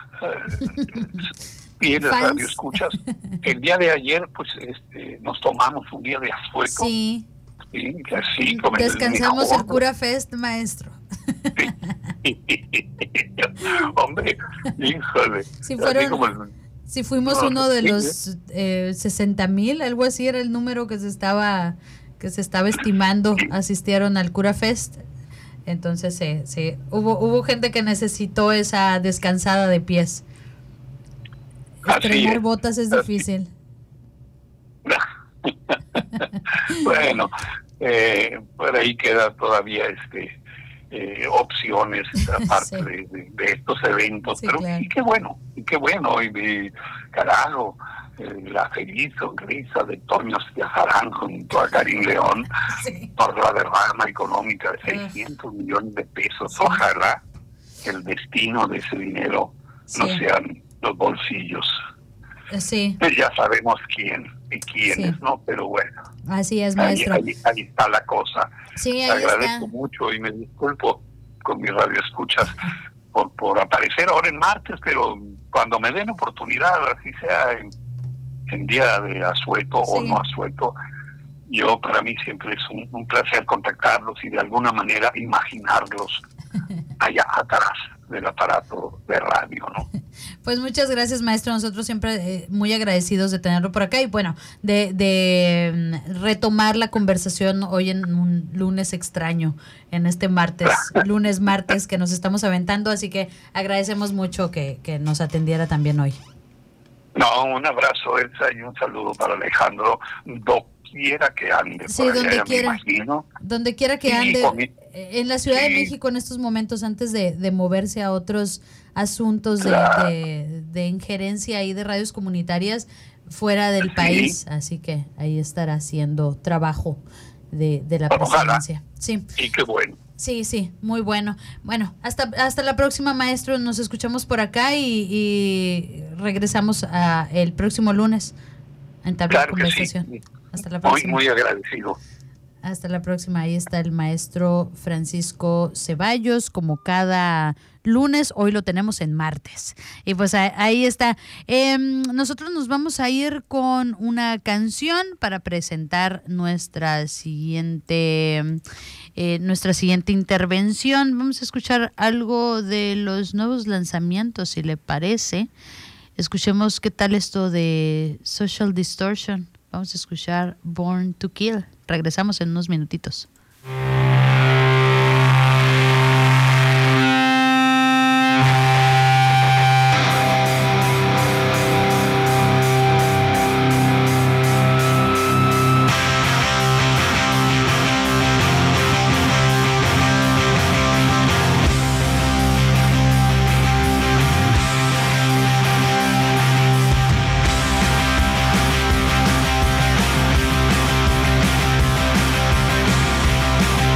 eh, fieles radioescuchas. El día de ayer, pues, este, nos tomamos un día de asueto. Sí. Sí, así como descansamos el, el Cura Fest, maestro. Hombre, híjole. Si fueron, como el, si fuimos no, uno de sí, los eh, sesenta mil, algo así era el número que se estaba que se estaba estimando, asistieron al Cura Fest. Entonces, sí, sí, hubo hubo gente que necesitó esa descansada de pies. Estrenar botas es difícil. Bueno, eh, por ahí queda todavía este eh, opciones aparte sí. de, de, de estos eventos, sí, pero claro. y qué bueno, y qué bueno, y, y carajo, eh, la feliz sonrisa de Toño Viajarán junto a Karim León sí. por la derrama económica de seiscientos millones de pesos. Sí. Ojalá el destino de ese dinero sí. no sean los bolsillos. Sí. Ya sabemos quién y quiénes, sí. ¿no? Pero bueno. Así es, maestro. Ahí, ahí, ahí está la cosa. Sí, ahí agradezco está. mucho y me disculpo con mi radio escuchas por, por aparecer ahora en martes, pero cuando me den oportunidad, así sea en, en día de asueto sí. o no asueto, yo para mí siempre es un, un placer contactarlos y de alguna manera imaginarlos allá atrás del aparato de radio, ¿no? Pues muchas gracias, maestro. Nosotros siempre eh, muy agradecidos de tenerlo por acá y bueno, de, de retomar la conversación hoy en un lunes extraño, en este martes, lunes, martes que nos estamos aventando, así que agradecemos mucho que, que nos atendiera también hoy. No, un abrazo, Elsa, y un saludo para Alejandro, doquiera que ande. Sí, donde allá, quiera, donde quiera que sí, ande. Mi... En la Ciudad sí. de México en estos momentos, antes de, de moverse a otros asuntos claro. de, de, de injerencia ahí de radios comunitarias fuera del sí. país, así que ahí estará haciendo trabajo de, de la presidencia. Sí. Y qué bueno. Sí, sí, muy bueno. Bueno, hasta hasta la próxima, maestro. Nos escuchamos por acá y, y regresamos a el próximo lunes a entablar claro conversación. Sí. Hasta la próxima. Muy, muy agradecido. Hasta la próxima. Ahí está el maestro Francisco Ceballos, como cada lunes. Hoy lo tenemos en martes. Y pues ahí está. Eh, nosotros nos vamos a ir con una canción para presentar nuestra siguiente, eh, nuestra siguiente intervención. Vamos a escuchar algo de los nuevos lanzamientos, si le parece. Escuchemos qué tal esto de Social Distortion. Vamos a escuchar Born to Kill. Regresamos en unos minutitos. We'll be right back.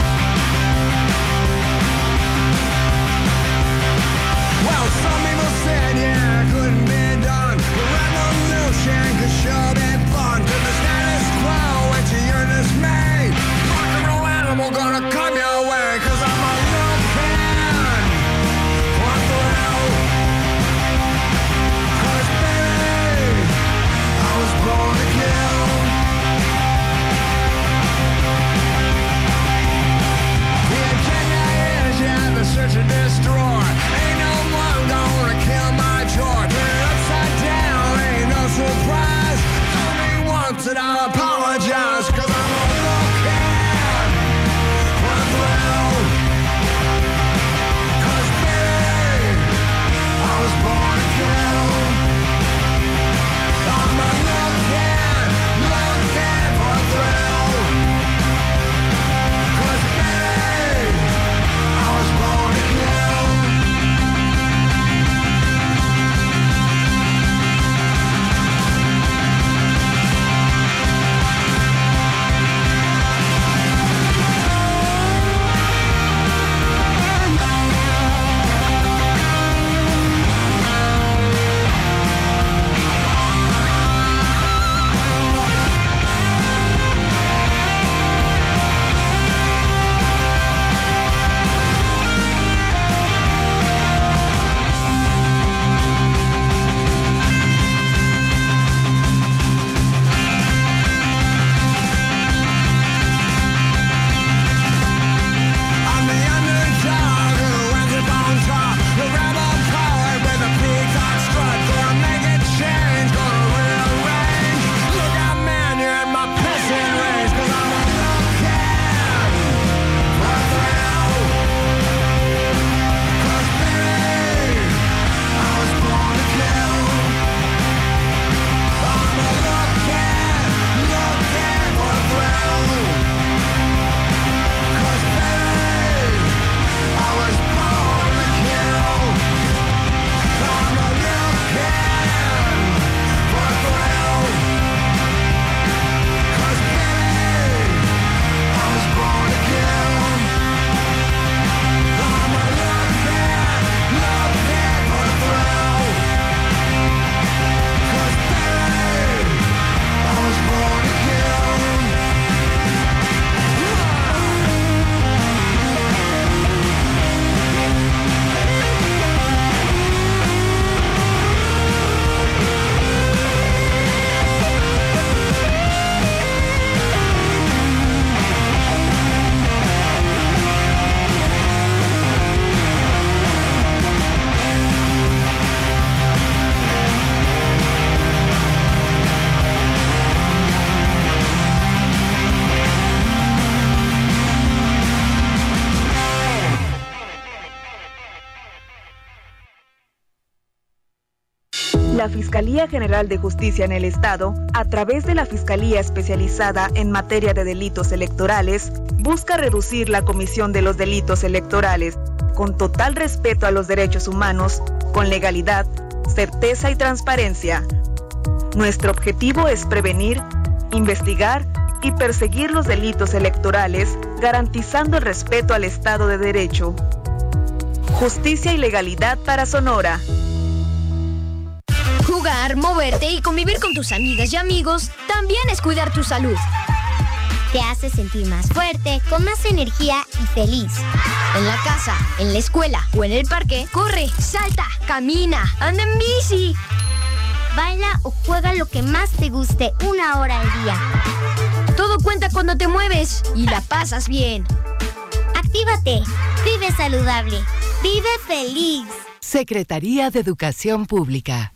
La Fiscalía General de Justicia en el Estado, a través de la Fiscalía Especializada en Materia de Delitos Electorales, busca reducir la comisión de los delitos electorales con total respeto a los derechos humanos, con legalidad, certeza y transparencia. Nuestro objetivo es prevenir, investigar y perseguir los delitos electorales, garantizando el respeto al Estado de Derecho. Justicia y legalidad para Sonora. Jugar, moverte y convivir con tus amigas y amigos también es cuidar tu salud. Te hace sentir más fuerte, con más energía y feliz. En la casa, en la escuela o en el parque, corre, salta, camina, anda en bici. Baila o juega lo que más te guste una hora al día. Todo cuenta cuando te mueves y la pasas bien. Actívate, vive saludable, vive feliz. Secretaría de Educación Pública.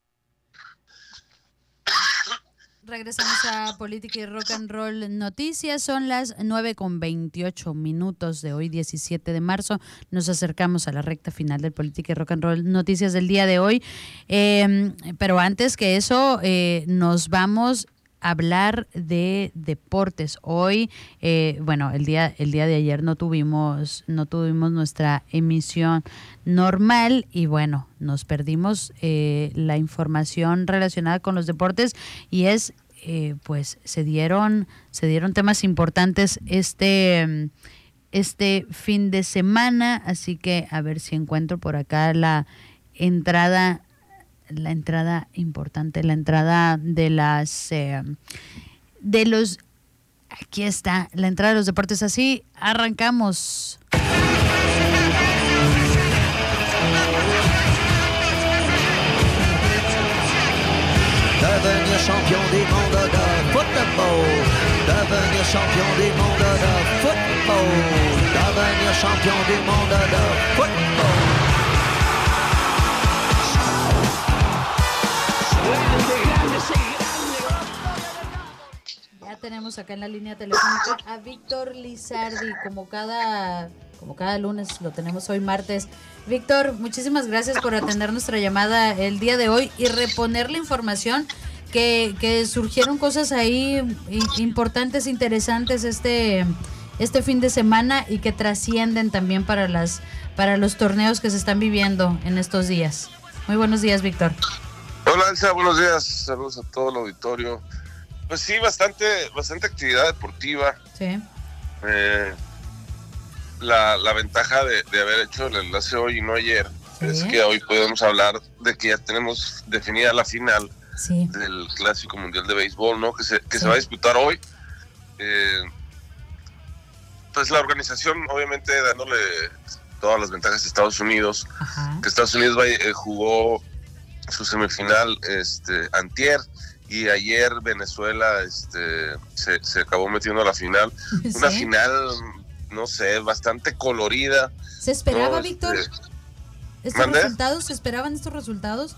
Regresamos a Política y Rock and Roll Noticias. Son las nueve con veintiocho minutos de hoy, diecisiete de marzo. Nos acercamos a la recta final del Política y Rock and Roll Noticias del día de hoy. Eh, pero antes que eso, eh, nos vamos a hablar de deportes. Hoy, eh, bueno, el día, el día de ayer no tuvimos, no tuvimos nuestra emisión normal y bueno, nos perdimos eh, la información relacionada con los deportes y es Eh, pues se dieron se dieron temas importantes este este fin de semana, así que a ver si encuentro por acá la entrada la entrada importante, la entrada de las eh, de los aquí está la entrada de los deportes. Así arrancamos. Devenir champion du monde de football. Devenir champion du monde de football. Devenir champion du monde de football. Ya tenemos acá en la línea telefónica a Víctor Lizardi, como cada como cada lunes, lo tenemos hoy martes. Víctor, muchísimas gracias por atender nuestra llamada el día de hoy y reponer la información que, que surgieron cosas ahí importantes, interesantes este, este fin de semana y que trascienden también para las para los torneos que se están viviendo en estos días. Muy buenos días, Víctor. Hola, Elsa, buenos días. Saludos a todo el auditorio. Pues sí, bastante, bastante actividad deportiva. Sí. Eh, La, la ventaja de, de haber hecho el enlace hoy y no ayer sí. es que hoy podemos hablar de que ya tenemos definida la final sí. del Clásico Mundial de Béisbol, ¿no? Que se que sí. se va a disputar hoy. Eh, pues la organización, obviamente, dándole todas las ventajas a Estados Unidos. Ajá. Que Estados Unidos va, eh, jugó su semifinal este, antier y ayer Venezuela este, se, se acabó metiendo a la final. ¿Sí? Una final, no sé, bastante colorida. ¿Se esperaba, ¿no? Víctor? Este, ¿Estos ¿Mandé? resultados? ¿Se esperaban estos resultados?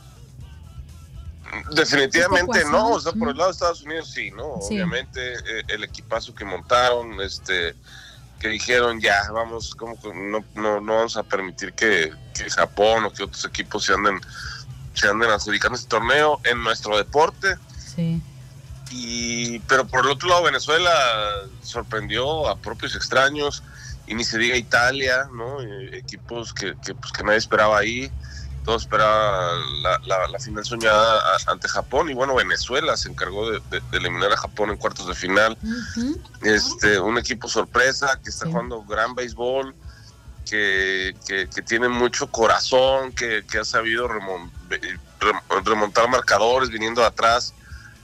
Definitivamente no, o sea, por el lado de Estados Unidos sí, ¿no? Sí. Obviamente eh, el equipazo que montaron, este, que dijeron ya, vamos, como que no, no, no vamos a permitir que, que Japón o que otros equipos se anden, se anden adjudicando este torneo en nuestro deporte. Sí. Y, pero por el otro lado Venezuela sorprendió a propios extraños, y ni se diga Italia, ¿no? Eh, equipos que, que, pues, que nadie esperaba ahí. Todo esperaba la, la, la final soñada a, ante Japón, y bueno, Venezuela se encargó de, de, de eliminar a Japón en cuartos de final. Uh-huh. Este, un equipo sorpresa que está sí. jugando gran béisbol, que, que, que tiene mucho corazón, que, que ha sabido remont, remontar marcadores viniendo de atrás.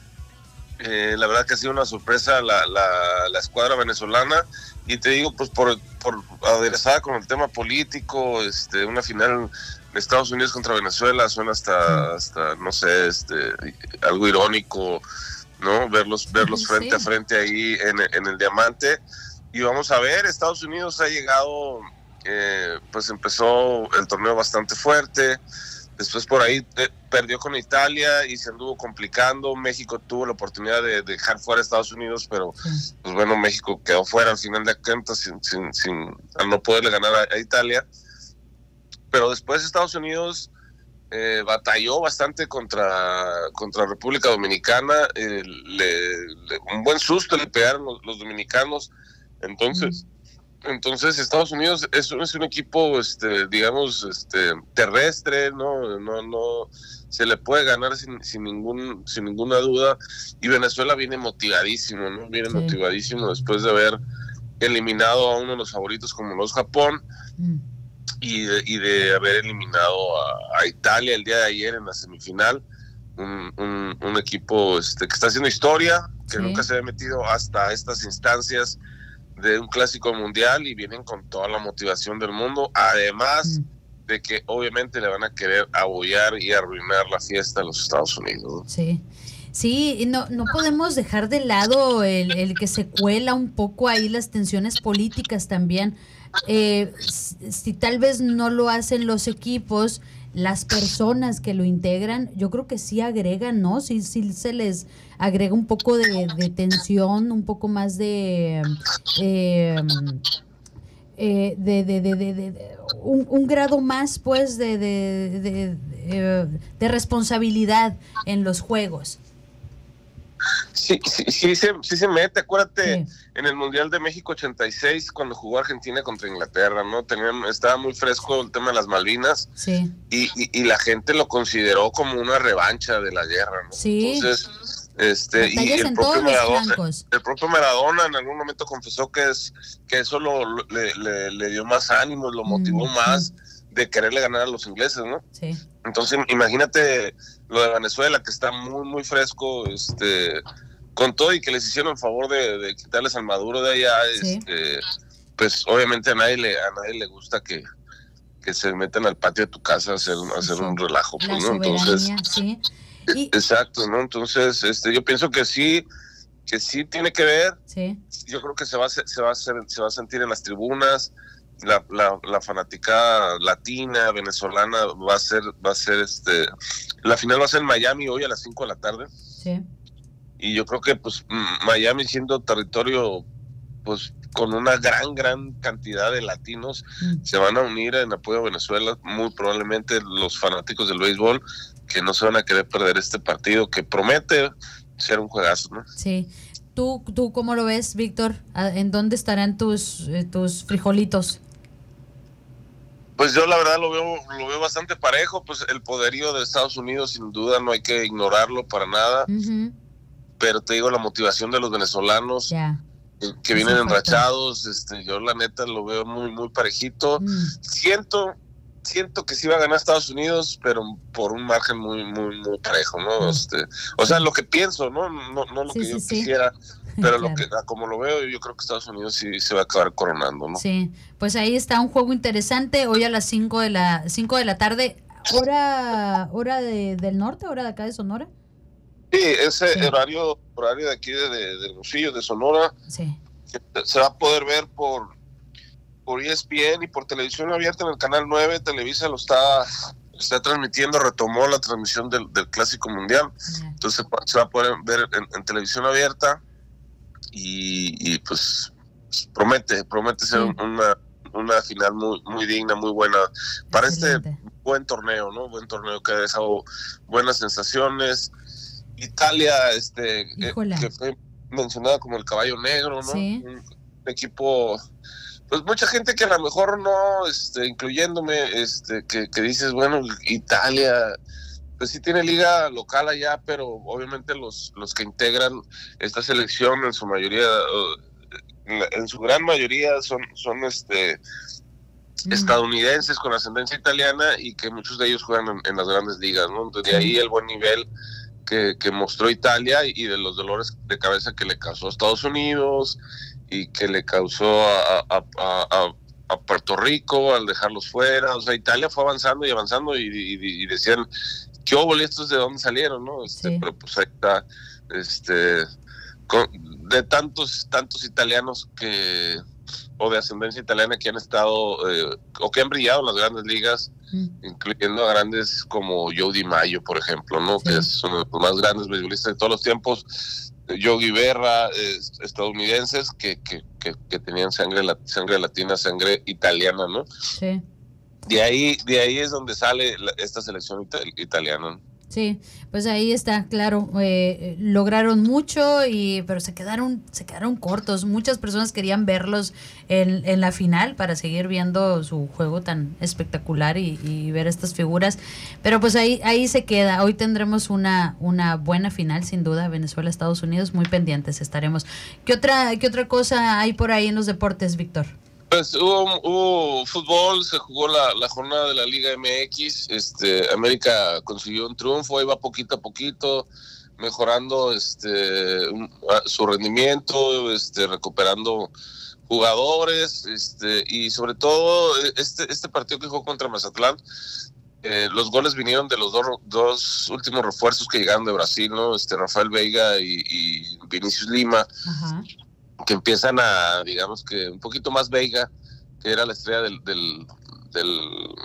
Eh, la verdad que ha sido una sorpresa la, la, la escuadra venezolana, y te digo, pues por, por aderezada con el tema político, este, una final de Estados Unidos contra Venezuela suena hasta, hasta no sé, este, algo irónico, ¿no? Verlos, verlos frente sí. a frente ahí en, en el diamante. Y vamos a ver, Estados Unidos ha llegado, eh, pues empezó el torneo bastante fuerte. Después por ahí eh, perdió con Italia y se anduvo complicando. México tuvo la oportunidad de, de dejar fuera a Estados Unidos, pero sí. pues bueno, México quedó fuera al final de cuentas sin, sin, sin, al no poderle ganar a, a Italia. Pero después Estados Unidos eh, batalló bastante contra, contra República Dominicana, eh, le, le, un buen susto le pegaron los, los dominicanos, entonces... Mm. Entonces Estados Unidos es, es un equipo, este, digamos, este, terrestre, no, no, no se le puede ganar sin, sin ningún, sin ninguna duda. Y Venezuela viene motivadísimo, ¿no? Viene sí. motivadísimo después de haber eliminado a uno de los favoritos como los Japón mm. y, de, y de haber eliminado a, a Italia el día de ayer en la semifinal. Un, un, un equipo, este, que está haciendo historia, que sí. nunca se había metido hasta estas instancias de un clásico mundial y vienen con toda la motivación del mundo, además mm. de que obviamente le van a querer abollar y arruinar la fiesta a los Estados Unidos. Sí, sí, no, no podemos dejar de lado el, el que se cuela un poco ahí las tensiones políticas también. Eh, si, si tal vez no lo hacen los equipos, las personas que lo integran, yo creo que sí agregan, ¿no? Sí, sí se les agrega un poco de, de tensión, un poco más de, eh, eh, de, de, de, de, de, de un, un grado más, pues, de, de, de, de, de responsabilidad en los juegos. Sí, sí, sí, se, sí se mete, acuérdate, sí. en el Mundial de México ochenta y seis, cuando jugó Argentina contra Inglaterra, ¿no? Tenía, estaba muy fresco el tema de las Malvinas, sí. y, y, y la gente lo consideró como una revancha de la guerra, ¿no? Sí. Entonces, este, y el propio, Maradona, el propio Maradona en algún momento confesó que es que eso lo, le, le, le dio más ánimo, lo motivó mm, más sí. de quererle ganar a los ingleses, ¿no? Sí. Entonces, imagínate lo de Venezuela, que está muy, muy fresco, este, con todo y que les hicieron el favor de, de quitarles al Maduro de allá, sí. este, pues obviamente a nadie le, a nadie le gusta que, que se metan al patio de tu casa a hacer, a hacer sí. un relajo, pues, ¿no? Entonces, sí. y... exacto, ¿no? Entonces, este, yo pienso que sí, que sí tiene que ver. Sí. Yo creo que se va a, se va a hacer, se va a sentir en las tribunas. La, la, la fanática latina, venezolana va a ser, va a ser este, la final va a ser en Miami hoy a las cinco de la tarde. Sí. Y yo creo que pues Miami siendo territorio pues con una gran, gran cantidad de latinos, mm. se van a unir en apoyo a Venezuela, muy probablemente los fanáticos del béisbol, que no se van a querer perder este partido, que promete ser un juegazo, ¿no? Sí. ¿Tú, tú cómo lo ves, Víctor? ¿En dónde estarán tus, eh, tus frijolitos? Pues yo la verdad lo veo lo veo bastante parejo, pues el poderío de Estados Unidos sin duda no hay que ignorarlo para nada, uh-huh. pero te digo, la motivación de los venezolanos yeah. que, que vienen enrachados, este, yo la neta lo veo muy muy parejito, mm. siento siento que sí va a ganar Estados Unidos, pero por un margen muy muy muy parejo, ¿no? Mm. Este, o sea, lo que pienso, no no, no lo sí, que sí, yo sí. quisiera. Pero claro. lo que, como lo veo, yo creo que Estados Unidos sí se va a acabar coronando, ¿no? Sí, pues ahí está un juego interesante, hoy a las cinco de la cinco de la tarde, hora hora de, del norte, hora de acá de Sonora. Sí, ese sí. horario horario de aquí de, de, de Hermosillo, de Sonora, sí. se va a poder ver por por E S P N y por televisión abierta en el canal nueve. Televisa lo está está transmitiendo, retomó la transmisión del, del Clásico Mundial, yeah. entonces se va a poder ver en, en televisión abierta. Y, y pues promete, promete ser sí. una, una final muy muy digna, muy buena para Excelente. Este buen torneo, ¿no? Buen torneo que ha dejado buenas sensaciones. Italia, este, eh, que fue mencionada como el caballo negro, ¿no? Sí. Un, un equipo, pues mucha gente que a lo mejor no, este, incluyéndome, este, que, que dices, bueno, Italia, pues sí tiene liga local allá, pero obviamente los los que integran esta selección en su mayoría, en su gran mayoría son son este mm. estadounidenses con ascendencia italiana y que muchos de ellos juegan en, en las grandes ligas, ¿no? Entonces de ahí el buen nivel que, que mostró Italia y de los dolores de cabeza que le causó a Estados Unidos y que le causó a, a, a, a a Puerto Rico al dejarlos fuera. O sea, Italia fue avanzando y avanzando y, y, y decían, ¿qué óvole estos de dónde salieron, no? Este, sí. Pero pues ahí está, este, con, de tantos, tantos italianos que, o de ascendencia italiana que han estado, eh, o que han brillado en las grandes ligas, mm. incluyendo a grandes como Joe DiMaggio, por ejemplo, ¿no? Sí. Que es uno de los más grandes beisbolistas de todos los tiempos. Yogi Berra, eh, estadounidenses que, que, que, que tenían sangre, sangre latina, sangre italiana, ¿no? Sí. de ahí, de ahí es donde sale la, esta selección itali- italiana, ¿no? Sí, pues ahí está, claro, eh, lograron mucho, y pero se quedaron se quedaron cortos. Muchas personas querían verlos en, en la final para seguir viendo su juego tan espectacular y, y ver estas figuras, pero pues ahí ahí se queda. Hoy tendremos una una buena final, sin duda, Venezuela, Estados Unidos, muy pendientes estaremos. ¿Qué otra qué otra cosa hay por ahí en los deportes, Víctor? Pues hubo, hubo fútbol, se jugó la, la jornada de la Liga M X, este, América consiguió un triunfo, ahí va poquito a poquito, mejorando este un, su rendimiento, este, recuperando jugadores, este, y sobre todo este, este partido que jugó contra Mazatlán, eh, los goles vinieron de los dos, dos últimos refuerzos que llegaron de Brasil, ¿no? Este, Rafael Veiga y, y Vinicius Lima. Ajá. Que empiezan a, digamos que un poquito más Veiga, que era la estrella del del, del,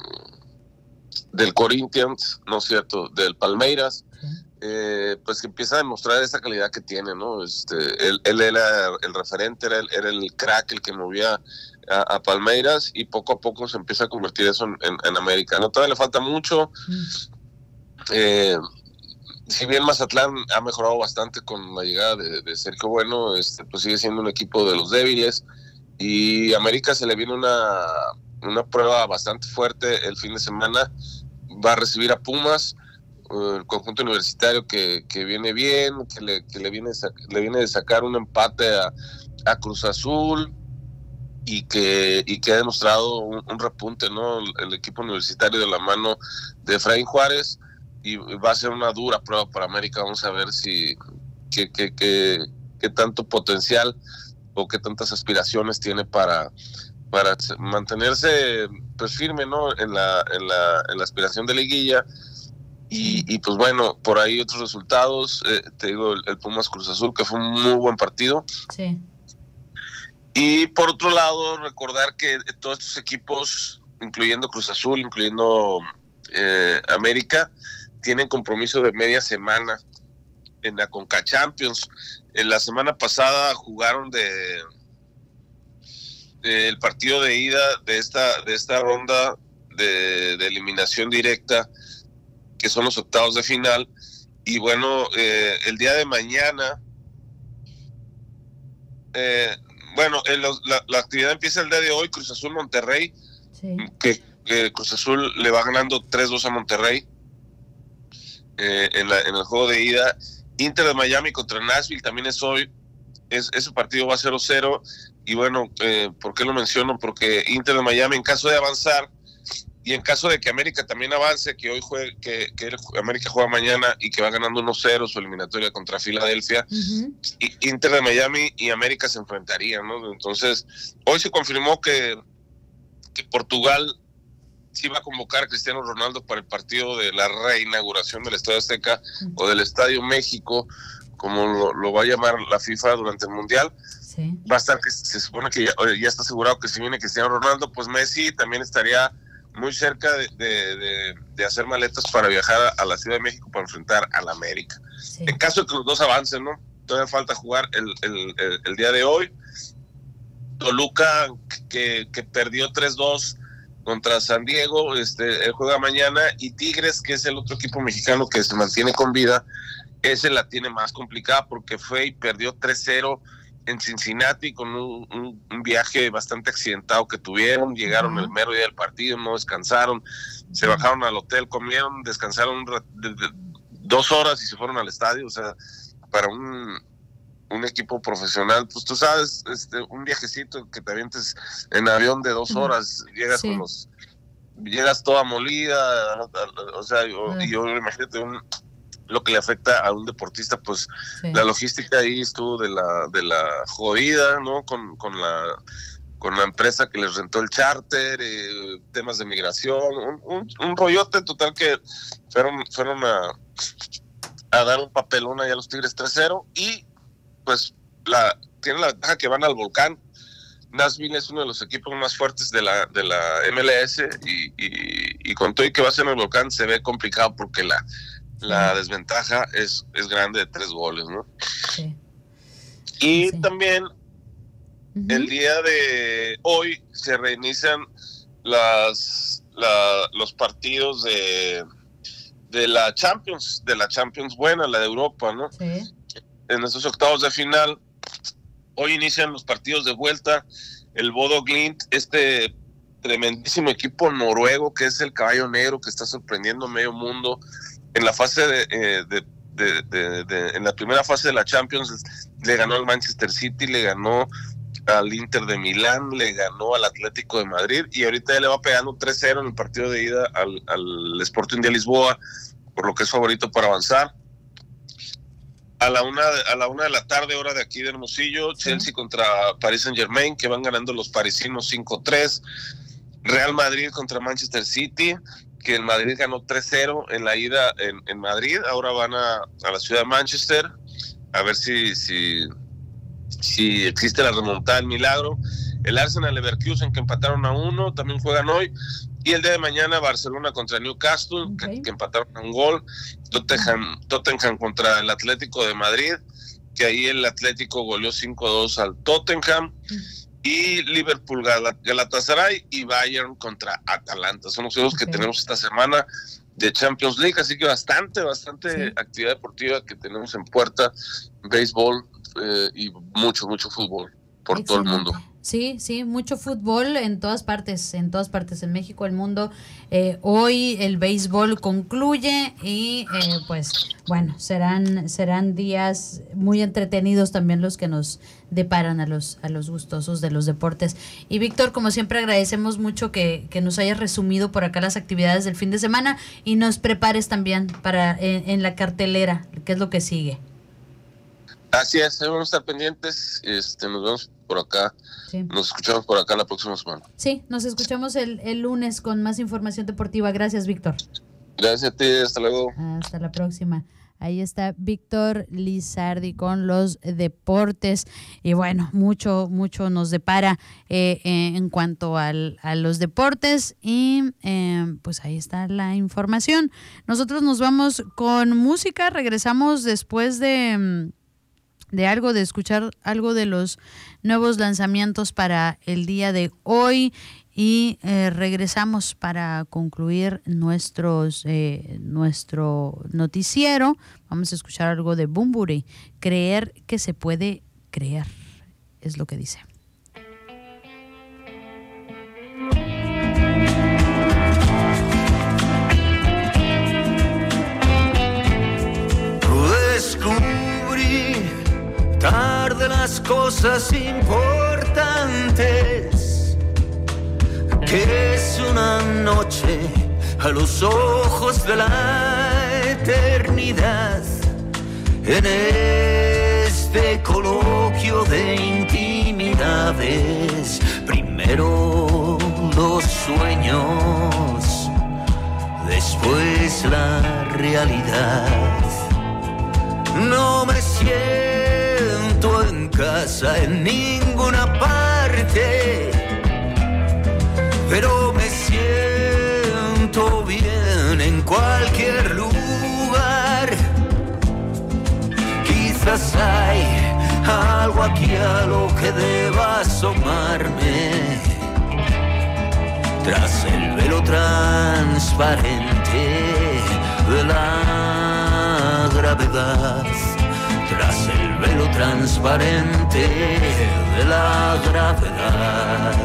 del Corinthians, ¿no es cierto?, del Palmeiras, sí. eh, pues que empieza a demostrar esa calidad que tiene, ¿no? Este, él, él era el referente, era el, era el crack, el que movía a, a Palmeiras, y poco a poco se empieza a convertir eso en, en, en América, ¿no? Todavía le falta mucho, mm. eh, si bien Mazatlán ha mejorado bastante con la llegada de, de Sergio Bueno, este, pues sigue siendo un equipo de los débiles, y América se le viene una, una prueba bastante fuerte el fin de semana. Va a recibir a Pumas, uh, el conjunto universitario que, que viene bien, que le, que le viene le viene de sacar un empate a, a Cruz Azul, y que y que ha demostrado un, un repunte, ¿no? El, el equipo universitario de la mano de Efraín Juárez, y va a ser una dura prueba para América. Vamos a ver si qué qué qué qué tanto potencial o qué tantas aspiraciones tiene para para mantenerse pues firme, ¿no? En la en la en la aspiración de liguilla. Y, y pues bueno, por ahí otros resultados, eh, te digo, el, el Pumas Cruz Azul, que fue un muy buen partido. Sí. Y por otro lado, recordar que todos estos equipos, incluyendo Cruz Azul, incluyendo eh, América, tienen compromiso de media semana en la Conca Champions. En la semana pasada jugaron de, de el partido de ida de esta de esta ronda de, de eliminación directa, que son los octavos de final. Y bueno, eh, el día de mañana, eh, bueno, en los, la, la actividad empieza el día de hoy. Cruz Azul Monterrey, sí. que, que Cruz Azul le va ganando tres dos a Monterrey. Eh, en, la, en el juego de ida. Inter de Miami contra Nashville también es hoy. Es, ese partido va a cero cero. Y bueno, eh, ¿por qué lo menciono? Porque Inter de Miami, en caso de avanzar, y en caso de que América también avance, que hoy juegue, que, que América juega mañana y que va ganando uno cero su eliminatoria contra Filadelfia, uh-huh. y Inter de Miami y América se enfrentarían, ¿no? Entonces, hoy se confirmó que, que Portugal sí va a convocar a Cristiano Ronaldo para el partido de la reinauguración del Estadio Azteca, uh-huh. o del Estadio México, como lo, lo va a llamar la FIFA durante el Mundial. Sí. Va a estar, que se supone que ya, ya está asegurado que si viene Cristiano Ronaldo, pues Messi también estaría muy cerca de, de, de, de hacer maletas para viajar a, a la Ciudad de México para enfrentar al América. Sí. En caso de que los dos avancen, ¿no? Todavía falta jugar el, el, el, el día de hoy. Toluca, que, que perdió tres dos contra San Diego, este, él juega mañana. Y Tigres, que es el otro equipo mexicano que se mantiene con vida, ese la tiene más complicada porque fue y perdió tres cero en Cincinnati con un, un, un viaje bastante accidentado que tuvieron. Llegaron uh-huh. el mero día del partido, no descansaron, uh-huh. se bajaron al hotel, comieron, descansaron un rat- de, de, dos horas y se fueron al estadio. O sea, para un, un equipo profesional, pues tú sabes, este, un viajecito que te avientes en avión de dos horas, uh-huh. llegas sí. con los, llegas toda molida, o sea, uh-huh. y yo imagínate un lo que le afecta a un deportista, pues sí. la logística ahí estuvo de la de la jodida, ¿no? Con, con la con la empresa que les rentó el charter, eh, temas de migración, un, un, un rollote total que fueron fueron a, a dar un papelón ahí a los Tigres tres cero. Y pues la tienen la ventaja que van al volcán. Nashville es uno de los equipos más fuertes de la de la M L S, y, y, y con todo y que va a ser en el volcán se ve complicado porque la la desventaja es, es grande de tres goles, ¿no? Sí. Y sí. también uh-huh. el día de hoy se reinician las, la, los partidos de, de la Champions, de la Champions buena, la de Europa, ¿no? Sí. En esos octavos de final, hoy inician los partidos de vuelta, el Bodo Glimt, este tremendísimo equipo noruego que es el caballo negro que está sorprendiendo a medio mundo en la fase de, eh, de, de, de, de en la primera fase de la Champions. Le ganó al Manchester City, le ganó al Inter de Milán, le ganó al Atlético de Madrid y ahorita ya le va pegando tres cero en el partido de ida al, al Sporting de Lisboa, por lo que es favorito para avanzar. A la una de, a la una de la tarde, hora de aquí de Hermosillo, sí. Chelsea contra Paris Saint-Germain, que van ganando los parisinos cinco tres. Real Madrid contra Manchester City, que el Madrid ganó tres cero en la ida en, en Madrid. Ahora van a, a la ciudad de Manchester a ver si, si, si existe la remontada, el milagro. El Arsenal Leverkusen, que empataron a uno, también juegan hoy. Y el día de mañana Barcelona contra Newcastle, okay. que, que empataron a un gol. Tottenham, Tottenham contra el Atlético de Madrid, que ahí el Atlético goleó cinco dos al Tottenham. Mm. Y Liverpool, Galatasaray y Bayern contra Atalanta. Son los juegos okay. que tenemos esta semana de Champions League, así que bastante, bastante sí. actividad deportiva que tenemos en puerta, béisbol eh, y mucho, mucho fútbol por Excelente. Todo el mundo. Sí, sí, mucho fútbol en todas partes, en todas partes, en México, el mundo. Eh, hoy el béisbol concluye y eh, pues bueno, serán serán días muy entretenidos también los que nos deparan a los a los gustosos de los deportes. Y Víctor, como siempre agradecemos mucho que, que nos hayas resumido por acá las actividades del fin de semana y nos prepares también para en, en la cartelera, qué es lo que sigue. Así es, vamos a estar pendientes, este, nos vemos por acá, sí. nos escuchamos por acá la próxima semana. Sí, nos escuchamos el, el lunes con más información deportiva. Gracias, Víctor. Gracias a ti, hasta luego. Hasta la próxima. Ahí está Víctor Lizardi con los deportes y bueno, mucho, mucho nos depara eh, eh, en cuanto al, a los deportes y eh, pues ahí está la información. Nosotros nos vamos con música, regresamos después de... de algo, de escuchar algo de los nuevos lanzamientos para el día de hoy y eh, regresamos para concluir nuestros eh, nuestro noticiero. Vamos a escuchar algo de Bunbury, creer que se puede creer, es lo que dice. Descubrí tarde las cosas importantes, que es una noche a los ojos de la eternidad, en este coloquio de intimidades. Primero los sueños, después la realidad. No me siento en casa en ninguna parte, pero me siento bien en cualquier lugar. Quizás hay algo aquí a lo que deba asomarme, tras el velo transparente de la gravedad, tras el velo transparente de la gravedad.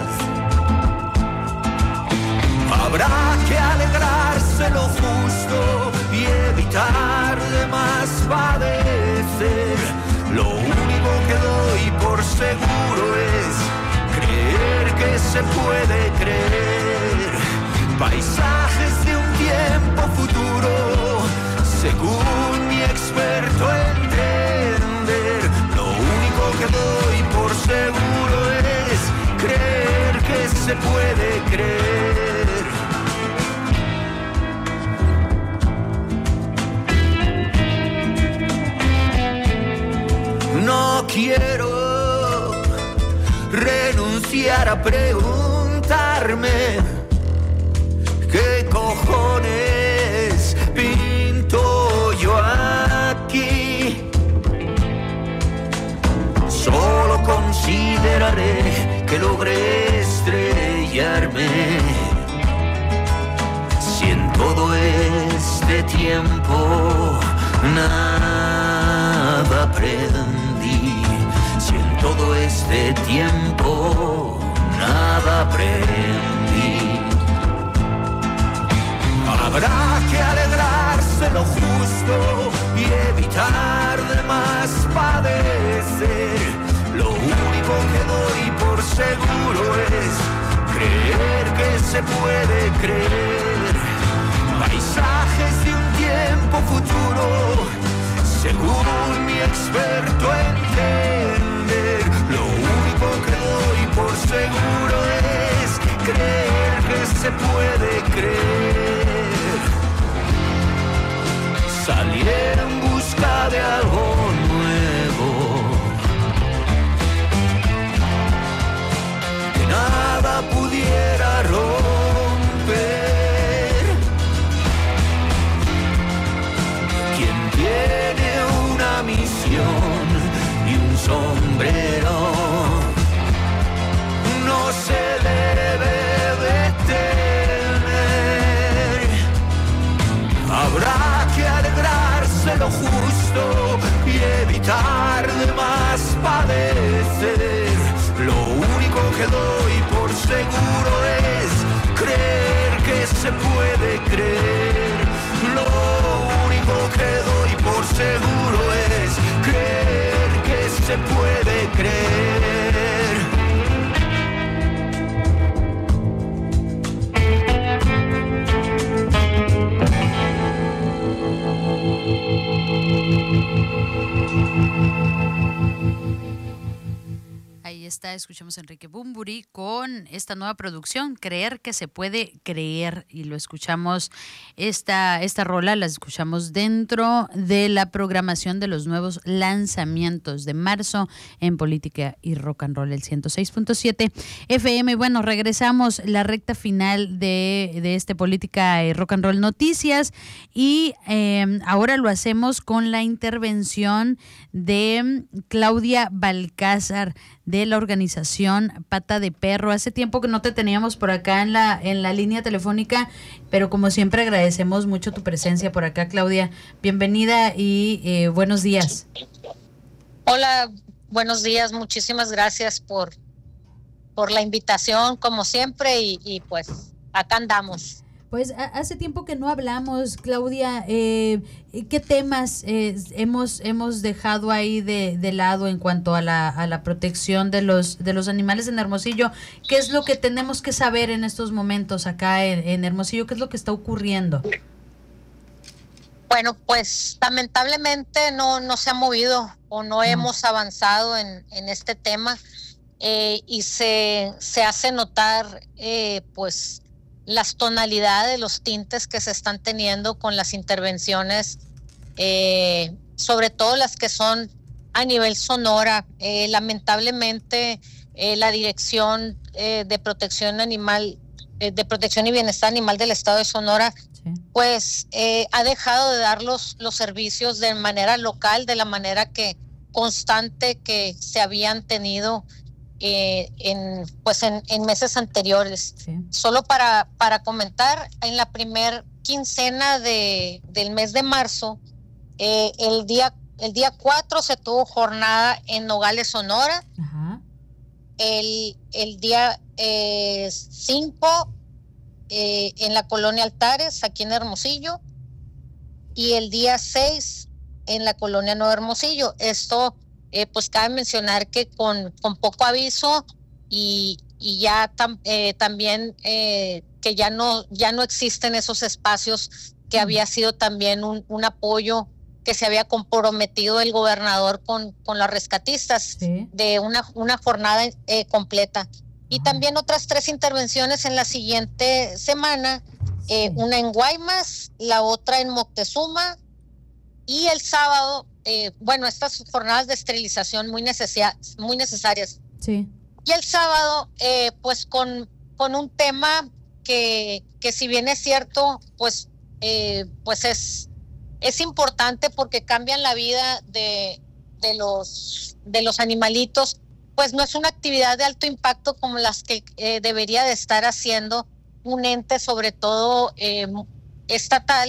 Habrá que alegrarse lo justo y evitar de más padecer. Lo único que doy por seguro es creer que se puede creer. Paisajes de un tiempo futuro, según mi experto entender. Lo único que doy por seguro es creer que se puede creer. No quiero renunciar a preguntarme qué cojones pinto yo aquí. Solo consideraré que logré estrellarme. tiempo nada aprendí, si en todo este tiempo nada aprendí. Habrá que alegrarse lo justo y evitar de más padecer. Lo único que doy por seguro es creer que se puede creer. Paisajes de un tiempo futuro, según mi experto entender. Lo único que doy por seguro es creer que se puede creer. Salir en busca de algo nuevo, que nada pudiera romper. Quien tiene una misión y un sombrero no se debe detener. Habrá que alegrarse lo justo y evitar de más padecer. Lo único que doy por seguro es creer que se puede creer. Lo único que doy por seguro es creer que se puede creer. Ahí está, escuchamos a Enrique Bunbury con esta nueva producción, Creer que se puede creer, y lo escuchamos, esta, esta rola la escuchamos dentro de la programación de los nuevos lanzamientos de marzo en Política y Rock and Roll, el ciento seis punto siete F M. Bueno, regresamos la recta final de, de este Política y Rock and Roll Noticias, y eh, ahora lo hacemos con la intervención de Claudia Balcázar, de la organización Pata de Perro. Hace tiempo que no te teníamos por acá en la, en la línea telefónica, pero como siempre agradecemos mucho tu presencia por acá, Claudia. Bienvenida y eh, buenos días. Hola, buenos días. Muchísimas gracias por, por la invitación, como siempre, y, y pues acá andamos. Pues hace tiempo que no hablamos, Claudia. Eh, ¿Qué temas eh, hemos hemos dejado ahí de, de lado en cuanto a la a la protección de los de los animales en Hermosillo? ¿Qué es lo que tenemos que saber en estos momentos acá en, en Hermosillo? ¿Qué es lo que está ocurriendo? Bueno, pues lamentablemente no, no se ha movido o no, no. hemos avanzado en, en este tema, eh, y se, se hace notar eh, pues las tonalidades, los tintes que se están teniendo con las intervenciones, eh, sobre todo las que son a nivel Sonora. Eh, lamentablemente eh, la Dirección eh, de Protección Animal, eh, de Protección y Bienestar Animal del Estado de Sonora, sí. pues eh, ha dejado de dar los, los servicios de manera local, de la manera que constante que se habían tenido Eh, en pues en, en meses anteriores. Sí. Solo para, para comentar, en la primer quincena de, del mes de marzo, eh, el día el día cuatro se tuvo jornada en Nogales, Sonora. Ajá. El, el día cinco eh, en la colonia Altares, aquí en Hermosillo, y el día seis en la colonia Nuevo Hermosillo. Esto Eh, pues cabe mencionar que con, con poco aviso y, y ya tam, eh, también eh, que ya no, ya no existen esos espacios que mm. había sido también un, un apoyo que se había comprometido el gobernador con, con los rescatistas, sí. de una, una jornada eh, completa. Y ah. también otras tres intervenciones en la siguiente semana, eh, sí. una en Guaymas, la otra en Moctezuma, y el sábado, eh, bueno, estas jornadas de esterilización muy, necesia- muy necesarias. Sí. Y el sábado, eh, pues con, con un tema que, que si bien es cierto, pues, eh, pues es, es importante porque cambian la vida de, de, los, de los animalitos, pues no es una actividad de alto impacto como las que eh, debería de estar haciendo un ente, sobre todo eh, estatal,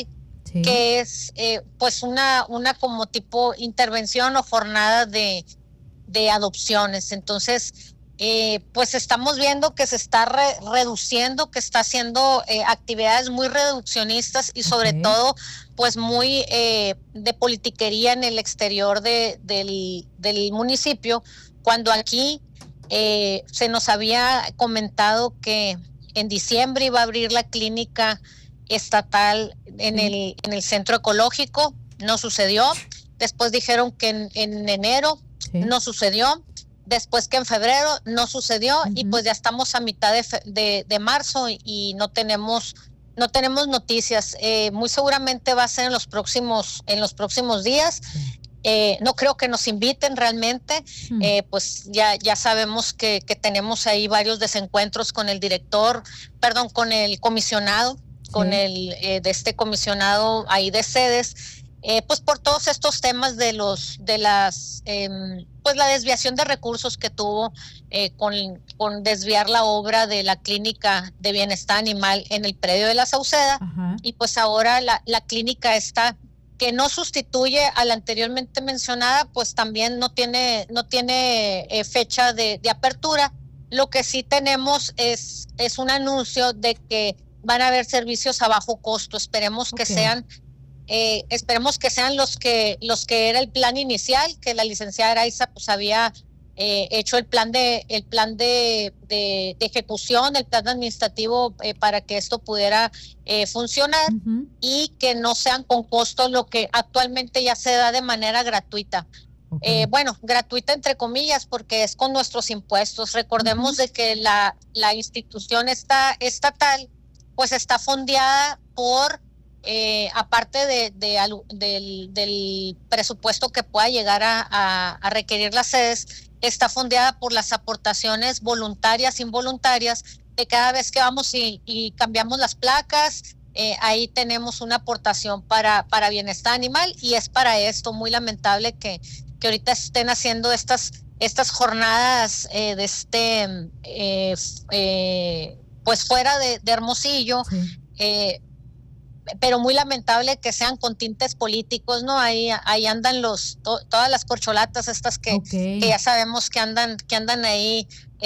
sí. que es eh, pues una, una como tipo intervención o jornada de, de adopciones. Entonces, eh, pues estamos viendo que se está re reduciendo, que está haciendo eh, actividades muy reduccionistas y sobre okay. todo pues muy eh, de politiquería en el exterior de, del, del municipio, cuando aquí eh, se nos había comentado que en diciembre iba a abrir la clínica estatal en, sí. el, en el centro ecológico. No sucedió. Después dijeron que en, en enero sí. no sucedió. Después que en febrero no sucedió. Uh-huh. Y pues ya estamos a mitad de, de, de marzo y no tenemos no tenemos noticias. Eh, muy seguramente va a ser en los próximos en los próximos días. Sí. Eh, no creo que nos inviten realmente. Uh-huh. eh, pues ya ya sabemos que, que tenemos ahí varios desencuentros con el director, perdón, con el comisionado. Con sí. el eh, de este comisionado ahí de sedes, eh, pues por todos estos temas de los de las eh, pues la desviación de recursos que tuvo eh, con, con desviar la obra de la clínica de bienestar animal en el predio de la Sauceda. Ajá. Y pues ahora la, la clínica esta que no sustituye a la anteriormente mencionada, pues también no tiene no tiene eh, fecha de, de apertura. Lo que sí tenemos es es un anuncio de que van a haber servicios a bajo costo. Esperemos okay. que sean, eh, esperemos que sean los que los que era el plan inicial, que la licenciada Araiza pues había eh, hecho el plan de el plan de, de, de ejecución, el plan administrativo eh, para que esto pudiera eh, funcionar uh-huh. y que no sean con costo lo que actualmente ya se da de manera gratuita. Okay. Eh, bueno, gratuita entre comillas, porque es con nuestros impuestos. Recordemos uh-huh. de que la, la institución esta, estatal pues está fondeada por, eh, aparte de, de, de, del, del presupuesto que pueda llegar a, a, a requerir las sedes, está fondeada por las aportaciones voluntarias, involuntarias, de cada vez que vamos y, y cambiamos las placas, eh, ahí tenemos una aportación para, para bienestar animal, y es para esto muy lamentable que, que ahorita estén haciendo estas, estas jornadas eh, de este... Eh, eh, pues fuera de, de Hermosillo, sí. eh, pero muy lamentable que sean con tintes políticos, ¿no? Ahí, ahí andan los to, todas las corcholatas estas que, okay. que ya sabemos que andan, que andan ahí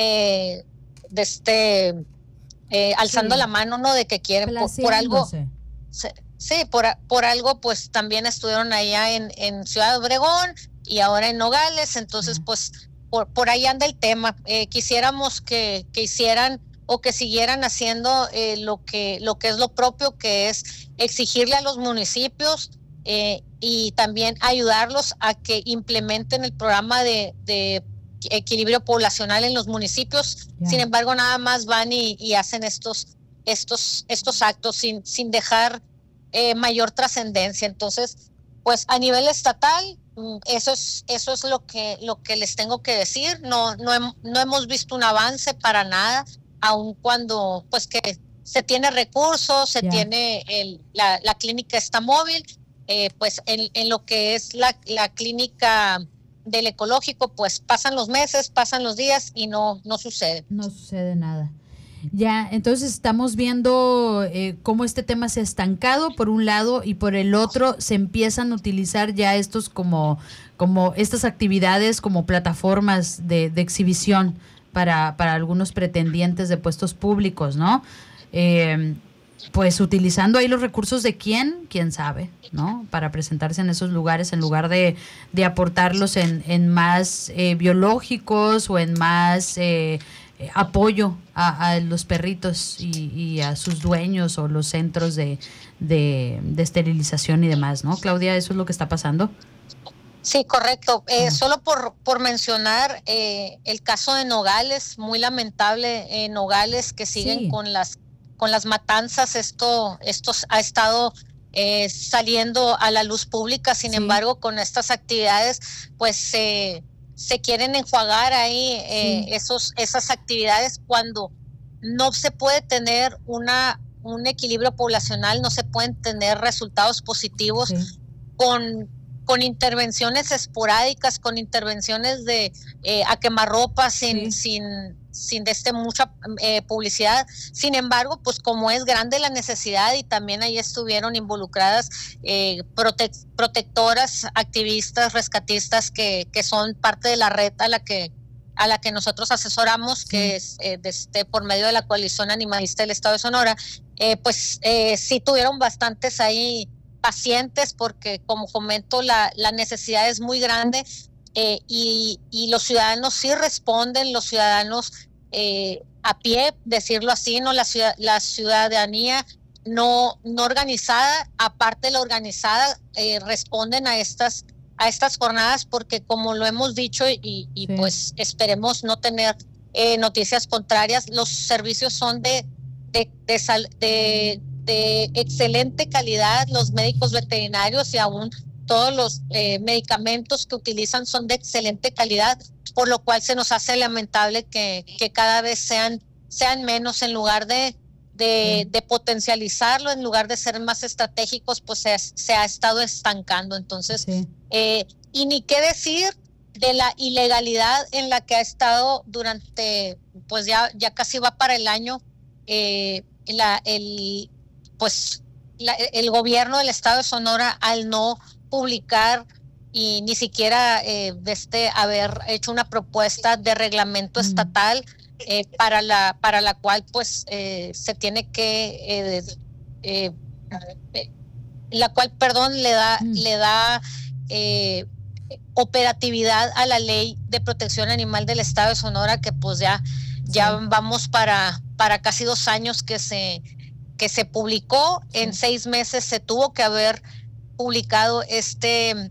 eh, de este eh, alzando sí. la mano, ¿no? De que quieren por, por algo. Se, sí, por, por algo, pues también estuvieron allá en, en Ciudad Obregón y ahora en Nogales, entonces, uh-huh. pues por, por ahí anda el tema. Eh, quisiéramos que, que hicieran o que siguieran haciendo eh, lo que lo que es lo propio, que es exigirle a los municipios eh, y también ayudarlos a que implementen el programa de, de equilibrio poblacional en los municipios. Yeah. Sin embargo, nada más van y, y hacen estos estos estos actos sin sin dejar eh, mayor trascendencia. Entonces, pues a nivel estatal, eso es eso es lo que lo que les tengo que decir. No no hem, no hemos visto un avance para nada, aun cuando pues que se tiene recursos, se yeah. tiene el, la, la clínica está móvil, eh, pues en, en lo que es la, la clínica del ecológico, pues pasan los meses, pasan los días y no, no sucede. No sucede nada. Ya, entonces estamos viendo eh, cómo este tema se ha estancado por un lado y por el otro se empiezan a utilizar ya estos como, como estas actividades como plataformas de, de exhibición para, para algunos pretendientes de puestos públicos, ¿no? Eh, pues utilizando ahí los recursos de quién, quién sabe, ¿no? Para presentarse en esos lugares en lugar de, de aportarlos en, en más eh, biológicos o en más eh, apoyo a, a los perritos y, y a sus dueños o los centros de, de, de esterilización y demás, ¿no? Claudia, ¿eso es lo que está pasando? Sí, correcto. Eh, solo por, por mencionar eh, el caso de Nogales, muy lamentable, eh, Nogales que siguen sí. con las con las matanzas. Esto, esto ha estado eh, saliendo a la luz pública, sin sí. embargo, con estas actividades, pues se, se quieren enjuagar ahí eh, sí. esos, esas actividades cuando no se puede tener una un equilibrio poblacional, no se pueden tener resultados positivos sí. con con intervenciones esporádicas, con intervenciones de eh, a quemarropa sin, sí. sin, sin desde mucha eh, publicidad. Sin embargo, pues como es grande la necesidad y también ahí estuvieron involucradas eh, prote protectoras, activistas, rescatistas que, que son parte de la red a la que a la que nosotros asesoramos, sí. que es eh, desde, por medio de la Coalición Animalista del Estado de Sonora, eh, pues eh, sí tuvieron bastantes ahí pacientes porque, como comento, la, la necesidad es muy grande eh, y, y los ciudadanos sí responden, los ciudadanos eh, a pie, decirlo así, no la, ciudad, la ciudadanía no, no organizada, aparte de la organizada, eh, responden a estas a estas jornadas porque, como lo hemos dicho y, y sí. pues esperemos no tener eh, noticias contrarias, los servicios son de de, de, sal, de de excelente calidad, los médicos veterinarios y aún todos los eh, medicamentos que utilizan son de excelente calidad, por lo cual se nos hace lamentable que, que cada vez sean, sean menos en lugar de, de, de potencializarlo, en lugar de ser más estratégicos, pues se, se ha estado estancando. Entonces, sí. eh, y ni qué decir de la ilegalidad en la que ha estado durante, pues ya, ya casi va para el año, eh, la, el pues la, el gobierno del Estado de Sonora al no publicar y ni siquiera eh, este, haber hecho una propuesta de reglamento mm. estatal eh, para la para la cual pues eh, se tiene que eh, eh, la cual perdón le da mm. le da eh, operatividad a la Ley de Protección Animal del Estado de Sonora, que pues ya sí. ya vamos para para casi dos años que se que se publicó. Sí. En seis meses se tuvo que haber publicado este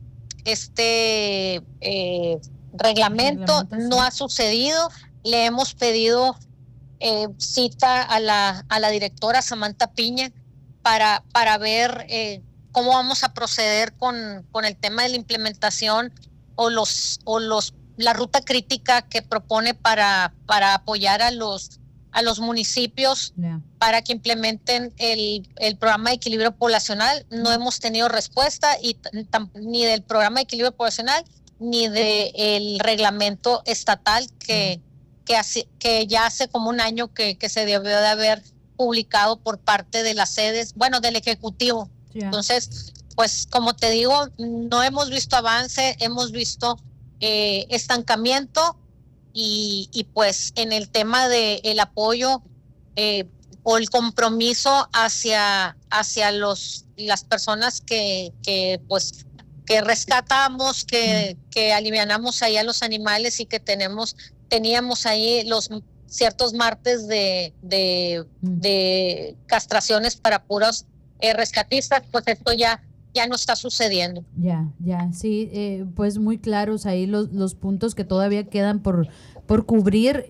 este eh, reglamento, reglamento no sí. ha sucedido. Le hemos pedido eh, cita a la a la directora Samantha Piña para para ver eh, cómo vamos a proceder con con el tema de la implementación o los o los la ruta crítica que propone para para apoyar a los a los municipios yeah. para que implementen el, el programa de equilibrio poblacional. No mm. hemos tenido respuesta y ni del programa de equilibrio poblacional ni del reglamento estatal que, mm. que, hace, que ya hace como un año que, que se debió de haber publicado por parte de las sedes, bueno, del Ejecutivo. Yeah. Entonces, pues como te digo, no hemos visto avance, hemos visto eh, estancamiento. Y, y pues en el tema de el apoyo eh, o el compromiso hacia hacia los las personas que, que pues que rescatamos, que, que alivianamos ahí a los animales y que tenemos teníamos ahí los ciertos martes de de, de castraciones para puros eh, rescatistas, pues esto ya ya no está sucediendo. Ya, ya, sí, eh, pues muy claros ahí los, los puntos que todavía quedan por, por cubrir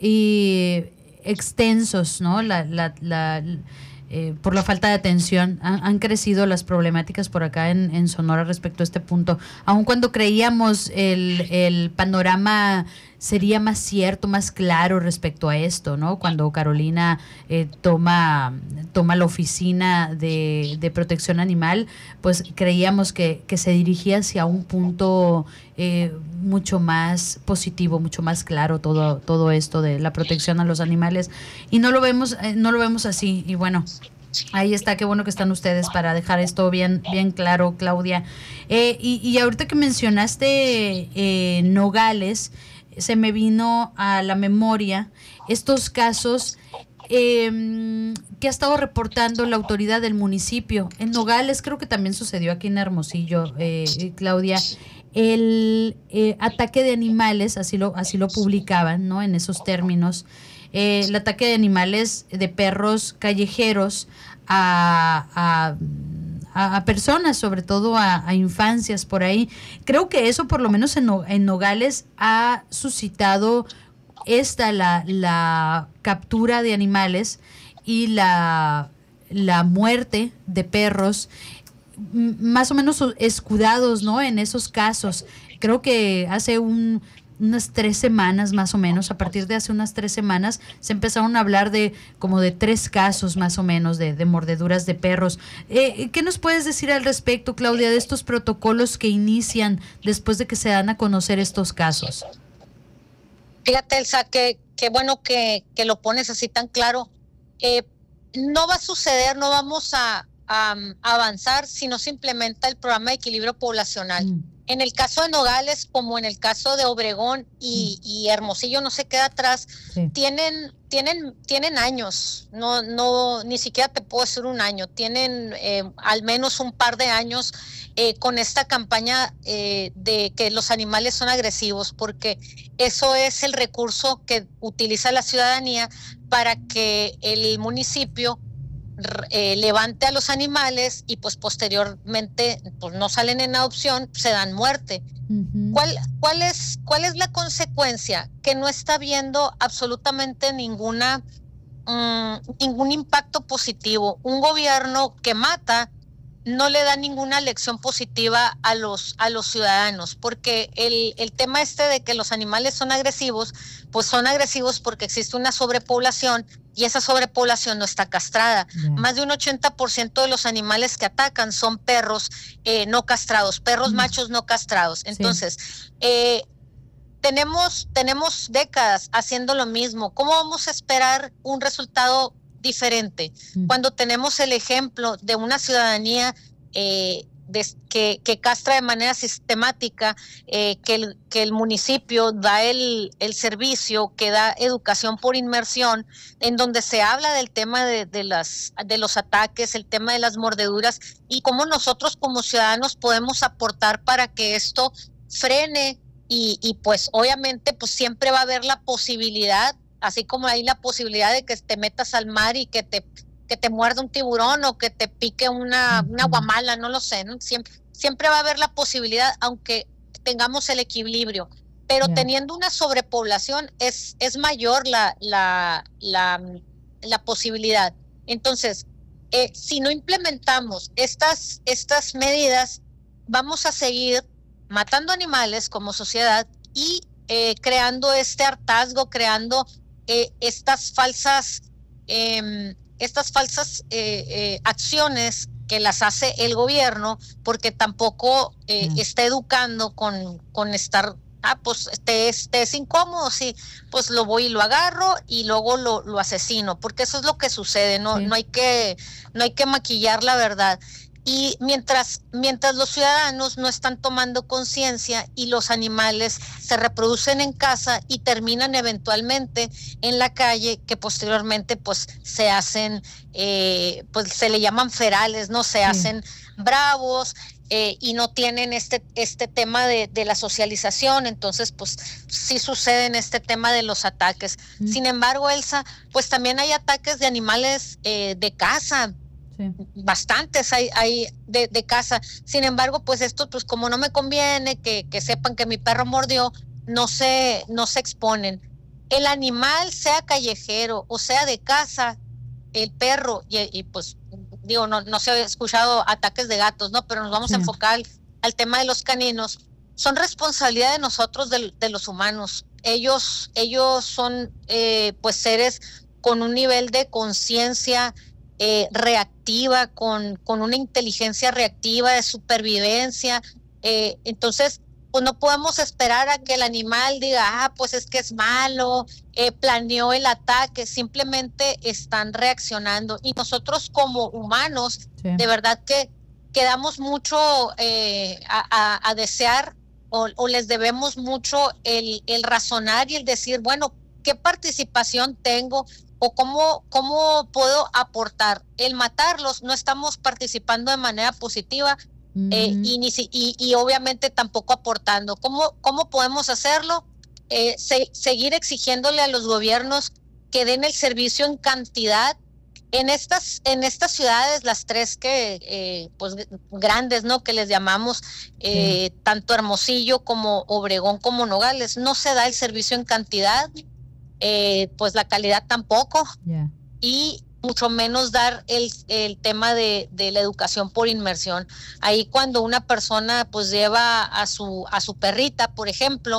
y extensos, ¿no? La, la, la, eh, por la falta de atención. Han, han crecido las problemáticas por acá en, en Sonora respecto a este punto. Aun cuando creíamos el, el panorama sería más cierto, más claro respecto a esto, ¿no? Cuando Carolina eh, toma, toma la oficina de, de protección animal, pues creíamos que, que se dirigía hacia un punto eh, mucho más positivo, mucho más claro todo, todo esto de la protección a los animales, y no lo vemos, eh, no lo vemos así. Y bueno, ahí está, qué bueno que están ustedes para dejar esto bien, bien claro, Claudia. Eh, y, y ahorita que mencionaste eh, Nogales, se me vino a la memoria estos casos eh, que ha estado reportando la autoridad del municipio. En Nogales, creo que también sucedió aquí en Hermosillo, eh, Claudia, el eh, ataque de animales, así lo, así lo publicaban, ¿no? En esos términos, eh, el ataque de animales, de perros callejeros a... a A, a personas, sobre todo a, a infancias por ahí. Creo que eso, por lo menos en, en Nogales, ha suscitado esta, la, la captura de animales y la, la muerte de perros, más o menos escudados, ¿no? En esos casos. Creo que hace un unas tres semanas más o menos, a partir de hace unas tres semanas, se empezaron a hablar de como de tres casos más o menos de, de mordeduras de perros. Eh, ¿Qué nos puedes decir al respecto, Claudia, de estos protocolos que inician después de que se dan a conocer estos casos? Fíjate, Elsa, que, que bueno que, que lo pones así tan claro. Eh, no va a suceder, no vamos a, a, a avanzar si no se implementa el programa de equilibrio poblacional. Mm. En el caso de Nogales, como en el caso de Obregón y, mm. y Hermosillo no se queda atrás, sí. tienen, tienen, tienen años, no, no, ni siquiera te puedo decir un año, tienen eh, al menos un par de años eh, con esta campaña eh, de que los animales son agresivos, porque eso es el recurso que utiliza la ciudadanía para que el municipio Eh, levante a los animales y pues posteriormente pues no salen en adopción, se dan muerte. Uh-huh. ¿Cuál, cuál es, cuál es la consecuencia? Que no está viendo absolutamente ninguna um, ningún impacto positivo. Un gobierno que mata no le da ninguna lección positiva a los, a los ciudadanos, porque el, el tema este de que los animales son agresivos, pues son agresivos porque existe una sobrepoblación y esa sobrepoblación no está castrada. Yeah. Más de un ochenta por ciento de los animales que atacan son perros eh, no castrados, perros mm. machos no castrados. Entonces, sí. eh, tenemos, tenemos décadas haciendo lo mismo. ¿Cómo vamos a esperar un resultado diferente mm. cuando tenemos el ejemplo de una ciudadanía eh, de, que, que castra de manera sistemática, eh, que, el, que el municipio da el, el servicio, que da educación por inmersión, en donde se habla del tema de, de, las, de los ataques, el tema de las mordeduras y cómo nosotros como ciudadanos podemos aportar para que esto frene y, y pues obviamente pues siempre va a haber la posibilidad, así como hay la posibilidad de que te metas al mar y que te, que te muerda un tiburón o que te pique una, una guamala, no lo sé, ¿no? Siempre, siempre va a haber la posibilidad, aunque tengamos el equilibrio. Pero yeah. teniendo una sobrepoblación es, es mayor la, la, la, la posibilidad. Entonces, eh, si no implementamos estas, estas medidas, vamos a seguir matando animales como sociedad y eh, creando este hartazgo, creando Eh, estas falsas eh, estas falsas eh, eh, acciones que las hace el gobierno, porque tampoco eh, mm. está educando con, con estar, ah, pues te es, te es incómodo, sí, pues lo voy y lo agarro y luego lo, lo asesino, porque eso es lo que sucede, no, sí. no hay que, no hay que maquillar la verdad. Y mientras, mientras los ciudadanos no están tomando conciencia y los animales se reproducen en casa y terminan eventualmente en la calle, que posteriormente pues se hacen, eh, pues se le llaman ferales, ¿no? Se sí. hacen bravos eh, y no tienen este, este tema de, de la socialización, entonces pues sí sucede en este tema de los ataques. Mm. Sin embargo, Elsa, pues también hay ataques de animales eh, de casa. Sí. Bastantes hay, hay de, de casa. Sin embargo, pues esto, pues como no me conviene que, que sepan que mi perro mordió, no se, no se exponen. El animal, sea callejero o sea de casa, el perro, y, y pues digo, no, no se ha escuchado ataques de gatos, ¿no? Pero nos vamos sí. a enfocar al, al tema de los caninos. Son responsabilidad de nosotros, de, de los humanos. Ellos, ellos son eh, pues seres con un nivel de conciencia Eh, reactiva, con, con una inteligencia reactiva de supervivencia. Eh, entonces, pues no podemos esperar a que el animal diga, ah, pues es que es malo, eh, planeó el ataque, simplemente están reaccionando. Y nosotros como humanos, sí. de verdad que quedamos mucho eh, a, a, a desear o, o les debemos mucho el, el razonar y el decir, bueno, ¿qué participación tengo? O cómo, cómo puedo aportar. El matarlos, no estamos participando de manera positiva uh-huh. eh, y, ni si, y, y obviamente tampoco aportando. ¿Cómo, cómo podemos hacerlo? Eh, se, seguir exigiéndole a los gobiernos que den el servicio en cantidad. En estas, en estas ciudades, las tres que eh, pues grandes, ¿no? Que les llamamos, eh, sí. tanto Hermosillo como Obregón como Nogales, no se da el servicio en cantidad. Eh, pues la calidad tampoco yeah. y mucho menos dar el, el tema de, de la educación por inmersión. Ahí cuando una persona pues lleva a su a su perrita, por ejemplo,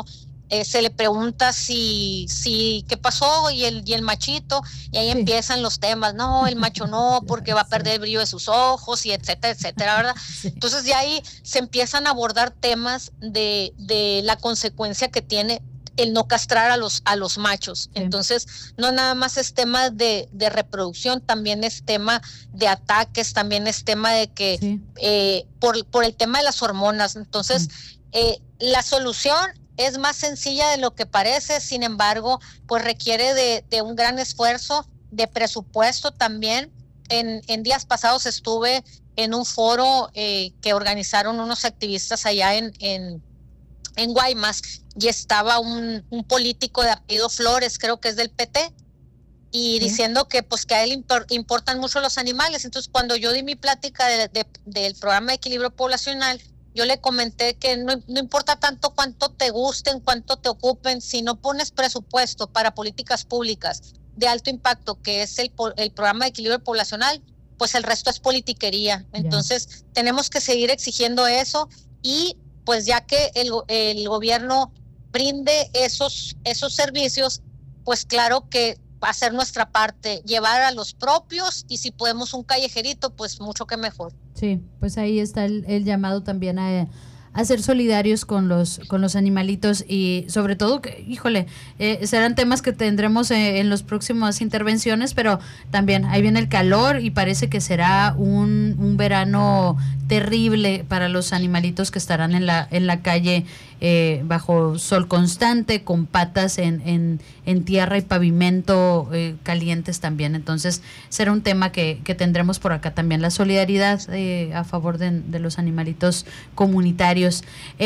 eh, se le pregunta si, si qué pasó y el, y el machito, y ahí sí. empiezan los temas, no, el macho no, porque va a perder el brillo de sus ojos, y etcétera, etcétera, ¿verdad? Sí. Entonces ya ahí se empiezan a abordar temas de, de la consecuencia que tiene el no castrar a los, a los machos. Sí. Entonces, no nada más es tema de, de reproducción, también es tema de ataques, también es tema de que, sí. eh, por, por el tema de las hormonas. Entonces, sí. eh, la solución es más sencilla de lo que parece, sin embargo, pues requiere de, de un gran esfuerzo, de presupuesto también. En, en días pasados estuve en un foro eh, que organizaron unos activistas allá en, en en Guaymas, y estaba un, un político de apellido Flores, creo que es del P T, y ¿sí? diciendo que pues que a él impor, importan mucho los animales. Entonces, cuando yo di mi plática de, de, del programa de equilibrio poblacional, yo le comenté que no, no importa tanto cuánto te gusten, cuánto te ocupen, si no pones presupuesto para políticas públicas de alto impacto, que es el, el programa de equilibrio poblacional, pues el resto es politiquería. Entonces, yeah. tenemos que seguir exigiendo eso, y pues ya que el, el gobierno brinde esos, esos servicios, pues claro que hacer nuestra parte, llevar a los propios, y si podemos un callejerito, pues mucho que mejor. Sí, pues ahí está el, el llamado también a, a ser solidarios con los, con los animalitos, y sobre todo que, híjole, eh, serán temas que tendremos eh, en las próximas intervenciones, pero también ahí viene el calor y parece que será un, un verano terrible para los animalitos que estarán en la en la calle eh, bajo sol constante, con patas en, en, en tierra y pavimento eh, calientes también. Entonces será un tema que, que tendremos por acá también, la solidaridad eh, a favor de, de los animalitos comunitarios.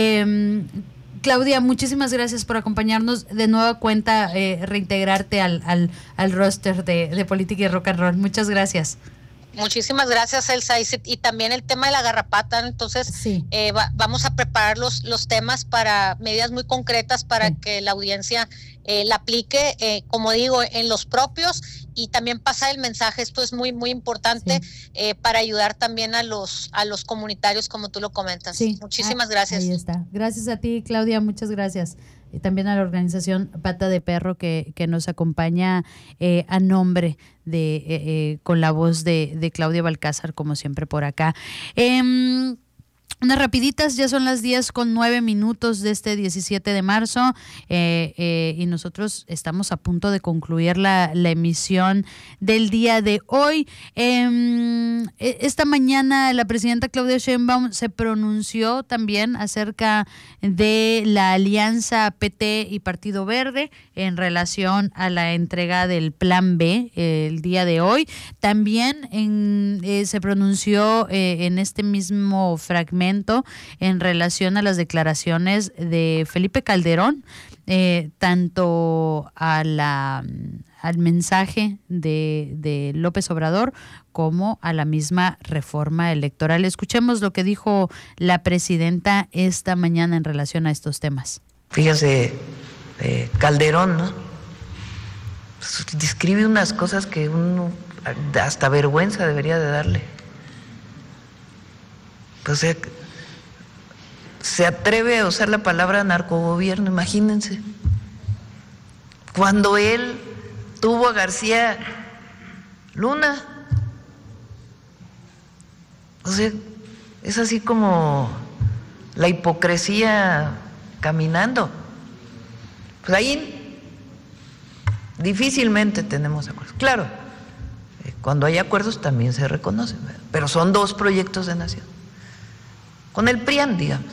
Eh, Claudia, muchísimas gracias por acompañarnos. De nueva cuenta, eh, reintegrarte al, al, al roster de, de Política y Rock and Roll. Muchas gracias. Muchísimas gracias, Elsa. Y, y también el tema de la garrapata, entonces sí. eh, va, vamos a preparar los, los temas para medidas muy concretas para sí. que la audiencia eh, la aplique, eh, como digo, en los propios, y también pasar el mensaje. Esto es muy, muy importante sí. eh, para ayudar también a los, a los comunitarios, como tú lo comentas. Sí. Muchísimas ah, gracias. Ahí está. Gracias a ti, Claudia, muchas gracias. Y también a la organización Pata de Perro que, que nos acompaña eh, a nombre de, eh, eh, con la voz de, de Claudia Balcázar, como siempre por acá. Eh, Unas rapiditas, ya son las diez con nueve minutos de este diecisiete de marzo eh, eh, y nosotros estamos a punto de concluir la, la emisión del día de hoy. Eh, esta mañana la presidenta Claudia Sheinbaum se pronunció también acerca de la alianza P T y Partido Verde en relación a la entrega del Plan B eh, el día de hoy. También en, eh, se pronunció eh, en este mismo fragmento en relación a las declaraciones de Felipe Calderón, eh, tanto a la, al mensaje de, de López Obrador como a la misma reforma electoral. Escuchemos lo que dijo la presidenta esta mañana en relación a estos temas. Fíjese, eh, Calderón, ¿no? Pues, describe unas cosas que uno hasta vergüenza debería de darle. Pues, eh, se atreve a usar la palabra narcogobierno, imagínense. Cuando él tuvo a García Luna, o sea, es así como la hipocresía caminando. Pues ahí difícilmente tenemos acuerdos. Claro, cuando hay acuerdos también se reconocen, ¿verdad? Pero son dos proyectos de nación. Con el P R I A N, digamos.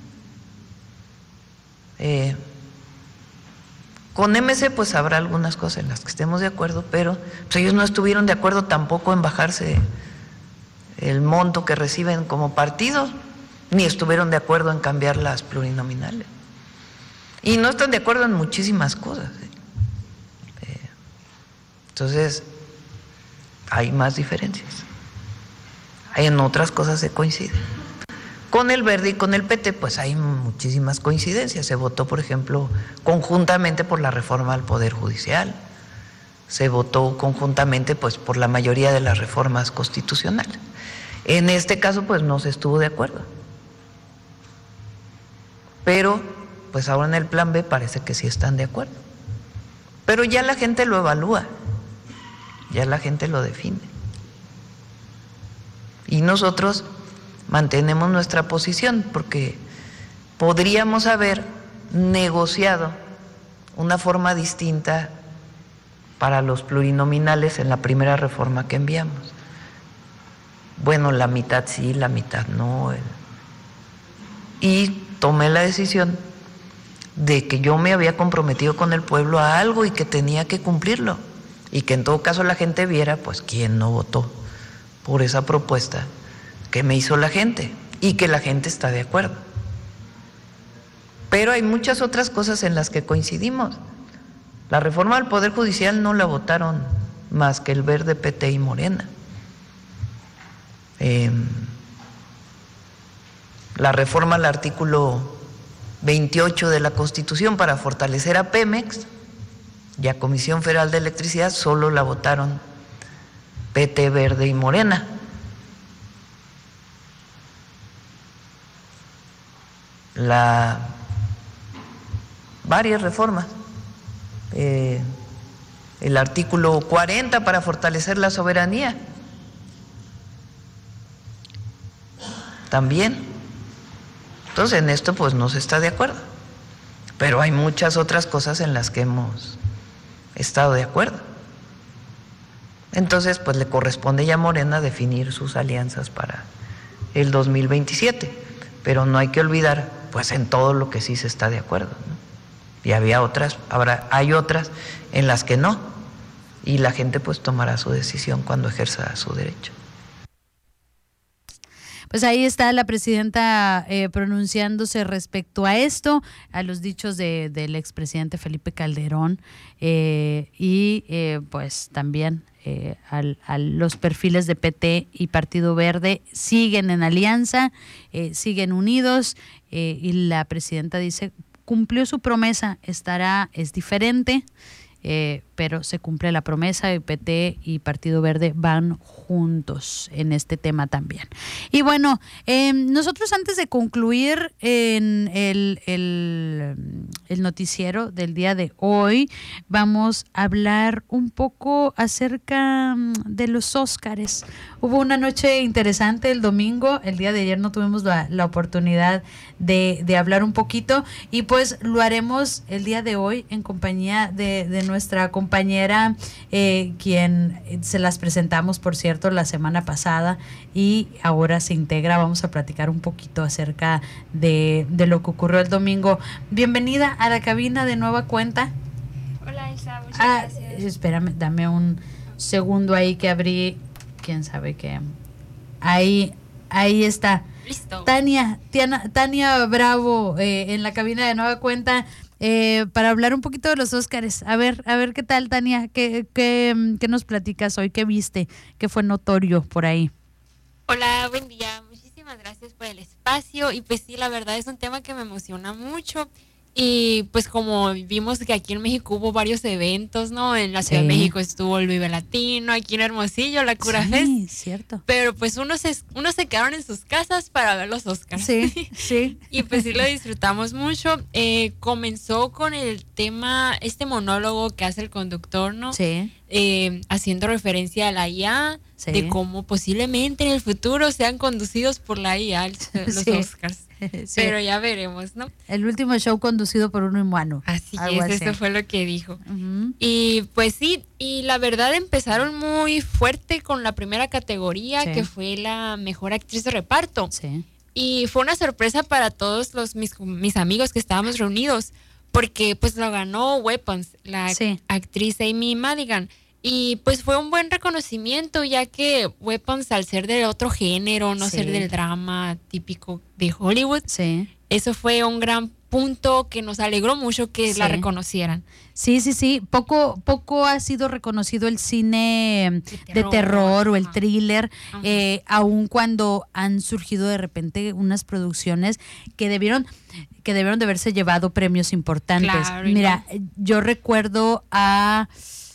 Eh, con M C pues habrá algunas cosas en las que estemos de acuerdo, pero pues ellos no estuvieron de acuerdo tampoco en bajarse el monto que reciben como partido, ni estuvieron de acuerdo en cambiar las plurinominales. Y no están de acuerdo en muchísimas cosas. ¿eh? Eh, entonces, hay más diferencias. En otras cosas se coinciden. Con el Verde y con el P T, pues hay muchísimas coincidencias. Se votó, por ejemplo, conjuntamente por la reforma al Poder Judicial. Se votó conjuntamente, pues, por la mayoría de las reformas constitucionales. En este caso, pues, no se estuvo de acuerdo. Pero pues ahora en el plan B parece que sí están de acuerdo. Pero ya la gente lo evalúa, ya la gente lo define. Y nosotros mantenemos nuestra posición porque podríamos haber negociado una forma distinta para los plurinominales en la primera reforma que enviamos. Bueno, la mitad sí, la mitad no. Y tomé la decisión de que yo me había comprometido con el pueblo a algo y que tenía que cumplirlo. Y que en todo caso la gente viera, pues, quién no votó por esa propuesta que me hizo la gente y que la gente está de acuerdo. Pero hay muchas otras cosas en las que coincidimos. La reforma del Poder Judicial no la votaron más que el Verde, P T y Morena. Eh, la reforma al artículo veintiocho de la Constitución para fortalecer a Pemex y a Comisión Federal de Electricidad solo la votaron P T, Verde y Morena. La, varias reformas. Eh, el artículo cuarenta para fortalecer la soberanía. También. Entonces en esto pues no se está de acuerdo. Pero hay muchas otras cosas en las que hemos estado de acuerdo. Entonces pues le corresponde ya a Morena definir sus alianzas para el dos mil veintisiete. Pero no hay que olvidar pues en todo lo que sí se está de acuerdo, ¿no? Y había otras, habrá, hay otras en las que no. Y la gente pues tomará su decisión cuando ejerza su derecho. Pues ahí está la presidenta eh, pronunciándose respecto a esto, a los dichos de, del expresidente Felipe Calderón eh, y eh, pues también eh, al, a los perfiles de P T y Partido Verde siguen en alianza, eh, siguen unidos eh, y la presidenta dice cumplió su promesa, estará, es diferente. Eh, pero se cumple la promesa y P T y Partido Verde van juntos en este tema también. Y bueno, eh, nosotros antes de concluir en el, el, el noticiero del día de hoy, vamos a hablar un poco acerca de los Óscares. Hubo una noche interesante el domingo, el día de ayer no tuvimos la, la oportunidad de, de hablar un poquito y pues lo haremos el día de hoy en compañía de, de nuestra compañera, eh, quien se las presentamos, por cierto, la semana pasada y ahora se integra. Vamos a platicar un poquito acerca de, de lo que ocurrió el domingo. Bienvenida a la cabina de Nueva Cuenta. Hola, Elsa, muchas ah, gracias. Espérame, dame un segundo ahí que abrí, quién sabe qué. Ahí, ahí está. Listo. Tania, Tiana, Tania Bravo, eh, en la cabina de Nueva Cuenta. Eh, para hablar un poquito de los Óscares. A ver, a ver qué tal, Tania, ¿Qué, qué, qué nos platicas hoy? ¿Qué viste? ¿Qué fue notorio por ahí? Hola, buen día. Muchísimas gracias por el espacio. Y pues sí, la verdad es un tema que me emociona mucho. Y pues como vimos que aquí en México hubo varios eventos, ¿no? En la Ciudad Sí. de México estuvo el Vive Latino, aquí en Hermosillo, la Cura Sí, Fest. cierto. Pero pues unos se, unos se quedaron en sus casas para ver los Óscars. Sí, sí. Y pues sí lo disfrutamos mucho. Eh, comenzó con el tema, este monólogo que hace el conductor, ¿no? Sí. Eh, haciendo referencia a la I A, Sí. de cómo posiblemente en el futuro sean conducidos por la I A los Sí. Óscars. Sí. Pero ya veremos, ¿no? El último show conducido por un humano. Así Algo es, así. eso fue lo que dijo. Ujú. Y pues sí, y la verdad empezaron muy fuerte con la primera categoría, Sí. que fue la mejor actriz de reparto. Sí. Y fue una sorpresa para todos los mis, mis amigos que estábamos reunidos, porque pues lo ganó Weapons, la Sí. actriz Amy Madigan. Y pues fue un buen reconocimiento, ya que Weapons, al ser de otro género, no Sí. ser del drama típico de Hollywood, Sí. eso fue un gran punto que nos alegró mucho que Sí. la reconocieran. Sí, sí, sí. Poco, poco ha sido reconocido el cine de terror, terror, o el ajá. thriller, Ajá. eh, aun cuando han surgido de repente unas producciones que debieron, que debieron de haberse llevado premios importantes. Claro, y Mira, yo recuerdo a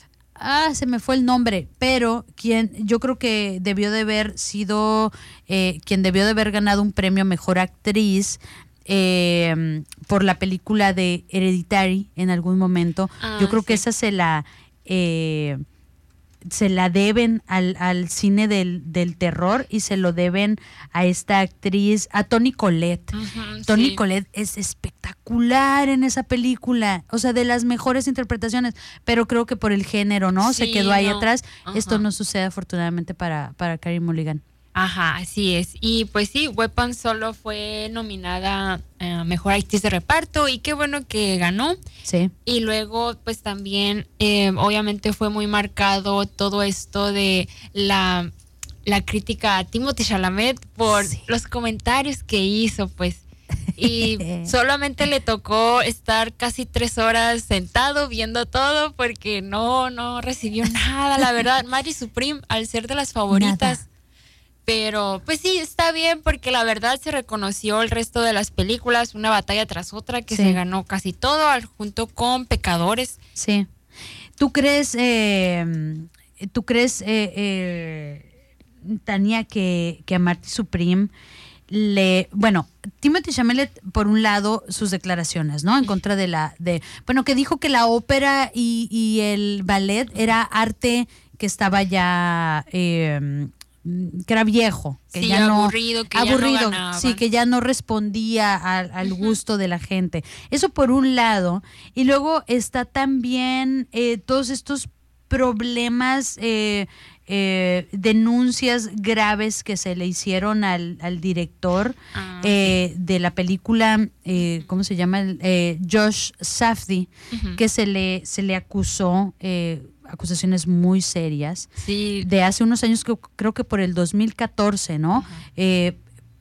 Ah, se me fue el nombre, pero quien yo creo que debió de haber sido, eh, quien debió de haber ganado un premio a mejor actriz eh, por la película de Hereditary en algún momento. Ah, Yo creo sí. que esa se la eh, se la deben al, al cine del, del terror y se lo deben a esta actriz, a Toni Collette. Ujú, Toni sí. Collette es espectacular en esa película, o sea, de las mejores interpretaciones, pero creo que por el género, ¿no? Se Sí, quedó ahí no. atrás. Ajá. Esto no sucede afortunadamente para, para Carey Mulligan. Ajá, así es. Y pues sí, Weapon solo fue nominada a Mejor Actriz de Reparto y qué bueno que ganó. Sí. Y luego pues también eh, obviamente fue muy marcado todo esto de la, la crítica a Timothée Chalamet por Sí. los comentarios que hizo, pues. Y solamente le tocó estar casi tres horas sentado viendo todo porque no, no recibió nada, la verdad. Mary Supreme, al ser de las favoritas. Nada. Pero pues sí, está bien porque la verdad se reconoció el resto de las películas, una batalla tras otra que Sí. se ganó casi todo al- junto con Pecadores. Sí. ¿Tú crees, eh, tú crees, eh, eh, Tania, que, que a Marty Supreme le, bueno, Timothée Chalamet, por un lado, sus declaraciones, ¿no? En contra de la, de, bueno, que dijo que la ópera y, y el ballet era arte que estaba ya, eh, que era viejo, que Sí, ya no aburrido, que ya no aburrido, ganaba. sí, que ya no respondía al, al gusto de la gente. Eso por un lado. Y luego está también eh, todos estos problemas, eh, eh, denuncias graves que se le hicieron al, al director Ah, eh, de la película, eh, ¿cómo se llama? Eh, Josh Safdie, Ujú. que se le, se le acusó, eh, acusaciones muy serias, Sí. de hace unos años, que creo que por el dos mil catorce, ¿no? Eh,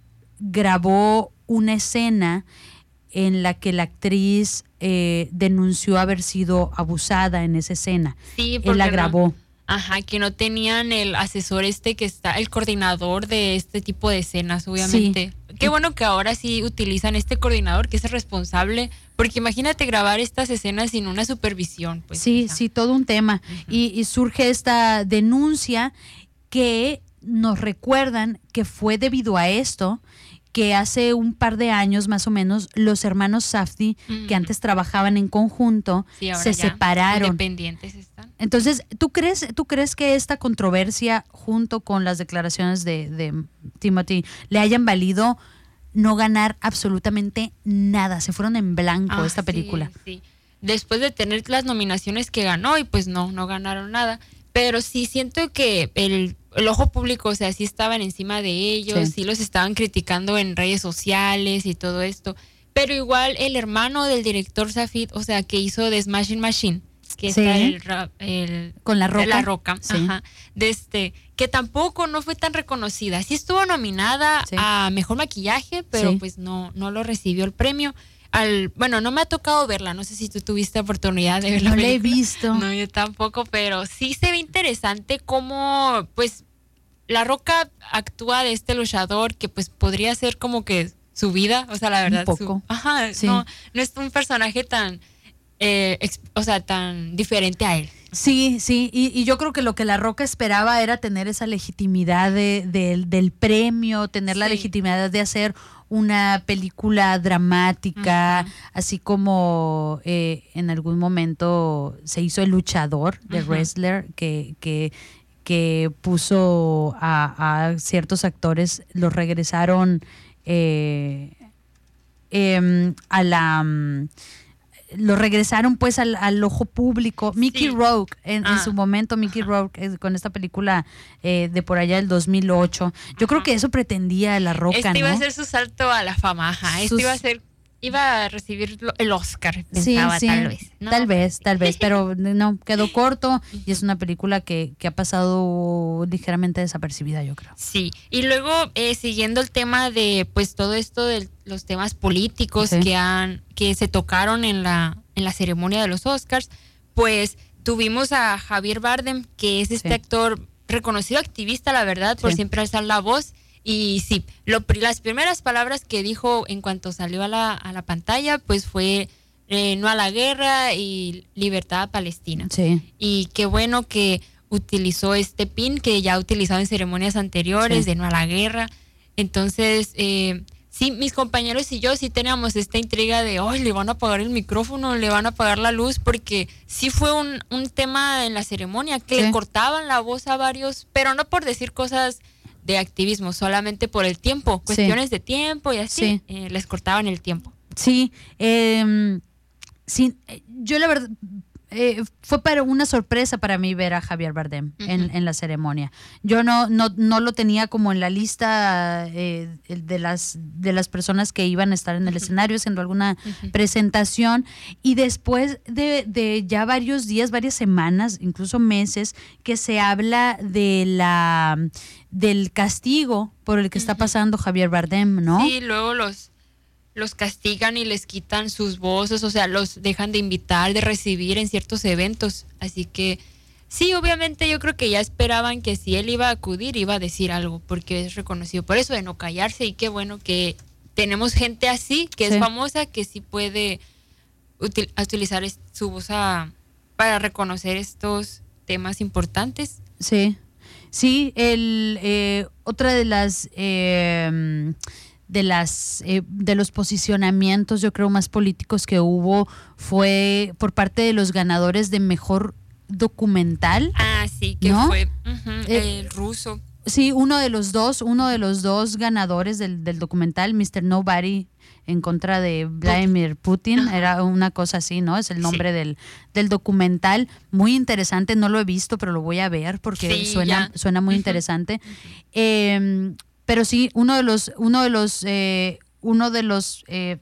grabó una escena en la que la actriz eh, denunció haber sido abusada en esa escena. Sí, Él porque la no- grabó. Ajá, que no tenían el asesor este que está, el coordinador de este tipo de escenas, obviamente. Qué bueno que ahora sí utilizan este coordinador que es el responsable, porque imagínate grabar estas escenas sin una supervisión. Pues, Sí, o sea. sí, todo un tema. y, y surge esta denuncia que nos recuerdan que fue debido a esto que hace un par de años más o menos los hermanos Safdie, Mm. que antes trabajaban en conjunto, Sí, ahora se ya separaron. Independientes están. Entonces, ¿tú crees, ¿tú crees que esta controversia junto con las declaraciones de, de Timothy le hayan valido no ganar absolutamente nada? Se fueron en blanco Ah, esta sí, película. sí. Después de tener las nominaciones que ganó y pues no, no ganaron nada. Pero sí siento que el, el ojo público, o sea, sí estaban encima de ellos, Sí. sí. los estaban criticando en redes sociales y todo esto. Pero igual el hermano del director Safdie, o sea, que hizo The Smashing Machine, que Sí. está el, ra- el Con La de Roca. La Roca, Sí. ajá, de este, que tampoco no fue tan reconocida. Sí estuvo nominada Sí. a Mejor Maquillaje, pero Sí. pues no, no lo recibió el premio. Al, bueno, no me ha tocado verla, no sé si tú tuviste oportunidad de verla. No la he visto. No, yo tampoco, pero sí se ve interesante cómo, pues, La Roca actúa de este luchador que, pues, podría ser como que su vida, o sea, la verdad. Un su- poco. ajá, Sí. no, no es un personaje tan, eh, ex- o sea, tan diferente a él. Sí, sí, y, y yo creo que lo que La Roca esperaba era tener esa legitimidad de, del- del premio, tener la Sí. legitimidad de hacer una película dramática, así como eh, en algún momento se hizo El Luchador de Ujú. Wrestler, que, que, que puso a, a ciertos actores, los regresaron eh, em, a la... mm, lo regresaron pues al, al ojo público. Mickey Sí. Rourke, en, en Ah. su momento, Mickey Rourke, eh, con esta película eh, de por allá del dos mil ocho. Yo creo que eso pretendía La Roca, Este iba ¿no? a ser su salto a la fama, ajá. Este Sus- iba a ser, iba a recibir lo- el Oscar, Sí, pensaba, sí, tal vez. ¿no? tal vez, tal vez, pero no, quedó corto y es una película que, que ha pasado ligeramente desapercibida, yo creo. Sí, y luego eh, siguiendo el tema de pues todo esto de los temas políticos Sí. que han que se tocaron en la en la ceremonia de los Oscars, pues tuvimos a Javier Bardem, que es este Sí. actor reconocido activista, la verdad, por Sí. siempre alzar la voz. Y sí, lo, pri- las primeras palabras que dijo en cuanto salió a la, a la pantalla, pues fue eh, no a la guerra y libertad a Palestina. Sí. Y qué bueno que utilizó este pin que ya ha utilizado en ceremonias anteriores Sí. de no a la guerra. Entonces, eh, sí, mis compañeros y yo sí teníamos esta intriga de, ay, le van a apagar el micrófono, le van a apagar la luz, porque sí fue un, un tema en la ceremonia, que Sí. le cortaban la voz a varios, pero no por decir cosas de activismo, solamente por el tiempo, cuestiones de tiempo y así, Sí. eh, les cortaban el tiempo. Sí, eh, sí, yo la verdad, eh, fue para una sorpresa para mí ver a Javier Bardem en, en la ceremonia. Yo no, no, no lo tenía como en la lista eh, de las de las personas que iban a estar en el escenario haciendo alguna presentación, y después de, de ya varios días, varias semanas, incluso meses, que se habla de la del castigo por el que está pasando Javier Bardem, ¿no? Sí, luego los los castigan y les quitan sus voces, o sea, los dejan de invitar, de recibir en ciertos eventos. Así que sí, obviamente yo creo que ya esperaban que si él iba a acudir, iba a decir algo, porque es reconocido por eso, de no callarse, y qué bueno que tenemos gente así, que Sí. es famosa, que sí puede util- utilizar es- su voz a- para reconocer estos temas importantes. Sí, sí, el, eh, otra de las... eh, de las eh, de los posicionamientos, yo creo, más políticos que hubo fue por parte de los ganadores de mejor documental. Ah, sí, que ¿no? fue ujú, Eh, el ruso. Sí, uno de los dos, uno de los dos ganadores del, del documental, mister Nobody, en contra de Vladimir Putin, era una cosa así, ¿no? Es el nombre Sí. del, del documental, muy interesante, no lo he visto, pero lo voy a ver porque Sí, suena, ya. suena muy Ujú. interesante. Eh, pero sí, uno de los, uno de los, eh, uno de los eh,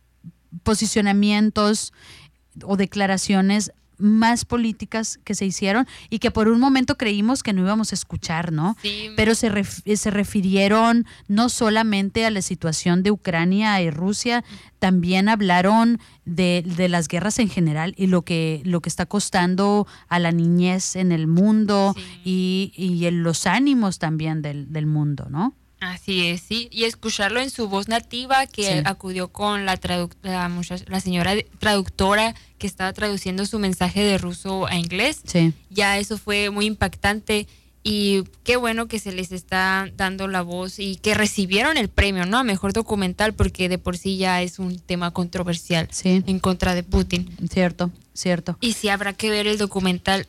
posicionamientos o declaraciones más políticas que se hicieron y que por un momento creímos que no íbamos a escuchar, ¿no? Sí. Pero se, ref- se refirieron no solamente a la situación de Ucrania y Rusia, también hablaron de, de las guerras en general y lo que, lo que está costando a la niñez en el mundo y, y en los ánimos también del, del mundo, ¿no? Así es, sí. Y escucharlo en su voz nativa, que Sí. acudió con la, traduc- la, muchacha- la señora de- traductora que estaba traduciendo su mensaje de ruso a inglés. Sí. Ya eso fue muy impactante y qué bueno que se les está dando la voz y que recibieron el premio, ¿no? A mejor documental, porque de por sí ya es un tema controversial en contra de Putin. Cierto, cierto. Y sí habrá que ver el documental.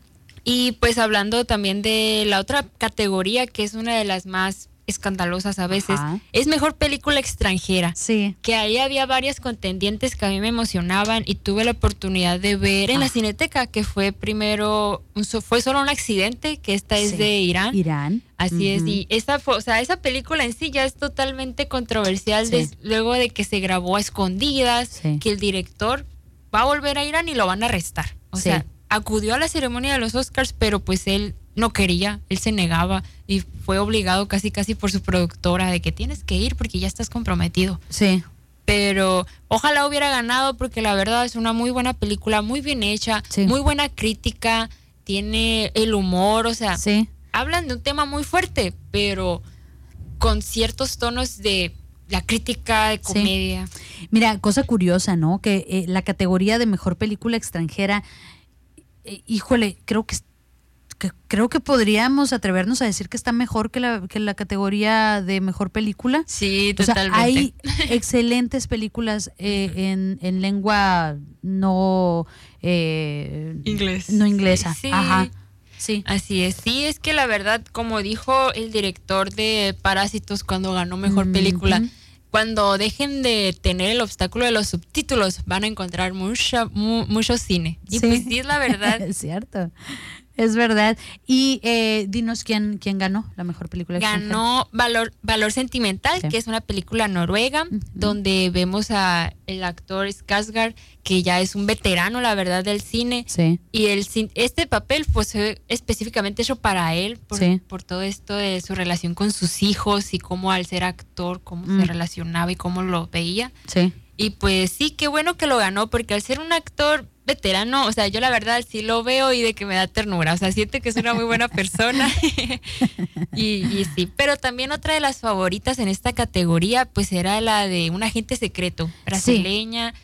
Y pues hablando también de la otra categoría, que es una de las más escandalosas a veces, Ajá. es mejor película extranjera. Sí. Que ahí había varias contendientes que a mí me emocionaban y tuve la oportunidad de ver en la Cineteca, que fue primero, un so- fue solo un accidente, que esta es Sí. de Irán. Irán. Así es, Ujú. y esa, fue- o sea, esa película en sí ya es totalmente controversial Sí. des- luego de que se grabó a escondidas, Sí. que el director va a volver a Irán y lo van a arrestar. O Sí. sea, acudió a la ceremonia de los Oscars, pero pues él no quería, él se negaba y fue obligado casi casi por su productora de que tienes que ir porque ya estás comprometido. Sí. Pero ojalá hubiera ganado porque la verdad es una muy buena película, muy bien hecha, Sí. muy buena crítica, tiene el humor, o sea, Sí. hablan de un tema muy fuerte, pero con ciertos tonos de la crítica, de Sí. comedia. Mira, cosa curiosa, ¿no? Que eh, la categoría de mejor película extranjera, eh, híjole, creo que, que creo que podríamos atrevernos a decir que está mejor que la, que la categoría de mejor película. Sí, O sea, totalmente. hay excelentes películas eh, en, en lengua no eh, Inglés. no inglesa. Sí. Ajá. Sí. Así es, sí, es que la verdad, como dijo el director de Parásitos cuando ganó mejor película, Ujú. cuando dejen de tener el obstáculo de los subtítulos, van a encontrar mucha, mu- mucho cine. Y Sí. pues sí, es la verdad. Es cierto. Es verdad. Y eh, dinos quién, quién ganó la mejor película extranjera. Ganó Valor, Valor Sentimental, Sí. que es una película noruega, donde vemos a el actor Skarsgård, que ya es un veterano, la verdad, del cine. Sí. Y el, cin- este papel pues fue específicamente hecho para él, por, Sí. por todo esto de su relación con sus hijos y cómo al ser actor, cómo Mm. se relacionaba y cómo lo veía. Sí. Y pues sí, qué bueno que lo ganó, porque al ser un actor veterano, o sea, yo la verdad sí lo veo y de que me da ternura, o sea, siento que es una muy buena persona. y, y sí, pero también otra de las favoritas en esta categoría, pues era la de un agente secreto, brasileña.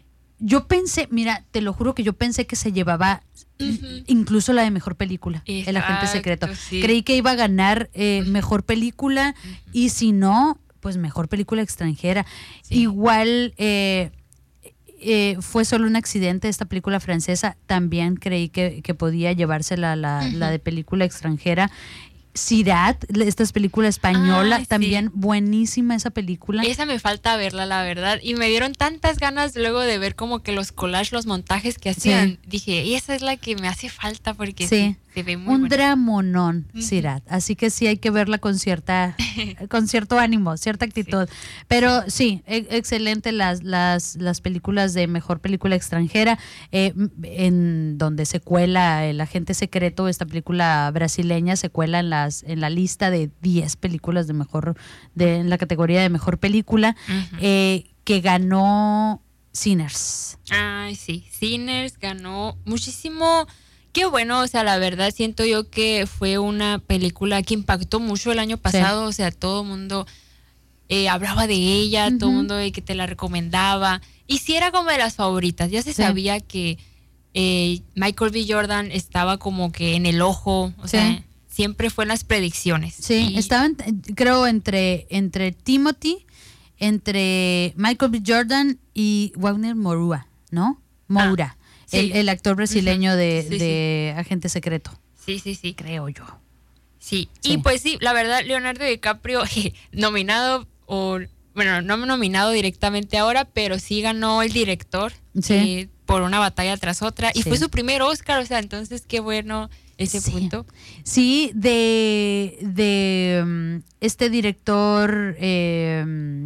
Yo pensé, mira, te lo juro que yo pensé que se llevaba incluso la de mejor película, El agente Exacto, secreto. sí. Creí que iba a ganar eh, mejor película y si no, pues mejor película extranjera. Sí. Igual eh, eh, fue solo un accidente esta película francesa, también creí que, que podía llevársela la, uh-huh. la de película extranjera. Sirat, esta es película española, ah, también sí. buenísima esa película. Esa me falta verla, la verdad, y me dieron tantas ganas luego de ver como que los collages, los montajes que hacían. Sí. Dije, y esa es la que me hace falta porque sí, sí se ve muy un buena. dramonón, uh-huh. Sirat, así que sí hay que verla con cierta, con cierto ánimo, cierta actitud. Sí. Pero sí, e- excelente las, las, las películas de mejor película extranjera, eh, en donde se cuela El Agente Secreto, esta película brasileña se cuela en las en la lista de diez películas de mejor, de en la categoría de mejor película, uh-huh. eh, que ganó Sinners. Ay, sí, Sinners ganó muchísimo. Qué bueno, o sea, la verdad siento yo que fue una película que impactó mucho el año pasado, sí. o sea, todo el mundo eh, hablaba de ella, uh-huh. todo el mundo eh, que te la recomendaba, y sí era como de las favoritas, ya se sí. sabía que eh, Michael B. Jordan estaba como que en el ojo, o sí. sea, siempre fue en las predicciones. Sí, y estaban, creo, entre, entre Timothy, entre Michael B. Jordan y Wagner Moura, ¿no? Moura. Ah. Sí. El, el actor brasileño de, sí, de sí. Agente Secreto. Sí, sí, sí. Creo yo. Sí. sí, y pues sí, la verdad, Leonardo DiCaprio, eh, nominado, o bueno, no nominado directamente ahora, pero sí ganó el director sí. eh, por Una batalla tras otra. Y sí. fue su primer Oscar, o sea, entonces qué bueno ese sí. punto. Sí, de, de um, este director... Eh,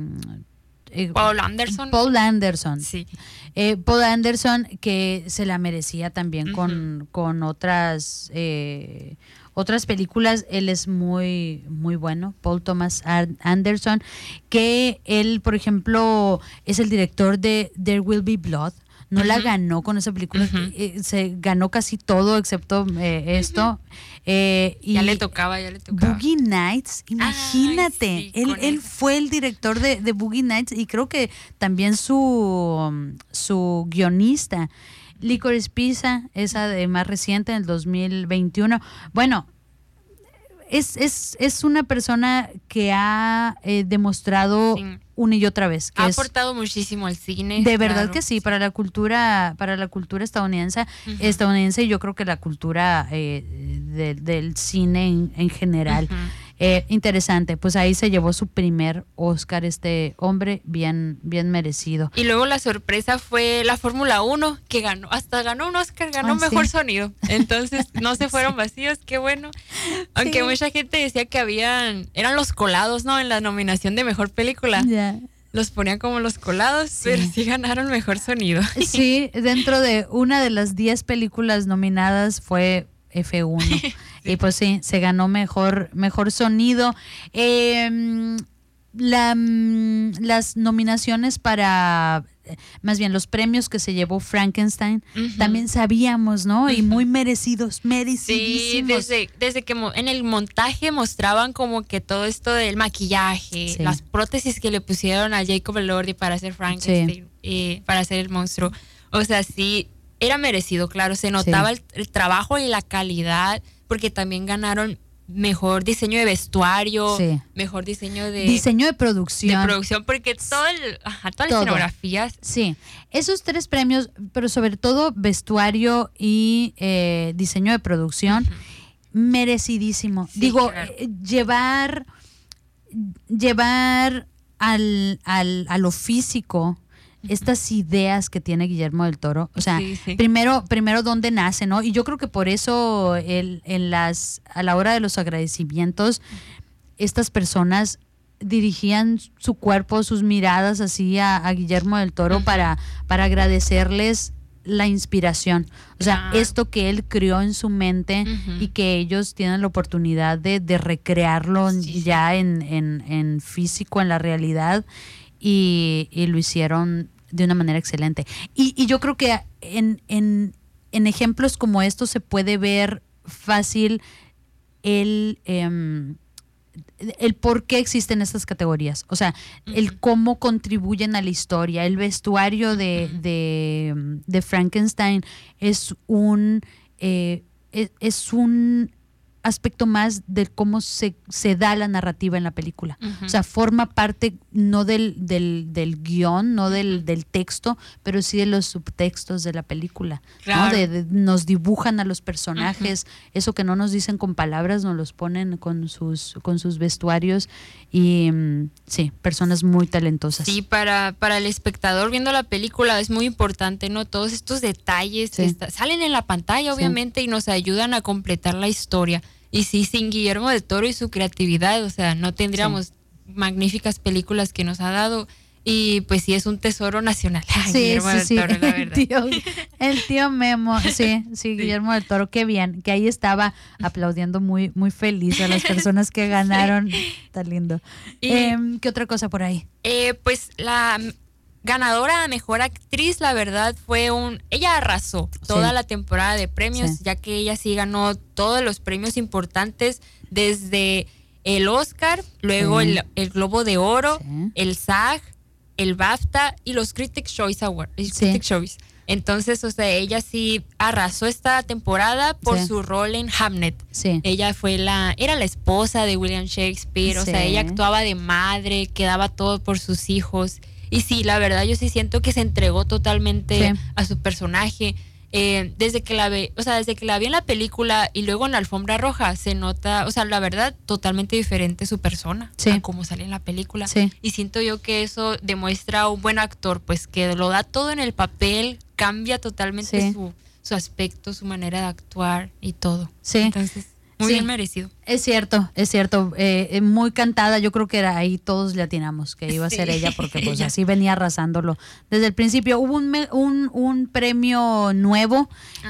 Paul Anderson. Paul Anderson. Sí. Eh, Paul Anderson, que se la merecía también uh-huh. con, con otras eh, otras películas. Él es muy, muy bueno, Paul Thomas Anderson, que él, por ejemplo, es el director de There Will Be Blood. No uh-huh. la ganó con esa película, uh-huh. eh, se ganó casi todo excepto eh, esto. Uh-huh. Eh, y ya le tocaba, ya le tocaba. Boogie Nights, imagínate, Ay, sí, él, él fue el director de, de Boogie Nights y creo que también su, su guionista. Licorice Pizza, esa de más reciente, en el dos mil veintiuno. Bueno, es, es, es una persona que ha eh, demostrado sí. una y otra vez que ha es, aportado muchísimo al cine. De verdad claro. que sí, para la cultura, para la cultura estadounidense, uh-huh. estadounidense y yo creo que la cultura eh, de, del cine en, en general. Uh-huh. Eh, interesante, pues ahí se llevó su primer Oscar este hombre, bien, bien merecido. Y luego la sorpresa fue la Fórmula uno, que ganó, hasta ganó un Oscar, ganó ah, mejor sí. sonido. Entonces no se fueron sí. vacíos, qué bueno. Aunque sí. mucha gente decía que habían, eran los colados, ¿no? En la nominación de mejor película. Yeah. Los ponían como los colados, sí. pero sí ganaron mejor sonido. Sí, dentro de una de las diez películas nominadas fue F uno. Sí. Y pues sí, se ganó mejor, mejor sonido. Eh, la, las nominaciones para, más bien los premios que se llevó Frankenstein, uh-huh. también sabíamos, ¿no? Uh-huh. Y muy merecidos, merecidísimos. Sí, desde, desde que en el montaje mostraban como que todo esto del maquillaje, sí. las prótesis que le pusieron a Jacob Elordi para hacer Frankenstein, sí. eh, para hacer el monstruo. O sea, sí, era merecido, claro, se notaba sí. el, el trabajo y la calidad, porque también ganaron mejor diseño de vestuario, sí. mejor diseño de... Diseño de producción. De producción, porque todo el, ajá, todas las escenografías... Sí, esos tres premios, pero sobre todo vestuario y eh, diseño de producción, uh-huh. merecidísimo. Sí, Digo, claro. eh, llevar, llevar al, al, a lo físico... estas ideas que tiene Guillermo del Toro, o sea, sí, sí. primero, primero dónde nace, ¿no? Y yo creo que por eso el, en las, a la hora de los agradecimientos, estas personas dirigían su cuerpo, sus miradas así a, a Guillermo del Toro uh-huh. para, para agradecerles la inspiración, o sea, ah. esto que él creó en su mente uh-huh. y que ellos tienen la oportunidad de, de recrearlo sí, ya sí. En, en, en físico, en la realidad. Y, y lo hicieron de una manera excelente. Y, y yo creo que en, en, en ejemplos como estos se puede ver fácil el, eh, el por qué existen estas categorías. O sea, uh-huh. el cómo contribuyen a la historia. El vestuario de, uh-huh. de, de Frankenstein es un, eh, es, es un aspecto más de cómo se, se da la narrativa en la película. Ujú. O sea, forma parte no del, del, del guión, no del, del texto, pero sí de los subtextos de la película. Claro. ¿No? De, de- nos dibujan a los personajes, eso que no nos dicen con palabras, nos los ponen con sus, con sus vestuarios y mm, sí, personas muy talentosas. Sí, para, para el espectador viendo la película es muy importante, ¿no? Todos estos detalles que Sí. está- salen en la pantalla, Sí. obviamente, y nos ayudan a completar la historia. Y sí, sin Guillermo del Toro y su creatividad, o sea, no tendríamos magníficas películas que nos ha dado. Y pues sí, es un tesoro nacional. Sí, Guillermo sí, del sí. Toro, la El verdad. tío, el tío Memo, sí, sí, Guillermo del Toro, qué bien, que ahí estaba aplaudiendo muy, muy feliz a las personas que ganaron. Está lindo. Y- Em, ¿Qué otra cosa por ahí? Eh, pues la m- ganadora a mejor actriz, la verdad, fue un. Ella arrasó toda Sí. la temporada de premios, Sí. ya que ella sí ganó todos los premios importantes, desde el Oscar, luego Sí. el, el Globo de Oro, el SAG, el BAFTA y los Critics' Choice Awards. Sí. Critics' Choice. Entonces, o sea, ella sí arrasó esta temporada por Sí. su rol en Hamlet. Sí. Ella fue la, era la esposa de William Shakespeare, o Sí. sea, ella actuaba de madre, que daba todo por sus hijos. Y sí, la verdad, yo sí siento que se entregó totalmente Sí. a su personaje. Eh, desde que la ve, o sea, desde que la vi en la película y luego en la alfombra roja, se nota, o sea, la verdad, totalmente diferente su persona Sí. a cómo sale en la película. Sí. Y siento yo que eso demuestra a un buen actor, pues que lo da todo en el papel, cambia totalmente Sí. su, su aspecto, su manera de actuar y todo. Sí. Entonces, muy Sí. bien merecido. Es cierto, es cierto. Eh, eh, muy cantada, yo creo que era ahí todos le atinamos que iba a ser Sí. ella, porque pues Ella. así venía arrasándolo. Desde el principio hubo un, me- un, un premio nuevo,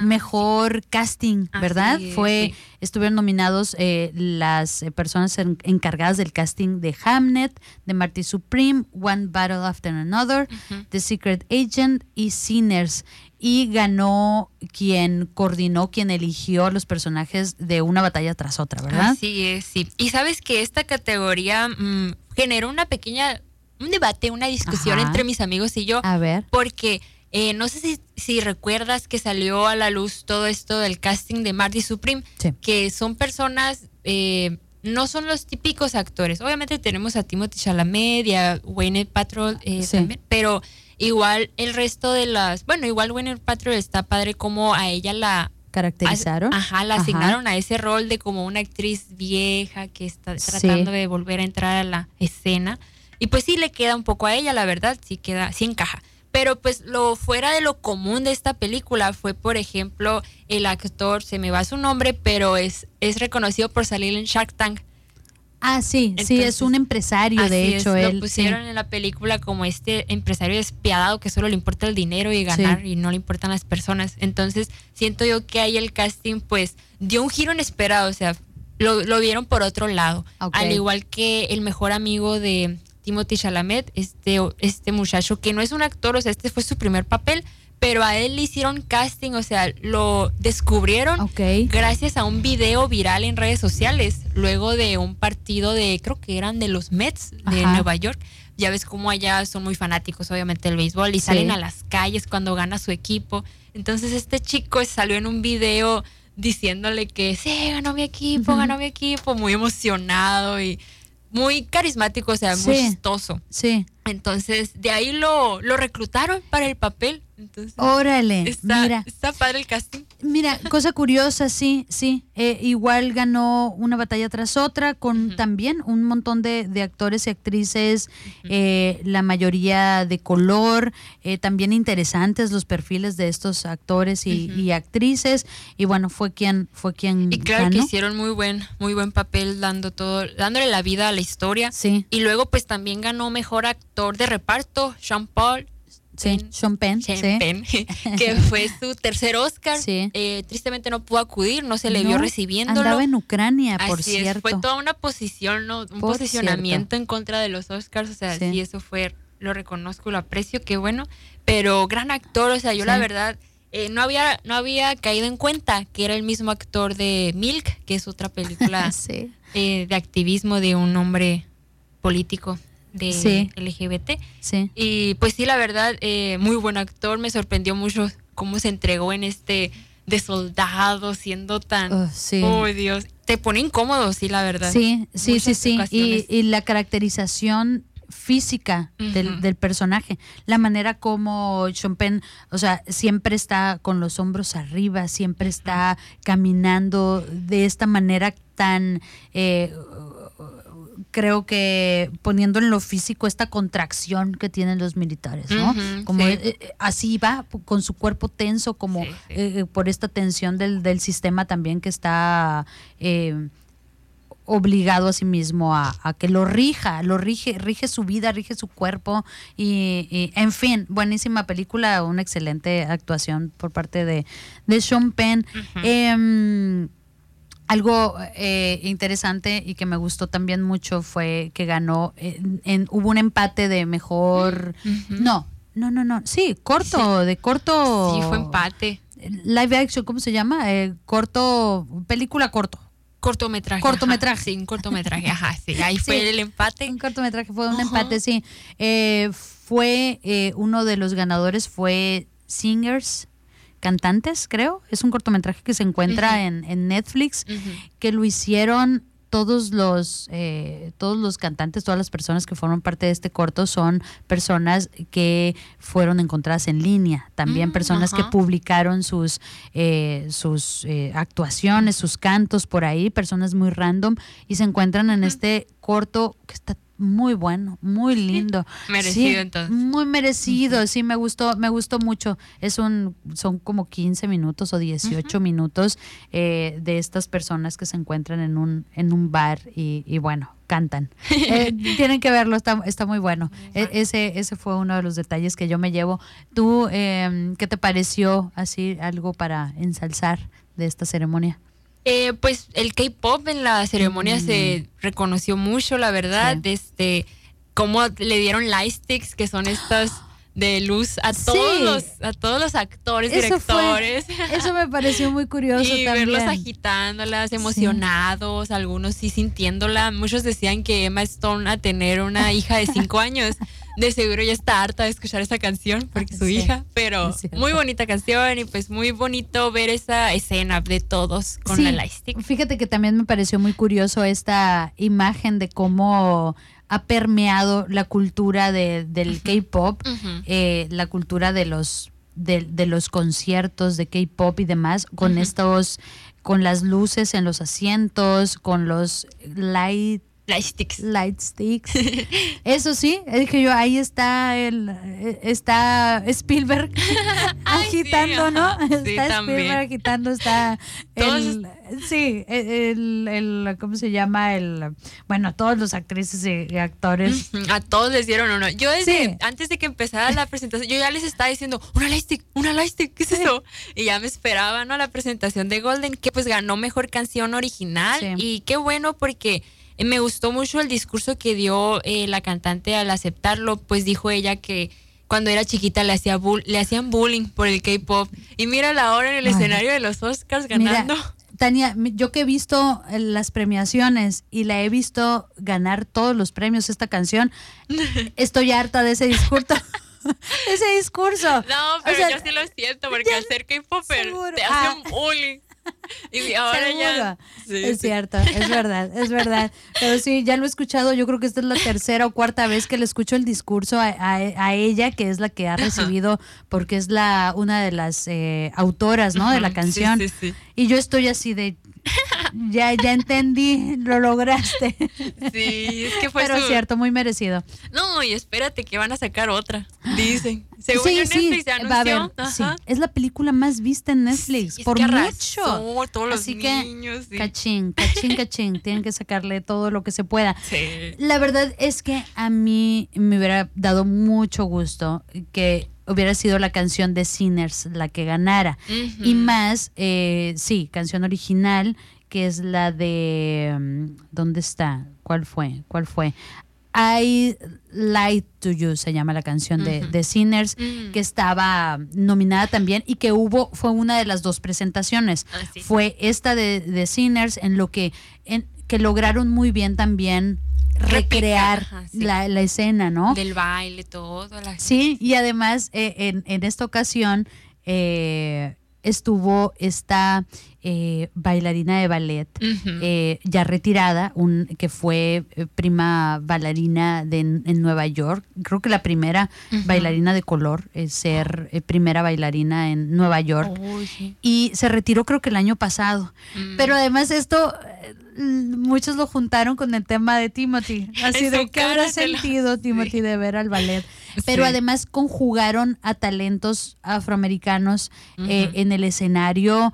mejor casting, Así ¿verdad? es, Fue, sí. estuvieron nominados eh, las eh, personas en- encargadas del casting de Hamnet, de Marty Supreme, One Battle After Another, Ujú. The Secret Agent y Sinners. Y ganó quien coordinó, quien eligió a los personajes de una batalla tras otra, ¿verdad? Así es, sí. Y sabes que esta categoría mm, generó una pequeña, un debate, una discusión Ajá. entre mis amigos y yo. A ver. Porque eh, no sé si, si recuerdas que salió a la luz todo esto del casting de Marty Supreme, Sí. que son personas, eh, no son los típicos actores. Obviamente tenemos a Timothée Chalamet y a Gwyneth Paltrow eh, Sí. también, pero igual el resto de las, bueno, igual Gwyneth Paltrow está padre como a ella la Caracterizaron. Ajá, la Ajá. asignaron a ese rol de como una actriz vieja que está tratando Sí. de volver a entrar a la escena. Y pues sí le queda un poco a ella, la verdad, sí queda, sí encaja. Pero pues lo fuera de lo común de esta película fue, por ejemplo, el actor, se me va su nombre, pero es, es reconocido por salir en Shark Tank. Ah, sí, sí, Entonces, es un empresario, de Así hecho, es, él. lo pusieron sí. en la película como este empresario despiadado que solo le importa el dinero y ganar y no le importan las personas. Entonces siento yo que ahí el casting pues dio un giro inesperado, o sea, lo, lo vieron por otro lado. Ok. Al igual que el mejor amigo de Timothée Chalamet, este, este muchacho que no es un actor, o sea, este fue su primer papel, pero a él le hicieron casting, o sea, lo descubrieron Ok. gracias a un video viral en redes sociales, luego de un partido de, creo que eran de los Mets de Ajá. Nueva York. Ya ves cómo allá son muy fanáticos, obviamente, del béisbol y Sí. salen a las calles cuando gana su equipo. Entonces este chico salió en un video diciéndole que sí, ganó mi equipo, Ujú. ganó mi equipo, muy emocionado y muy carismático, o sea, muy Sí. chistoso. Sí. Entonces, de ahí lo, lo reclutaron para el papel. Entonces, Órale, está, mira. está padre el casting. Mira, cosa curiosa, sí, sí. Eh, igual ganó una batalla tras otra con Ujú. también un montón de, de actores y actrices, eh, la mayoría de color, eh, también interesantes los perfiles de estos actores y, Ujú. y actrices. Y bueno, fue quien, fue quien Y claro que ganó. hicieron muy buen, muy buen papel dando todo, dándole la vida a la historia. Sí, Y luego pues también ganó mejor actor de reparto, Sean Paul. sí, Penn. Sean Penn, Sean sí. Penn, que fue su tercer Oscar. Sí. Eh, tristemente no pudo acudir, no se le vio No, recibiéndolo. andaba en Ucrania, por Así es, cierto. fue toda una posición, ¿no? Un Por posicionamiento en contra de los Oscars, o sea, Sí. sí. eso fue, lo reconozco, lo aprecio, qué bueno, pero gran actor, o sea, yo Sí. la verdad eh, no había no había caído en cuenta que era el mismo actor de Milk, que es otra película Sí. eh, de activismo de un hombre político de Sí. L G B T. Sí. Y pues sí, la verdad, eh, muy buen actor, me sorprendió mucho cómo se entregó en este de soldado, siendo tan... Uh, sí. Oh, Dios. Te pone incómodo, sí, la verdad. Sí, sí, Muchas sí, sí. Y, y la caracterización física uh-huh. del, del personaje, la manera como Sean Penn, o sea, siempre está con los hombros arriba, siempre está caminando de esta manera tan... Eh, creo que poniendo en lo físico esta contracción que tienen los militares, ¿no? Uh-huh, como sí. eh, así va, con su cuerpo tenso, como sí, sí. Eh, por esta tensión del, del sistema también que está eh, obligado a sí mismo a, a que lo rija, lo rige, rige su vida, rige su cuerpo y, y en fin, buenísima película, una excelente actuación por parte de, de Sean Penn. Uh-huh. Eh, Algo eh, interesante y que me gustó también mucho fue que ganó, en, en, hubo un empate de mejor, uh-huh. no, no, no, no, sí, corto, sí. de corto. Sí, fue empate. Live action, ¿cómo se llama? Eh, corto, película corto. Cortometraje. Cortometraje. Ajá, sí, un cortometraje, ajá, sí, ahí fue sí, el empate. Un cortometraje, fue un uh-huh. empate, sí. Eh, fue, eh, uno de los ganadores fue Singers, Cantantes, creo. Es un cortometraje que se encuentra uh-huh. en, en Netflix, uh-huh. que lo hicieron todos los eh, todos los cantantes, todas las personas que forman parte de este corto son personas que fueron encontradas en línea. También uh-huh. personas que publicaron sus, eh, sus eh, actuaciones, sus cantos por ahí, personas muy random, y se encuentran en uh-huh. este corto que está muy bueno, muy lindo. Merecido, sí, entonces. Muy merecido, uh-huh. sí, me gustó, me gustó mucho. Es un, son como quince minutos o dieciocho uh-huh. minutos eh, de estas personas que se encuentran en un, en un bar y, y bueno, cantan. Eh, tienen que verlo, está, está muy bueno. Uh-huh. E- ese, ese fue uno de los detalles que yo me llevo. ¿Tú eh, qué te pareció así algo para ensalzar de esta ceremonia? Eh, pues el K-pop en la ceremonia mm. se reconoció mucho, la verdad, sí. este, cómo le dieron light sticks, que son estas de luz a todos sí. los, a todos los actores, eso directores. Fue, eso me pareció muy curioso y también. verlos agitándolas, emocionados, sí. algunos sí sintiéndola. Muchos decían que Emma Stone, a tener una hija de cinco años, de seguro ya está harta de escuchar esa canción porque su sí, hija, pero muy bonita canción y pues muy bonito ver esa escena de todos con sí, la lightstick. Fíjate que también me pareció muy curioso esta imagen de cómo ha permeado la cultura de, del uh-huh. K-pop, uh-huh. eh, la cultura de los de, de los conciertos de K-pop y demás, con uh-huh. estos, con las luces en los asientos, con los light Light sticks. Light sticks. Eso sí, dije yo, ahí está el está Spielberg agitando, sí, ¿no? Sí, está también. Spielberg agitando, está el, sí, el, el, ¿cómo se llama? El, bueno, todos los actrices y actores. A todos les dieron uno. Yo desde, sí. antes de que empezara la presentación, yo ya les estaba diciendo, una light stick, una light stick, ¿qué es sí. eso? Y ya me esperaban, ¿no? La presentación de Golden, que pues ganó mejor canción original. Sí. Y qué bueno porque me gustó mucho el discurso que dio eh, la cantante al aceptarlo, pues dijo ella que cuando era chiquita le, hacía bull- le hacían bullying por el K-pop. Y mírala ahora en el Ay. escenario de los Oscars ganando. Mira, Tania, yo que he visto las premiaciones y la he visto ganar todos los premios esta canción, estoy harta de ese discurso. ese discurso. No, pero o sea, yo sí lo siento porque al ser K-popper te hacen ah. bullying. Y ahora Seguro. ya sí, es sí. cierto, es verdad, es verdad. Pero sí, ya lo he escuchado. Yo creo que esta es la tercera o cuarta vez que le escucho el discurso a, a, a ella, que es la que ha recibido, porque es la una de las eh, autoras, ¿no? De la canción. Sí, sí, sí. Y yo estoy así de ya, ya entendí, lo lograste. Sí, es que fue Pero su... cierto, muy merecido. No, y espérate que van a sacar otra, dicen. Según sí, Netflix sí, se anunció. va a ver, sí. Es la película más vista en Netflix, sí, por que mucho. Arrasó, todos los Así niños. Que, sí. cachín, cachín, cachín. Tienen que sacarle todo lo que se pueda. Sí. La verdad es que a mí me hubiera dado mucho gusto que hubiera sido la canción de Sinners la que ganara. Uh-huh. Y más, eh, sí, canción original, que es la de... Um, ¿dónde está? ¿Cuál fue? ¿Cuál fue? I Lied to You se llama la canción de, uh-huh. de Sinners, uh-huh. que estaba nominada también y que hubo, fue una de las dos presentaciones. Ah, sí. Fue esta de, de Sinners, en lo que, en, que lograron muy bien también recrear Ajá, sí. la, la escena, ¿no? Del baile, todo. La sí, y además eh, en, en esta ocasión eh, estuvo esta eh, bailarina de ballet uh-huh. eh, ya retirada, un, que fue prima bailarina de, en Nueva York. Creo que la primera uh-huh. bailarina de color es ser eh, primera bailarina en Nueva York. Oh, sí. Y se retiró creo que el año pasado. Uh-huh. Pero además esto, muchos lo juntaron con el tema de Timothy. Así de qué habrá sentido Timothy sí. de ver al ballet. Pero sí. además conjugaron a talentos afroamericanos uh-huh. eh, en el escenario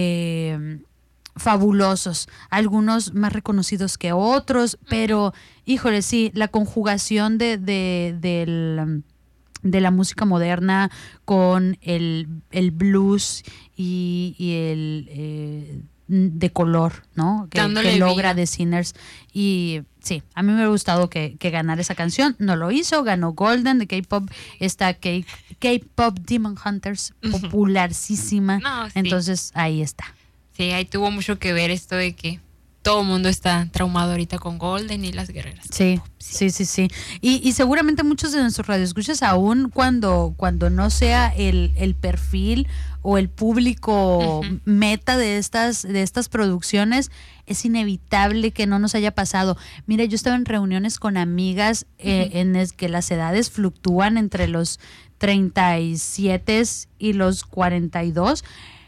eh, fabulosos, algunos más reconocidos que otros, pero híjole, sí, la conjugación de, de, del, de la música moderna con el, el blues y, y el eh, de color, ¿no? Que, que logra The Sinners. Y sí, a mí me ha gustado que, que ganara esa canción. No lo hizo, ganó Golden de K-pop, esta K- K-pop Demon Hunters, popularísima. No, sí. Entonces ahí está. Sí, ahí tuvo mucho que ver esto de que todo el mundo está traumado ahorita con Golden y las guerreras. Sí, sí, sí, sí. Y, y seguramente muchos de nuestros radioescuchas, aún cuando, cuando no sea el, el perfil o el público uh-huh. meta de estas, de estas producciones, es inevitable que no nos haya pasado. Mira, yo estaba en reuniones con amigas eh, uh-huh. en es que las edades fluctúan entre los treinta y siete y los cuarenta y dos.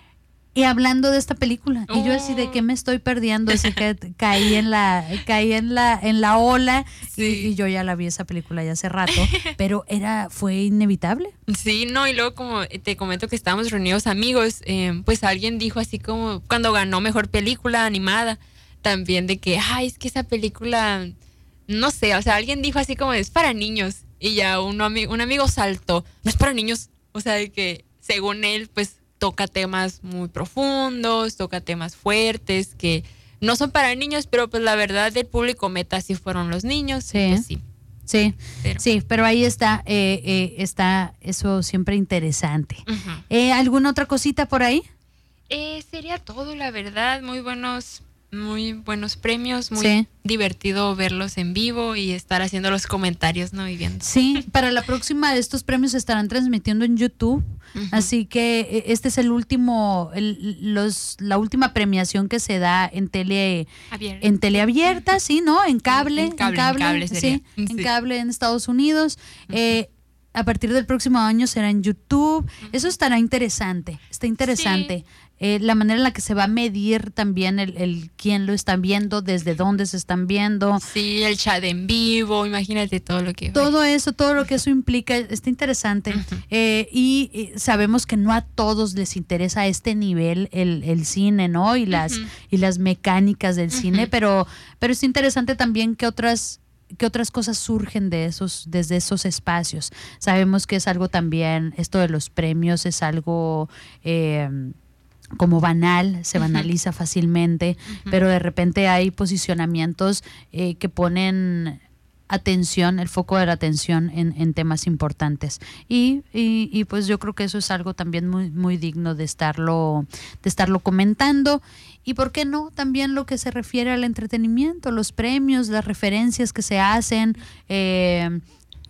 Y hablando de esta película, oh. y yo así de qué me estoy perdiendo, así que caí en la, caí en la, en la ola, sí. y, y yo ya la vi esa película ya hace rato, pero era, fue inevitable. Sí, no, y luego como te comento que estábamos reunidos amigos, eh, pues alguien dijo así como cuando ganó mejor película animada, también de que, ay, es que esa película, no sé, o sea, alguien dijo así como es para niños, y ya un, un amigo saltó, no es para niños, o sea, de que según él, pues toca temas muy profundos, toca temas fuertes que no son para niños, pero pues la verdad del público meta sí fueron los niños. Sí, pues sí. Sí, pero. sí, pero ahí está, eh, eh, está eso siempre interesante. Uh-huh. Eh, ¿Alguna otra cosita por ahí? Eh, sería todo, la verdad, muy buenos, muy buenos premios, muy sí. divertido verlos en vivo y estar haciendo los comentarios, ¿no? Y viendo. Sí, para la próxima estos premios se estarán transmitiendo en YouTube. Uh-huh. Así que este es el último, el, los, la última premiación que se da en tele, abierta. en tele abierta, sí, ¿no? En cable, en cable, en cable, en cable sí, sí, en cable en Estados Unidos. Uh-huh. Eh, a partir del próximo año será en YouTube. Uh-huh. Eso estará interesante, está interesante. Sí. Eh, la manera en la que se va a medir también el, el quién lo están viendo, desde dónde se están viendo. Sí, el chat en vivo, imagínate todo lo que... Todo eso, todo lo que eso implica, está interesante. Uh-huh. eh, y, y sabemos que no a todos les interesa a este nivel el, el cine, ¿no? Y las, uh-huh. y las mecánicas del uh-huh. cine, pero, pero es interesante también que otras... que otras cosas surgen de esos, desde esos espacios. Sabemos que es algo también, esto de los premios es algo... Eh, como banal, se banaliza uh-huh. fácilmente, uh-huh. pero de repente hay posicionamientos eh, que ponen atención, el foco de la atención en, en temas importantes. Y, y, y pues yo creo que eso es algo también muy, muy digno de estarlo, de estarlo comentando. Y por qué no, también lo que se refiere al entretenimiento, los premios, las referencias que se hacen, eh,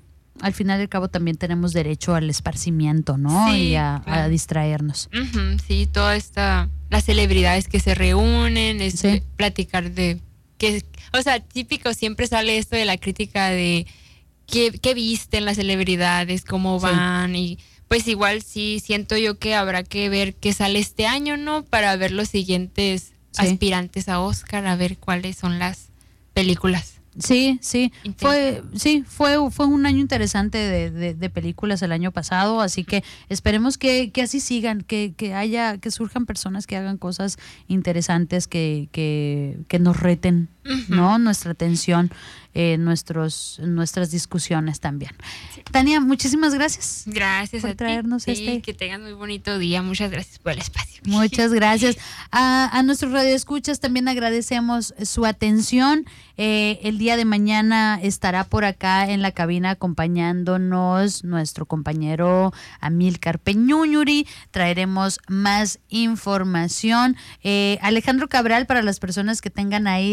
al final del cabo también tenemos derecho al esparcimiento, ¿no? Sí, y a, claro. a distraernos. Uh-huh, sí, toda esta, las celebridades que se reúnen, es sí. platicar de, que, o sea, típico siempre sale esto de la crítica de qué, qué visten las celebridades, cómo van, sí. y pues igual sí siento yo que habrá que ver qué sale este año, ¿no? Para ver los siguientes sí. aspirantes a Oscar, a ver cuáles son las películas. Sí, sí, fue, sí, fue, fue un año interesante de, de, de películas el año pasado, así que esperemos que, que así sigan, que, que haya, que surjan personas que hagan cosas interesantes, que, que, que nos reten, uh-huh. ¿no? Nuestra atención, eh, nuestros, nuestras discusiones también. Sí. Tania, muchísimas gracias. Gracias por a traernos ti. este. Sí, que tengan muy bonito día. Muchas gracias por el espacio. Muchas gracias. A, a nuestros radioescuchas también agradecemos su atención. Eh, el día de mañana estará por acá en la cabina acompañándonos nuestro compañero Amílcar Peñuñuri. Traeremos más información. Eh, Alejandro Cabral, para las personas que tengan ahí las dudas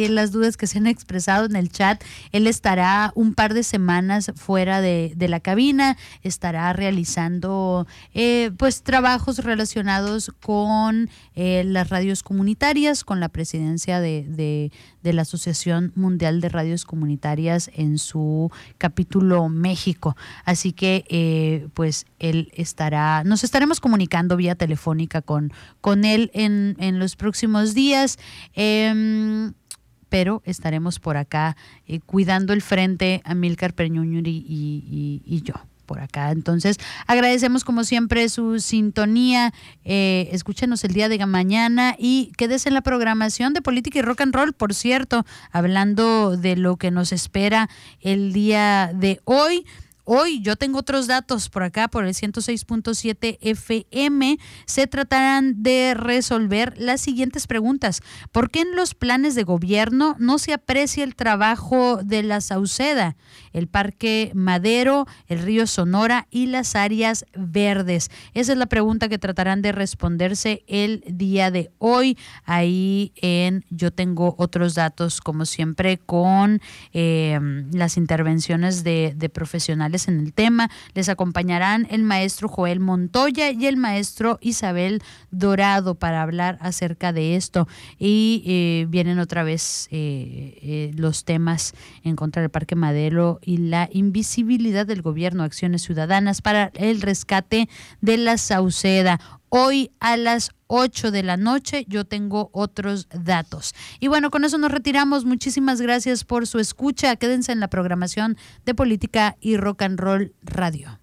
dudas que se han expresado en el chat. Él estará un par de semanas fuera de, de la cabina, estará realizando eh, pues trabajos relacionados con eh, las radios comunitarias, con la presidencia de, de, de la Asociación Mundial de Radios Comunitarias en su capítulo México. Así que eh, pues él estará, nos estaremos comunicando vía telefónica con, con él en, en los próximos días. Eh, pero estaremos por acá eh, cuidando el frente, Amílcar Perñuñuri y, y, y yo por acá. Entonces, agradecemos como siempre su sintonía. Eh, escúchenos el día de mañana y quédese en la programación de Política y Rock and Roll. Por cierto, hablando de lo que nos espera el día de hoy. Hoy yo tengo otros datos por acá, por el ciento seis punto siete F M. Se tratarán de resolver las siguientes preguntas. ¿Por qué en los planes de gobierno no se aprecia el trabajo de la Sauceda, el Parque Madero, el río Sonora y las áreas verdes? Esa es la pregunta que tratarán de responderse el día de hoy. Ahí en Yo Tengo Otros Datos, como siempre, con eh, las intervenciones de, de profesionales en el tema. Les acompañarán el maestro Joel Montoya y el maestro Isabel Dorado para hablar acerca de esto. Y eh, vienen otra vez eh, eh, los temas en contra del Parque Madero y la invisibilidad del gobierno, acciones ciudadanas para el rescate de la Sauceda. Hoy a las ocho de la noche yo tengo otros datos. Y bueno, con eso nos retiramos. Muchísimas gracias por su escucha. Quédense en la programación de Política y Rock and Roll Radio.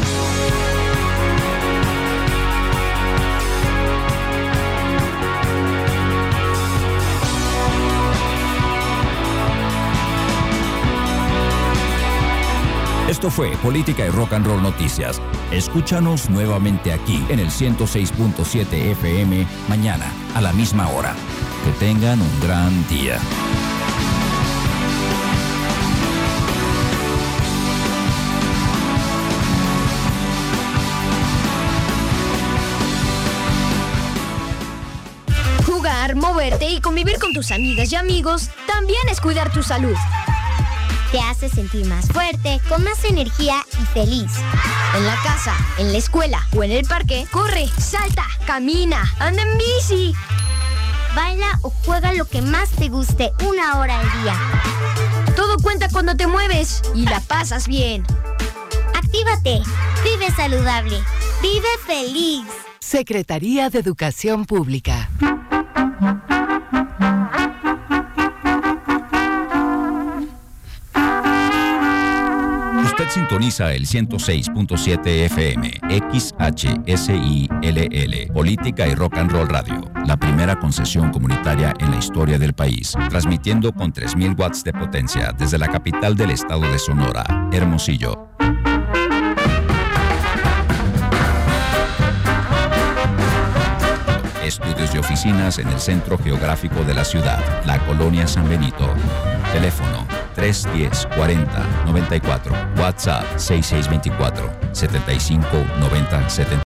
Esto fue Política y Rock and Roll Noticias. Escúchanos nuevamente aquí en el ciento seis punto siete F M mañana a la misma hora. Que tengan un gran día. Jugar, moverte y convivir con tus amigas y amigos también es cuidar tu salud. Te hace sentir más fuerte, con más energía y feliz. En la casa, en la escuela o en el parque, corre, salta, camina, anda en bici. Baila o juega lo que más te guste una hora al día. Todo cuenta cuando te mueves y la pasas bien. Actívate, vive saludable, vive feliz. Secretaría de Educación Pública. Usted sintoniza el ciento seis punto siete F M, X H S I L L, Política y Rock and Roll Radio, la primera concesión comunitaria en la historia del país, transmitiendo con tres mil watts de potencia desde la capital del estado de Sonora, Hermosillo. Estudios y oficinas en el centro geográfico de la ciudad, la colonia San Benito. Teléfono tres uno cero, cuarenta, noventa y cuatro. WhatsApp seis seis dos cuatro, setenta y cinco, noventa, setenta.